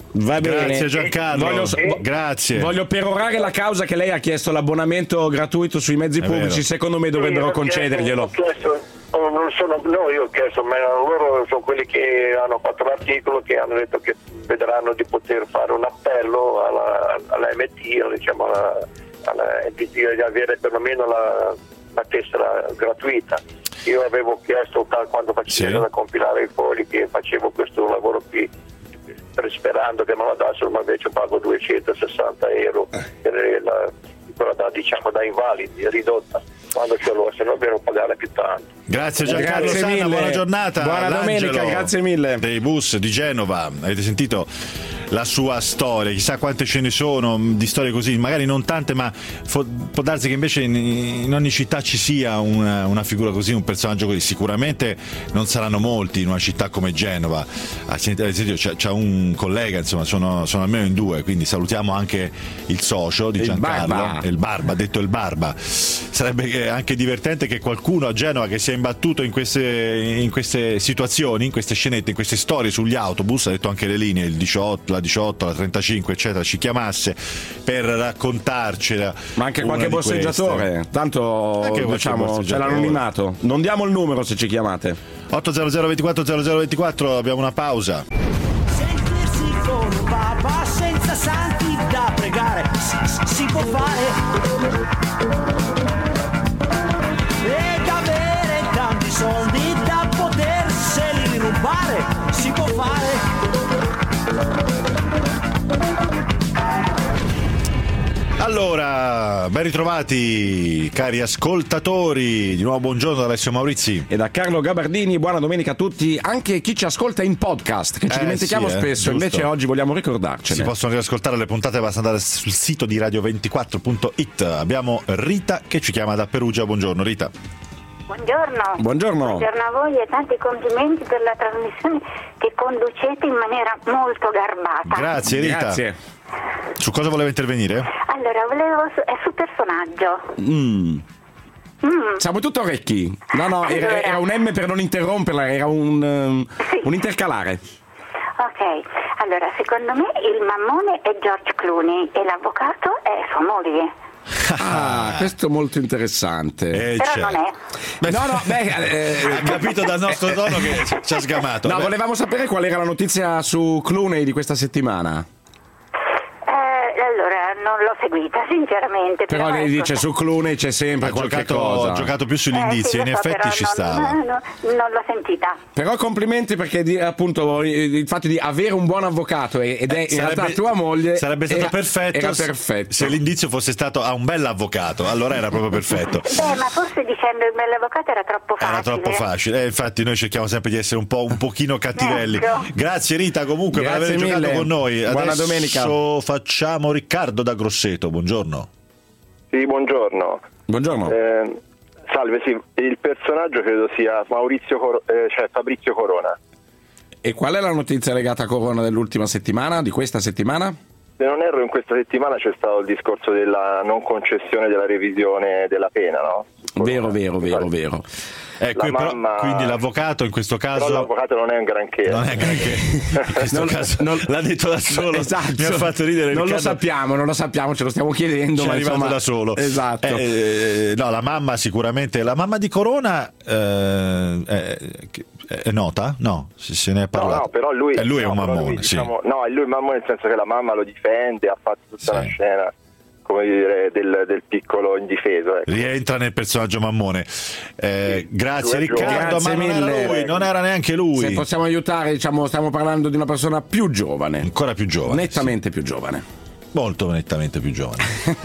[SPEAKER 7] Va bene.
[SPEAKER 2] Grazie Giancarlo.
[SPEAKER 7] Voglio, vo-
[SPEAKER 2] Grazie.
[SPEAKER 7] Voglio perorare la causa che lei ha chiesto l'abbonamento gratuito sui mezzi
[SPEAKER 2] È
[SPEAKER 7] pubblici.
[SPEAKER 2] vero.
[SPEAKER 7] Secondo me dovrebbero
[SPEAKER 19] Io ho
[SPEAKER 7] concederglielo.
[SPEAKER 19] chiesto- ho chiesto- oh, non sono no, io ho chiesto, ma loro sono quelli che hanno fatto l'articolo, che hanno detto che vedranno di poter fare un appello alla, alla M T, diciamo alla, alla M T di avere perlomeno la, la tessera gratuita. Io avevo chiesto quando facevo
[SPEAKER 2] Sì.
[SPEAKER 19] da compilare i fogli che facevo questo lavoro qui, sperando che me la dassero, ma invece pago duecentosessanta euro per la, quella da, diciamo da invalidi ridotta, quando ce l'ho, se no devo pagare più tanto.
[SPEAKER 2] Grazie Giancarlo
[SPEAKER 7] Grazie
[SPEAKER 2] Sanna,
[SPEAKER 7] mille.
[SPEAKER 2] buona giornata.
[SPEAKER 7] Buona
[SPEAKER 2] L'Angelo
[SPEAKER 7] domenica, grazie mille.
[SPEAKER 2] Dei bus di Genova, avete sentito la sua storia, chissà quante ce ne sono di storie così, magari non tante, ma fo- può darsi che invece in, in ogni città ci sia una, una figura così, un personaggio così. Sicuramente non saranno molti in una città come Genova. Ah, sentite, sentite, c'è, c'è un collega, insomma, sono, sono almeno in due, quindi salutiamo anche il socio di
[SPEAKER 7] Il
[SPEAKER 2] Giancarlo,
[SPEAKER 7] Barba.
[SPEAKER 2] il Barba, detto il Barba. Sarebbe che- anche divertente che qualcuno a Genova che si è imbattuto in queste, in queste situazioni, in queste scenette, in queste storie sugli autobus, ha detto anche le linee, il diciotto, la diciotto, la trentacinque, eccetera, ci chiamasse per raccontarcela.
[SPEAKER 7] Ma anche
[SPEAKER 2] una
[SPEAKER 7] qualche
[SPEAKER 2] di queste.
[SPEAKER 7] bosseggiatore. Tanto
[SPEAKER 2] Anche qualche
[SPEAKER 7] diciamo c'è
[SPEAKER 2] bosseggiatore.
[SPEAKER 7] l'anonimato. Non diamo il numero se ci chiamate.
[SPEAKER 2] otto zero zero ventiquattro zero zero ventiquattro, abbiamo una pausa.
[SPEAKER 20] Sentirsi con un papa senza santi da pregare si, si- si può fare ed avere tanti soldi da poterseli rubare si può fare.
[SPEAKER 2] Allora, ben ritrovati cari ascoltatori, di nuovo buongiorno da Alessio Maurizi
[SPEAKER 7] e da Carlo Gabardini. Buona domenica a tutti, anche chi ci ascolta in podcast, che ci
[SPEAKER 2] Eh,
[SPEAKER 7] dimentichiamo
[SPEAKER 2] sì, eh,
[SPEAKER 7] spesso,
[SPEAKER 2] giusto.
[SPEAKER 7] invece oggi vogliamo ricordarcene.
[SPEAKER 2] Si possono riascoltare le puntate, basta andare sul sito di radio ventiquattro punto it. Abbiamo Rita che ci chiama da Perugia. Buongiorno Rita.
[SPEAKER 21] Buongiorno.
[SPEAKER 7] Buongiorno.
[SPEAKER 21] Buongiorno a voi e tanti complimenti per la trasmissione che conducete in maniera molto garbata.
[SPEAKER 2] Grazie Rita.
[SPEAKER 7] Grazie.
[SPEAKER 2] Su cosa voleva intervenire?
[SPEAKER 21] Allora, volevo su, è sul personaggio.
[SPEAKER 7] Mm.
[SPEAKER 21] Mm.
[SPEAKER 7] Siamo tutti orecchi. No, no, era,
[SPEAKER 21] Allora.
[SPEAKER 7] era un M per non interromperla, era un, um, un intercalare.
[SPEAKER 21] Ok, allora secondo me il mammone è George Clooney e l'avvocato è sua moglie.
[SPEAKER 7] Ah, questo è molto interessante.
[SPEAKER 2] Eh,
[SPEAKER 21] Però
[SPEAKER 2] c'è.
[SPEAKER 21] non è.
[SPEAKER 7] No, no, beh, eh,
[SPEAKER 2] Ha capito dal nostro tono che ci ha sgamato.
[SPEAKER 7] No,
[SPEAKER 2] Beh,
[SPEAKER 7] volevamo sapere qual era la notizia su Clooney di questa settimana.
[SPEAKER 21] Eh, allora, non l'ho seguita sinceramente.
[SPEAKER 7] Però
[SPEAKER 21] Però,
[SPEAKER 7] lei
[SPEAKER 21] ecco,
[SPEAKER 7] dice su Clooney c'è sempre
[SPEAKER 2] ha
[SPEAKER 7] qualche
[SPEAKER 2] giocato,
[SPEAKER 7] cosa.
[SPEAKER 2] ha giocato più sugli
[SPEAKER 21] eh,
[SPEAKER 2] indizi,
[SPEAKER 21] sì,
[SPEAKER 2] e
[SPEAKER 21] lo
[SPEAKER 2] in
[SPEAKER 21] so,
[SPEAKER 2] effetti
[SPEAKER 21] però
[SPEAKER 2] ci
[SPEAKER 21] non,
[SPEAKER 2] stava.
[SPEAKER 21] no, non l'ho sentita.
[SPEAKER 7] Però complimenti perché di- appunto il fatto di avere un buon avvocato e- ed è in
[SPEAKER 2] Sarebbe-
[SPEAKER 7] realtà tua moglie
[SPEAKER 2] sarebbe stato
[SPEAKER 7] era,
[SPEAKER 2] perfetto,
[SPEAKER 7] era
[SPEAKER 2] se-
[SPEAKER 7] perfetto.
[SPEAKER 2] se l'indizio fosse stato a un bell'avvocato, allora era proprio perfetto.
[SPEAKER 21] Beh, ma forse dicendo il bell'avvocato era troppo facile.
[SPEAKER 2] Era troppo facile, eh, infatti noi cerchiamo sempre di essere un po' un pochino cattivelli.
[SPEAKER 21] Ecco.
[SPEAKER 2] Grazie Rita comunque
[SPEAKER 7] Grazie
[SPEAKER 2] per aver
[SPEAKER 7] mille.
[SPEAKER 2] giocato con noi.
[SPEAKER 7] Buona
[SPEAKER 2] Adesso
[SPEAKER 7] domenica.
[SPEAKER 2] facciamo Riccardo da Grosseto, buongiorno.
[SPEAKER 22] Sì, buongiorno.
[SPEAKER 7] Buongiorno.
[SPEAKER 22] Eh, salve, sì, il personaggio credo sia Maurizio Cor- eh, cioè Fabrizio Corona.
[SPEAKER 7] E qual è la notizia legata a Corona dell'ultima settimana, di questa settimana?
[SPEAKER 22] Se non erro, in questa settimana c'è stato il discorso della non concessione della revisione della pena, no?
[SPEAKER 7] Vero, vero, vero, vero.
[SPEAKER 2] Eh, qui,
[SPEAKER 22] La
[SPEAKER 2] però,
[SPEAKER 22] mamma-
[SPEAKER 2] quindi l'avvocato in questo caso
[SPEAKER 22] Però l'avvocato non è un granché.
[SPEAKER 2] non è granché. In questo
[SPEAKER 7] Non-
[SPEAKER 2] caso
[SPEAKER 7] non-
[SPEAKER 2] l'ha detto da solo.
[SPEAKER 7] Esatto.
[SPEAKER 2] Mi ha fatto ridere.
[SPEAKER 7] Non lo
[SPEAKER 2] Riccardo.
[SPEAKER 7] sappiamo, non lo sappiamo, ce lo stiamo chiedendo.
[SPEAKER 2] Ci è
[SPEAKER 7] ma
[SPEAKER 2] arrivato
[SPEAKER 7] insomma,
[SPEAKER 2] da solo.
[SPEAKER 7] Esatto.
[SPEAKER 2] Eh, eh, no, la mamma sicuramente. La mamma di Corona eh, è, è nota? No, se, se ne è
[SPEAKER 22] No,
[SPEAKER 2] parlato.
[SPEAKER 22] no, però lui,
[SPEAKER 2] Eh, lui è
[SPEAKER 22] no,
[SPEAKER 2] un
[SPEAKER 22] però
[SPEAKER 2] mammone,
[SPEAKER 22] lui,
[SPEAKER 2] sì.
[SPEAKER 22] diciamo, no, è lui il mammone nel senso che la mamma lo difende, ha fatto tutta una scena, come dire, del, del piccolo indifeso. Ecco.
[SPEAKER 2] Rientra nel personaggio mammone. Eh, grazie
[SPEAKER 22] Lui è
[SPEAKER 2] Riccardo,
[SPEAKER 7] giovane. Grazie
[SPEAKER 2] ma non
[SPEAKER 7] mille.
[SPEAKER 2] era lui, non era neanche lui.
[SPEAKER 7] Se possiamo aiutare, diciamo, stiamo parlando di una persona più giovane.
[SPEAKER 2] Ancora più giovane.
[SPEAKER 7] Nettamente più giovane.
[SPEAKER 2] Molto nettamente più giovane.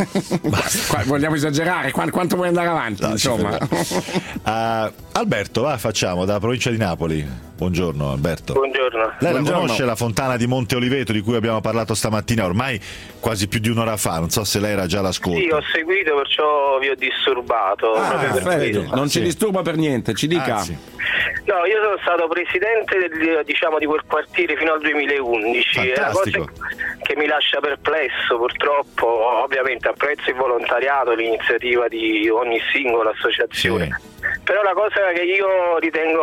[SPEAKER 7] Qua- vogliamo esagerare? Qua- quanto vuoi andare avanti?
[SPEAKER 2] No, ci
[SPEAKER 7] insomma.
[SPEAKER 2] Uh, Alberto, va, facciamo, dalla provincia di Napoli. Buongiorno Alberto.
[SPEAKER 19] Buongiorno.
[SPEAKER 2] Lei la
[SPEAKER 7] Buongiorno.
[SPEAKER 2] conosce la fontana di Monte Oliveto di cui abbiamo parlato stamattina, ormai quasi più di un'ora fa, non so se lei era già all'ascolto.
[SPEAKER 12] Sì, ho seguito, perciò vi ho disturbato.
[SPEAKER 2] Ah,
[SPEAKER 12] proprio per
[SPEAKER 2] perfetto.
[SPEAKER 12] questo.
[SPEAKER 7] Non ci
[SPEAKER 2] Sì.
[SPEAKER 7] disturba per niente, ci dica.
[SPEAKER 2] Anzi.
[SPEAKER 12] No, io sono stato presidente del, diciamo, di quel quartiere fino al duemilaundici. È una cosa
[SPEAKER 2] Fantastico.
[SPEAKER 12] che mi lascia perplesso, purtroppo. Ovviamente apprezzo il volontariato, l'iniziativa di ogni singola associazione. Però la cosa che io ritengo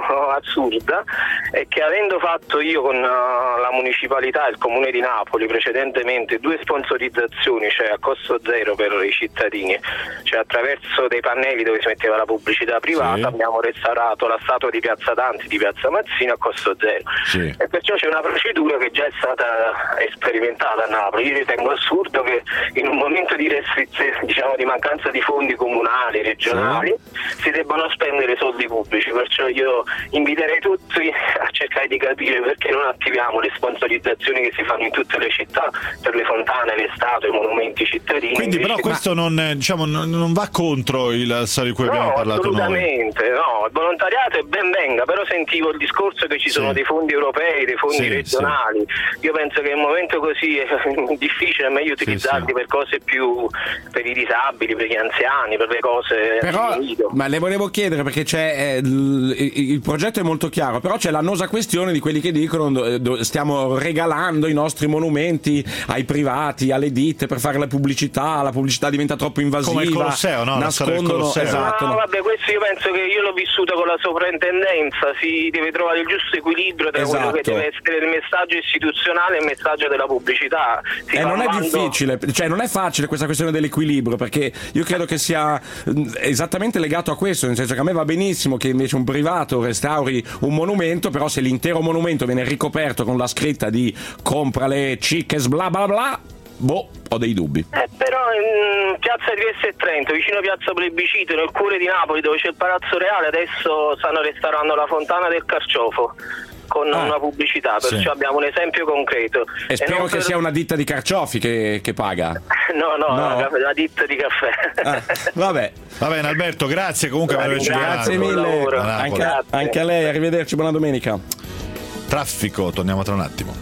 [SPEAKER 12] assurda è che avendo fatto io con uh, la municipalità e il comune di Napoli precedentemente due sponsorizzazioni, cioè a costo zero per i cittadini, cioè attraverso dei pannelli dove si metteva la pubblicità privata, sì. abbiamo restaurato la statua di Piazza Dante di Piazza Mazzino a costo zero, sì. e perciò c'è una procedura che già è stata sperimentata a Napoli. Io ritengo assurdo che in un momento di restrizione, diciamo di mancanza di fondi comunali, regionali, sì. si debbano spendere soldi pubblici, perciò io inviterei tutti a cercare di capire perché non attiviamo le sponsorizzazioni che si fanno in tutte le città per le fontane, le statue, i monumenti cittadini.
[SPEAKER 2] Quindi però questo ma... non, diciamo, non, non va contro il storia di cui
[SPEAKER 12] no,
[SPEAKER 2] abbiamo parlato
[SPEAKER 12] assolutamente,
[SPEAKER 2] noi.
[SPEAKER 12] No, il volontariato è ben venga, però sentivo il discorso che ci sono sì. dei fondi europei, dei fondi sì, regionali, sì. io penso che in un momento così è difficile, è meglio utilizzarli sì, sì. per cose più per i disabili, per gli anziani, per le cose.
[SPEAKER 7] Però, ma le volevo chiedere perché c'è eh, il, il progetto è molto chiaro, però c'è l'annosa questione di quelli che dicono eh, stiamo regalando i nostri monumenti ai privati, alle ditte per fare la pubblicità, la pubblicità diventa troppo invasiva.
[SPEAKER 2] Come il Colosseo, no?
[SPEAKER 7] Nascondono, esatto.
[SPEAKER 12] No, vabbè, questo io penso che io l'ho vissuto con la sovrintendenza, si deve trovare il giusto equilibrio tra esatto. quello che deve essere il messaggio istituzionale e il messaggio della pubblicità. Si
[SPEAKER 7] eh, non è
[SPEAKER 12] quando...
[SPEAKER 7] difficile, cioè non è facile questa questione dell'equilibrio, perché io credo che sia esattamente legato a questo, nel senso che a me va benissimo che invece un privato restauri un monumento, però se l'intero monumento viene ricoperto con la scritta di compra le ciches bla bla bla, boh, ho dei dubbi.
[SPEAKER 12] Eh, però in piazza Trieste e Trento, vicino a piazza Plebiscito, nel cuore di Napoli, dove c'è il Palazzo Reale, adesso stanno restaurando la fontana del Carciofo con ah, una pubblicità, perciò sì. abbiamo un esempio concreto.
[SPEAKER 7] E spero e non che per... sia una ditta di carciofi che, che paga.
[SPEAKER 12] No, no, no, una, una ditta di caffè.
[SPEAKER 7] Ah, vabbè.
[SPEAKER 2] Va bene Alberto, grazie comunque per averci
[SPEAKER 7] Grazie mille, anche,
[SPEAKER 12] grazie.
[SPEAKER 7] anche a lei, arrivederci, buona domenica.
[SPEAKER 2] Traffico, torniamo tra un attimo.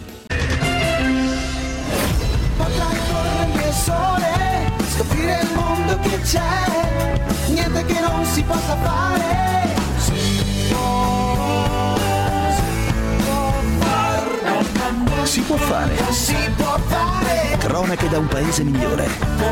[SPEAKER 20] Potrai correre nel sole, scoprire il mondo che c'è, niente che non si possa fare.
[SPEAKER 1] Si può fare.
[SPEAKER 20] Si può fare.
[SPEAKER 1] Cronache da un paese migliore.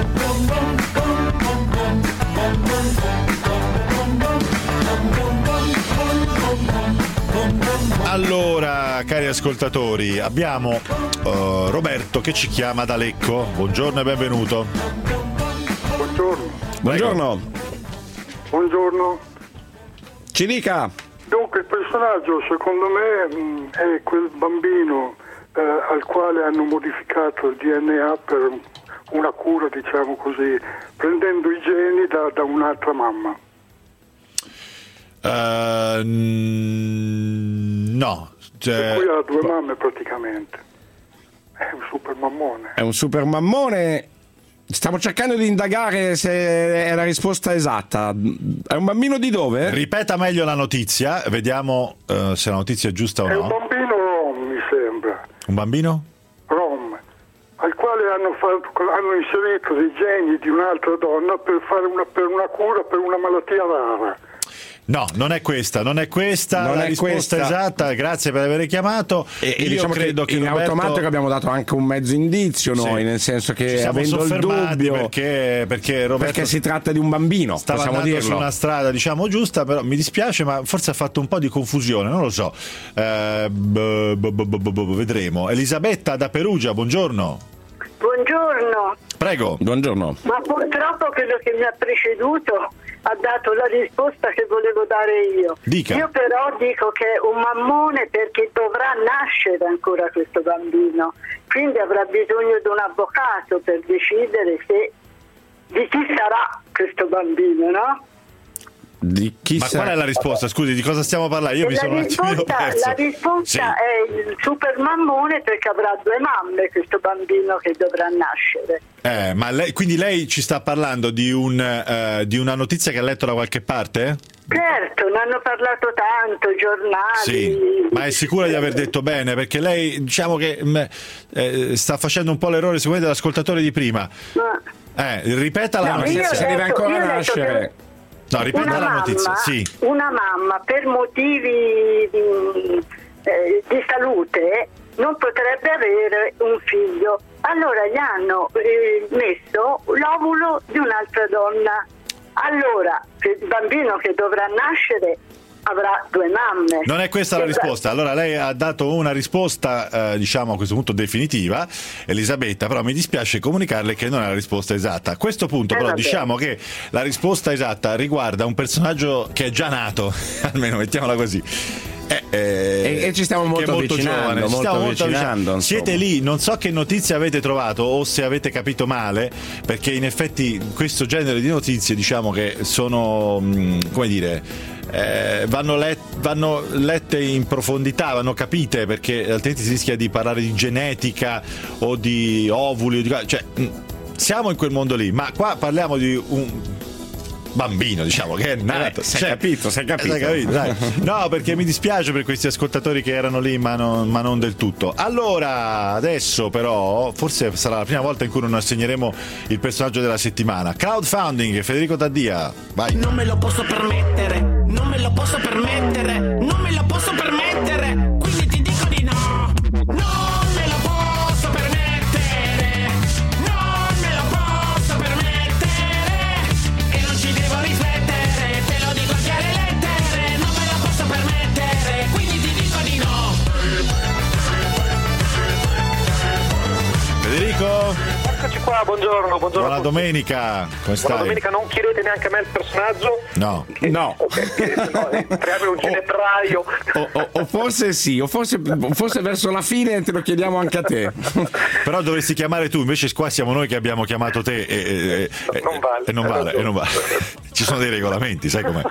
[SPEAKER 2] Allora, cari ascoltatori, abbiamo uh, Roberto che ci chiama da Lecco. Buongiorno e benvenuto.
[SPEAKER 4] Buongiorno.
[SPEAKER 7] Buongiorno.
[SPEAKER 4] Buongiorno.
[SPEAKER 7] Ci dica.
[SPEAKER 4] Dunque il personaggio secondo me mh, è quel bambino eh, al quale hanno modificato il D N A per una cura, diciamo così, prendendo i geni da, da un'altra mamma.
[SPEAKER 2] Uh, no. Cioè...
[SPEAKER 4] Per cui ha due mamme praticamente. È un super mammone.
[SPEAKER 7] È un super mammone. Stiamo cercando di indagare se è la risposta esatta. È un bambino di dove?
[SPEAKER 2] Ripeta meglio la notizia, vediamo uh, se la notizia è giusta o no.
[SPEAKER 4] È un bambino rom, mi sembra.
[SPEAKER 2] Un bambino?
[SPEAKER 4] Rom, al quale hanno, fatto, hanno inserito dei geni di un'altra donna per fare una, per una cura per una malattia rara.
[SPEAKER 2] No, non è questa, non è questa
[SPEAKER 7] non
[SPEAKER 2] la
[SPEAKER 7] è
[SPEAKER 2] risposta
[SPEAKER 7] questa.
[SPEAKER 2] esatta, grazie per aver chiamato.
[SPEAKER 7] E, e
[SPEAKER 2] io
[SPEAKER 7] diciamo
[SPEAKER 2] credo
[SPEAKER 7] che,
[SPEAKER 2] che
[SPEAKER 7] in
[SPEAKER 2] Roberto...
[SPEAKER 7] automatico abbiamo dato anche un mezzo indizio noi, sì. nel senso che
[SPEAKER 2] ci siamo
[SPEAKER 7] avendo il dubbio
[SPEAKER 2] perché, perché, Roberto
[SPEAKER 7] perché si tratta di un bambino,
[SPEAKER 2] stava
[SPEAKER 7] possiamo
[SPEAKER 2] andando
[SPEAKER 7] dirlo.
[SPEAKER 2] su una strada diciamo giusta, però mi dispiace, ma forse ha fatto un po' di confusione, non lo so. Eh, b- b- b- b- b- vedremo. Elisabetta da Perugia, buongiorno.
[SPEAKER 11] Buongiorno.
[SPEAKER 2] Prego.
[SPEAKER 7] Buongiorno.
[SPEAKER 11] Ma purtroppo quello che mi ha preceduto ha dato la risposta che volevo dare io.
[SPEAKER 2] Dica.
[SPEAKER 11] Io però dico che è un mammone perché dovrà nascere ancora questo bambino, quindi avrà bisogno di un avvocato per decidere se di chi sarà questo bambino, no?
[SPEAKER 7] Di chi
[SPEAKER 2] Ma
[SPEAKER 7] sa...
[SPEAKER 2] qual è la risposta? Scusi, di cosa stiamo parlando? Io
[SPEAKER 11] E
[SPEAKER 2] mi
[SPEAKER 11] la
[SPEAKER 2] sono un attimino
[SPEAKER 11] risposta,
[SPEAKER 2] perso.
[SPEAKER 11] la risposta
[SPEAKER 2] Sì.
[SPEAKER 11] è il super mammone perché avrà due mamme questo bambino che dovrà nascere.
[SPEAKER 2] Eh, ma lei, quindi lei ci sta parlando di, un, uh, di una notizia che ha letto da qualche parte?
[SPEAKER 11] Certo, ne hanno parlato tanto, giornali.
[SPEAKER 2] Sì, ma è sicura di aver detto bene? Perché lei, diciamo che mh, eh, sta facendo un po' l'errore sicuramente dell'ascoltatore di prima.
[SPEAKER 11] Ma...
[SPEAKER 2] Eh, ripeta la
[SPEAKER 7] No,
[SPEAKER 2] notizia.
[SPEAKER 7] se deve ancora nascere.
[SPEAKER 2] No, ripeta
[SPEAKER 11] una
[SPEAKER 2] la
[SPEAKER 11] mamma,
[SPEAKER 2] notizia, sì.
[SPEAKER 11] Una mamma per motivi di, eh, di salute non potrebbe avere un figlio. Allora gli hanno eh, messo l'ovulo di un'altra donna Allora, il bambino che dovrà nascere avrà due mamme.
[SPEAKER 2] Non è questa la
[SPEAKER 11] Che-
[SPEAKER 2] risposta. Allora lei ha dato una risposta, eh, diciamo a questo punto definitiva, Elisabetta, però mi dispiace comunicarle che non è la risposta esatta. A questo punto
[SPEAKER 11] Eh,
[SPEAKER 2] però
[SPEAKER 11] vabbè.
[SPEAKER 2] diciamo che la risposta esatta riguarda un personaggio che è già nato, almeno mettiamola così. Eh, eh,
[SPEAKER 7] E- e ci stiamo
[SPEAKER 2] che è
[SPEAKER 7] molto
[SPEAKER 2] molto
[SPEAKER 7] avvicinando,
[SPEAKER 2] giovane. Ci
[SPEAKER 7] molto
[SPEAKER 2] stiamo molto
[SPEAKER 7] avvicinando,
[SPEAKER 2] avvicinando. Siete lì, non so che notizie avete trovato o se avete capito male, perché in effetti questo genere di notizie diciamo che sono, mh, come dire, eh, vanno, let- vanno lette in profondità, vanno capite, perché altrimenti si rischia di parlare di genetica o di ovuli, o di- cioè mh, siamo in quel mondo lì, ma qua parliamo di un bambino, diciamo, che è nato.
[SPEAKER 7] Eh, si è capito, si è capito.
[SPEAKER 2] si è capito, dai. No, perché mi dispiace per questi ascoltatori che erano lì, ma non, ma non del tutto. Allora, adesso però, forse sarà la prima volta in cui non assegneremo il personaggio della settimana. Crowdfunding, Federico Taddia, vai.
[SPEAKER 20] Non me lo posso permettere, non me lo posso permettere, non me lo posso permettere, quindi ti dico di no. Non me lo posso permettere, non me lo posso permettere, e non ci devo riflettere, te lo dico a chiare lettere, non me lo posso permettere, quindi ti dico di no.
[SPEAKER 2] Federico,
[SPEAKER 5] Eccoci qua, buongiorno, buongiorno.
[SPEAKER 2] buona domenica, come
[SPEAKER 5] Buona
[SPEAKER 2] stai?
[SPEAKER 5] domenica, non chiedete neanche a me il personaggio.
[SPEAKER 2] No.
[SPEAKER 7] No.
[SPEAKER 5] Creare un ginepraio.
[SPEAKER 7] O, o- o forse sì, o forse, o forse verso la fine te lo chiediamo anche a te.
[SPEAKER 2] Però dovresti chiamare tu, invece qua siamo noi che abbiamo chiamato te e, e- e-
[SPEAKER 5] Non vale,
[SPEAKER 2] e non
[SPEAKER 5] hai
[SPEAKER 2] vale,
[SPEAKER 5] ragione.
[SPEAKER 2] e non vale. Ci sono dei regolamenti, sai com'è.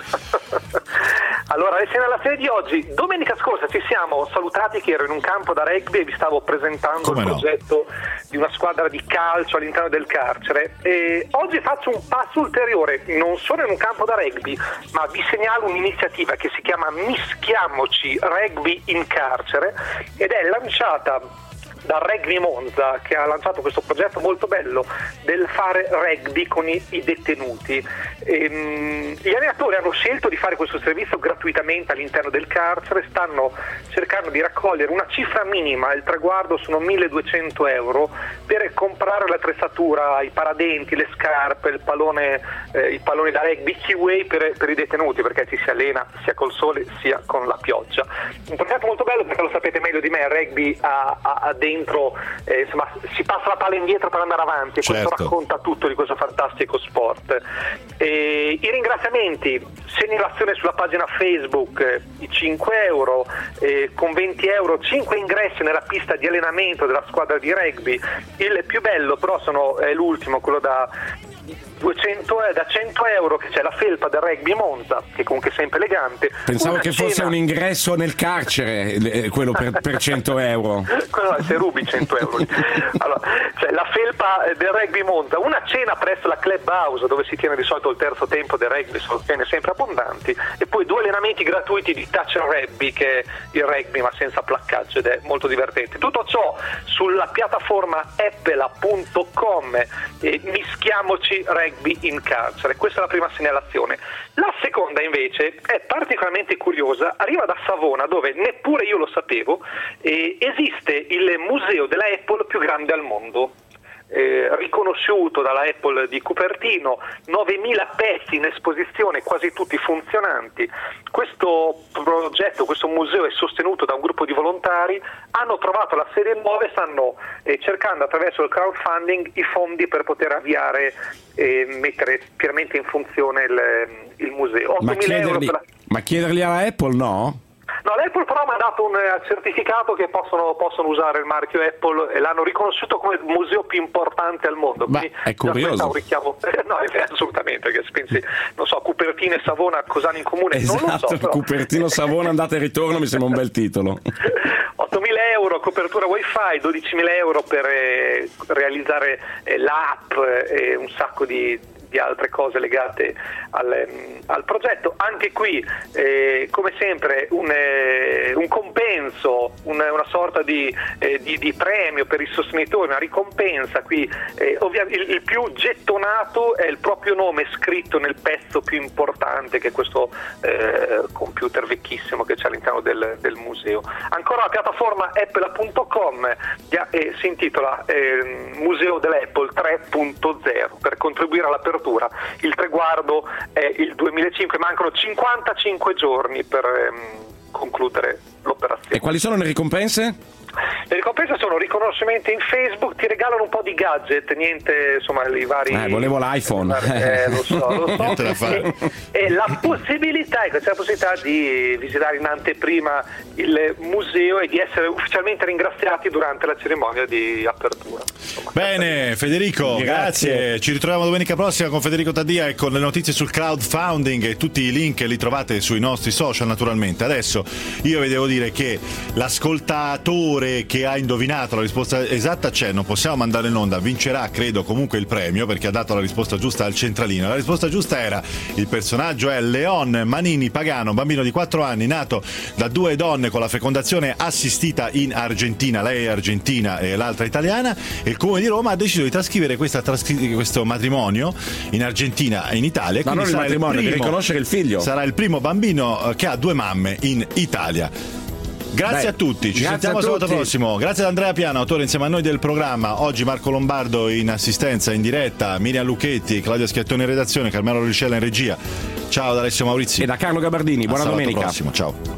[SPEAKER 5] Allora, le segnalazioni di oggi. Domenica scorsa ci siamo salutati che ero in un campo da rugby e vi stavo presentando
[SPEAKER 2] Come
[SPEAKER 5] il
[SPEAKER 2] no?
[SPEAKER 5] progetto di una squadra di calcio all'interno del carcere. E oggi faccio un passo ulteriore, non sono in un campo da rugby, ma vi segnalo un'iniziativa che si chiama Mischiamoci Rugby in Carcere ed è lanciata da Rugby Monza, che ha lanciato questo progetto molto bello del fare rugby con i, i detenuti. Ehm, gli allenatori hanno scelto di fare questo servizio gratuitamente all'interno del carcere, stanno cercando di raccogliere una cifra minima, il traguardo sono milleduecento euro per comprare l'attrezzatura, i paradenti, le scarpe, il pallone, eh, i palloni da rugby, keyway per, per i detenuti, perché ci si allena sia col sole sia con la pioggia. Un progetto molto bello, perché lo sapete meglio di me, il rugby ha, ha, ha dentro, eh, insomma, si passa la palla indietro per andare avanti e questo
[SPEAKER 2] Certo.
[SPEAKER 5] racconta tutto di questo fantastico sport. E i ringraziamenti, segnalazione sulla pagina Facebook, eh, i cinque euro, eh, con venti euro, cinque ingressi nella pista di allenamento della squadra di rugby. Il più bello però sono, è l'ultimo, quello da duecento, eh, da cento euro, che c'è la felpa del Rugby Monza, che comunque è sempre elegante.
[SPEAKER 7] Pensavo
[SPEAKER 5] Una
[SPEAKER 7] che fosse
[SPEAKER 5] cena-
[SPEAKER 7] un ingresso nel carcere, eh, quello per, per cento euro.
[SPEAKER 5] Quello è se rubi cento euro. Allora, c'è la felpa eh, del Rugby Monza, una cena presso la Clubhouse dove si tiene di solito il terzo tempo del rugby, sono cene sempre abbondanti, e poi due allenamenti gratuiti di touch and rugby, che è il rugby ma senza placcaggio ed è molto divertente. Tutto ciò sulla piattaforma epela punto com e mischiamoci rugby in carcere. Questa è la prima segnalazione. La seconda invece è particolarmente curiosa, arriva da Savona, dove neppure io lo sapevo, e esiste il museo della Apple più grande al mondo. Eh, riconosciuto dalla Apple di Cupertino, novemila pezzi in esposizione, quasi tutti funzionanti. Questo progetto, questo museo è sostenuto da un gruppo di volontari, hanno trovato la serie nuova e stanno eh, cercando attraverso il crowdfunding i fondi per poter avviare e mettere pienamente in funzione il, il museo.
[SPEAKER 7] Ma
[SPEAKER 5] ottomila euro
[SPEAKER 7] chiederli,
[SPEAKER 5] per la...
[SPEAKER 7] ma chiederli alla Apple no?
[SPEAKER 5] No, l'Apple però mi ha dato un eh, certificato che possono, possono usare il marchio Apple e l'hanno riconosciuto come il museo più importante al mondo.
[SPEAKER 7] Ma
[SPEAKER 5] Quindi
[SPEAKER 7] è
[SPEAKER 5] già questo
[SPEAKER 7] curioso.
[SPEAKER 5] è un richiamo. No, è assolutamente, perché se pensi, non so, Cupertino e Savona cosa hanno in comune? Non lo so.
[SPEAKER 7] Esatto,
[SPEAKER 5] Però.
[SPEAKER 7] Cupertino Savona andata e ritorno mi sembra un bel titolo.
[SPEAKER 5] ottomila euro copertura wifi, dodicimila euro per eh, realizzare eh, l'app e un sacco di di altre cose legate al, ehm, al progetto. Anche qui eh, come sempre un, eh, un compenso, un, una sorta di, eh, di, di premio per i sostenitori, una ricompensa. Qui eh, ovviamente il, il più gettonato è il proprio nome scritto nel pezzo più importante, che è questo eh, computer vecchissimo che c'è all'interno del, del museo. Ancora la piattaforma epela punto com eh, si intitola eh, Museo dell'Apple tre punto zero, per contribuire all'apertura apertura. Il traguardo è il duemilacinque, mancano cinquantacinque giorni per ehm, concludere l'operazione.
[SPEAKER 7] E quali sono le ricompense?
[SPEAKER 5] Le ricompense sono riconoscimenti in Facebook, ti regalano un po' di gadget, niente, insomma, i vari...
[SPEAKER 7] Eh, volevo l'iPhone.
[SPEAKER 5] Eh, lo so, lo so.
[SPEAKER 2] Niente da fare.
[SPEAKER 5] E, e la possibilità, ecco, c'è la possibilità di visitare in anteprima il museo e di essere ufficialmente ringraziati durante la cerimonia di apertura. Insomma,
[SPEAKER 2] Bene, Federico, grazie.
[SPEAKER 7] Grazie.
[SPEAKER 2] Ci ritroviamo domenica prossima con Federico Taddia e con le notizie sul crowdfunding, e tutti i link li trovate sui nostri social naturalmente. Adesso io vi devo dire che l'ascoltatore che ha indovinato la risposta esatta c'è, non possiamo mandare in onda, vincerà credo comunque il premio perché ha dato la risposta giusta al centralino. La risposta giusta era: il personaggio è Leon Manini Pagano, bambino di quattro anni nato da due donne con la fecondazione assistita in Argentina, lei è argentina e l'altra italiana, e il Comune di Roma ha deciso di trascrivere questa trascri- questo matrimonio in Argentina e in Italia.
[SPEAKER 7] Ma non il
[SPEAKER 2] sarà
[SPEAKER 7] matrimonio,
[SPEAKER 2] primo-
[SPEAKER 7] di riconoscere il figlio.
[SPEAKER 2] Sarà il primo bambino eh, che ha due mamme in Italia. Grazie
[SPEAKER 7] Beh,
[SPEAKER 2] a tutti, ci
[SPEAKER 7] grazie
[SPEAKER 2] sentiamo
[SPEAKER 7] a
[SPEAKER 2] sabato
[SPEAKER 7] tutti.
[SPEAKER 2] prossimo. Grazie ad Andrea Piano, autore insieme a noi del programma. Oggi Marco Lombardo in assistenza in diretta, Miriam Lucchetti, Claudia Schiattoni in redazione, Carmelo Ricella in regia. Ciao da Alessio Maurizi.
[SPEAKER 7] E da Carlo Gabardini,
[SPEAKER 2] A
[SPEAKER 7] buona
[SPEAKER 2] sabato
[SPEAKER 7] domenica.
[SPEAKER 2] prossimo, ciao.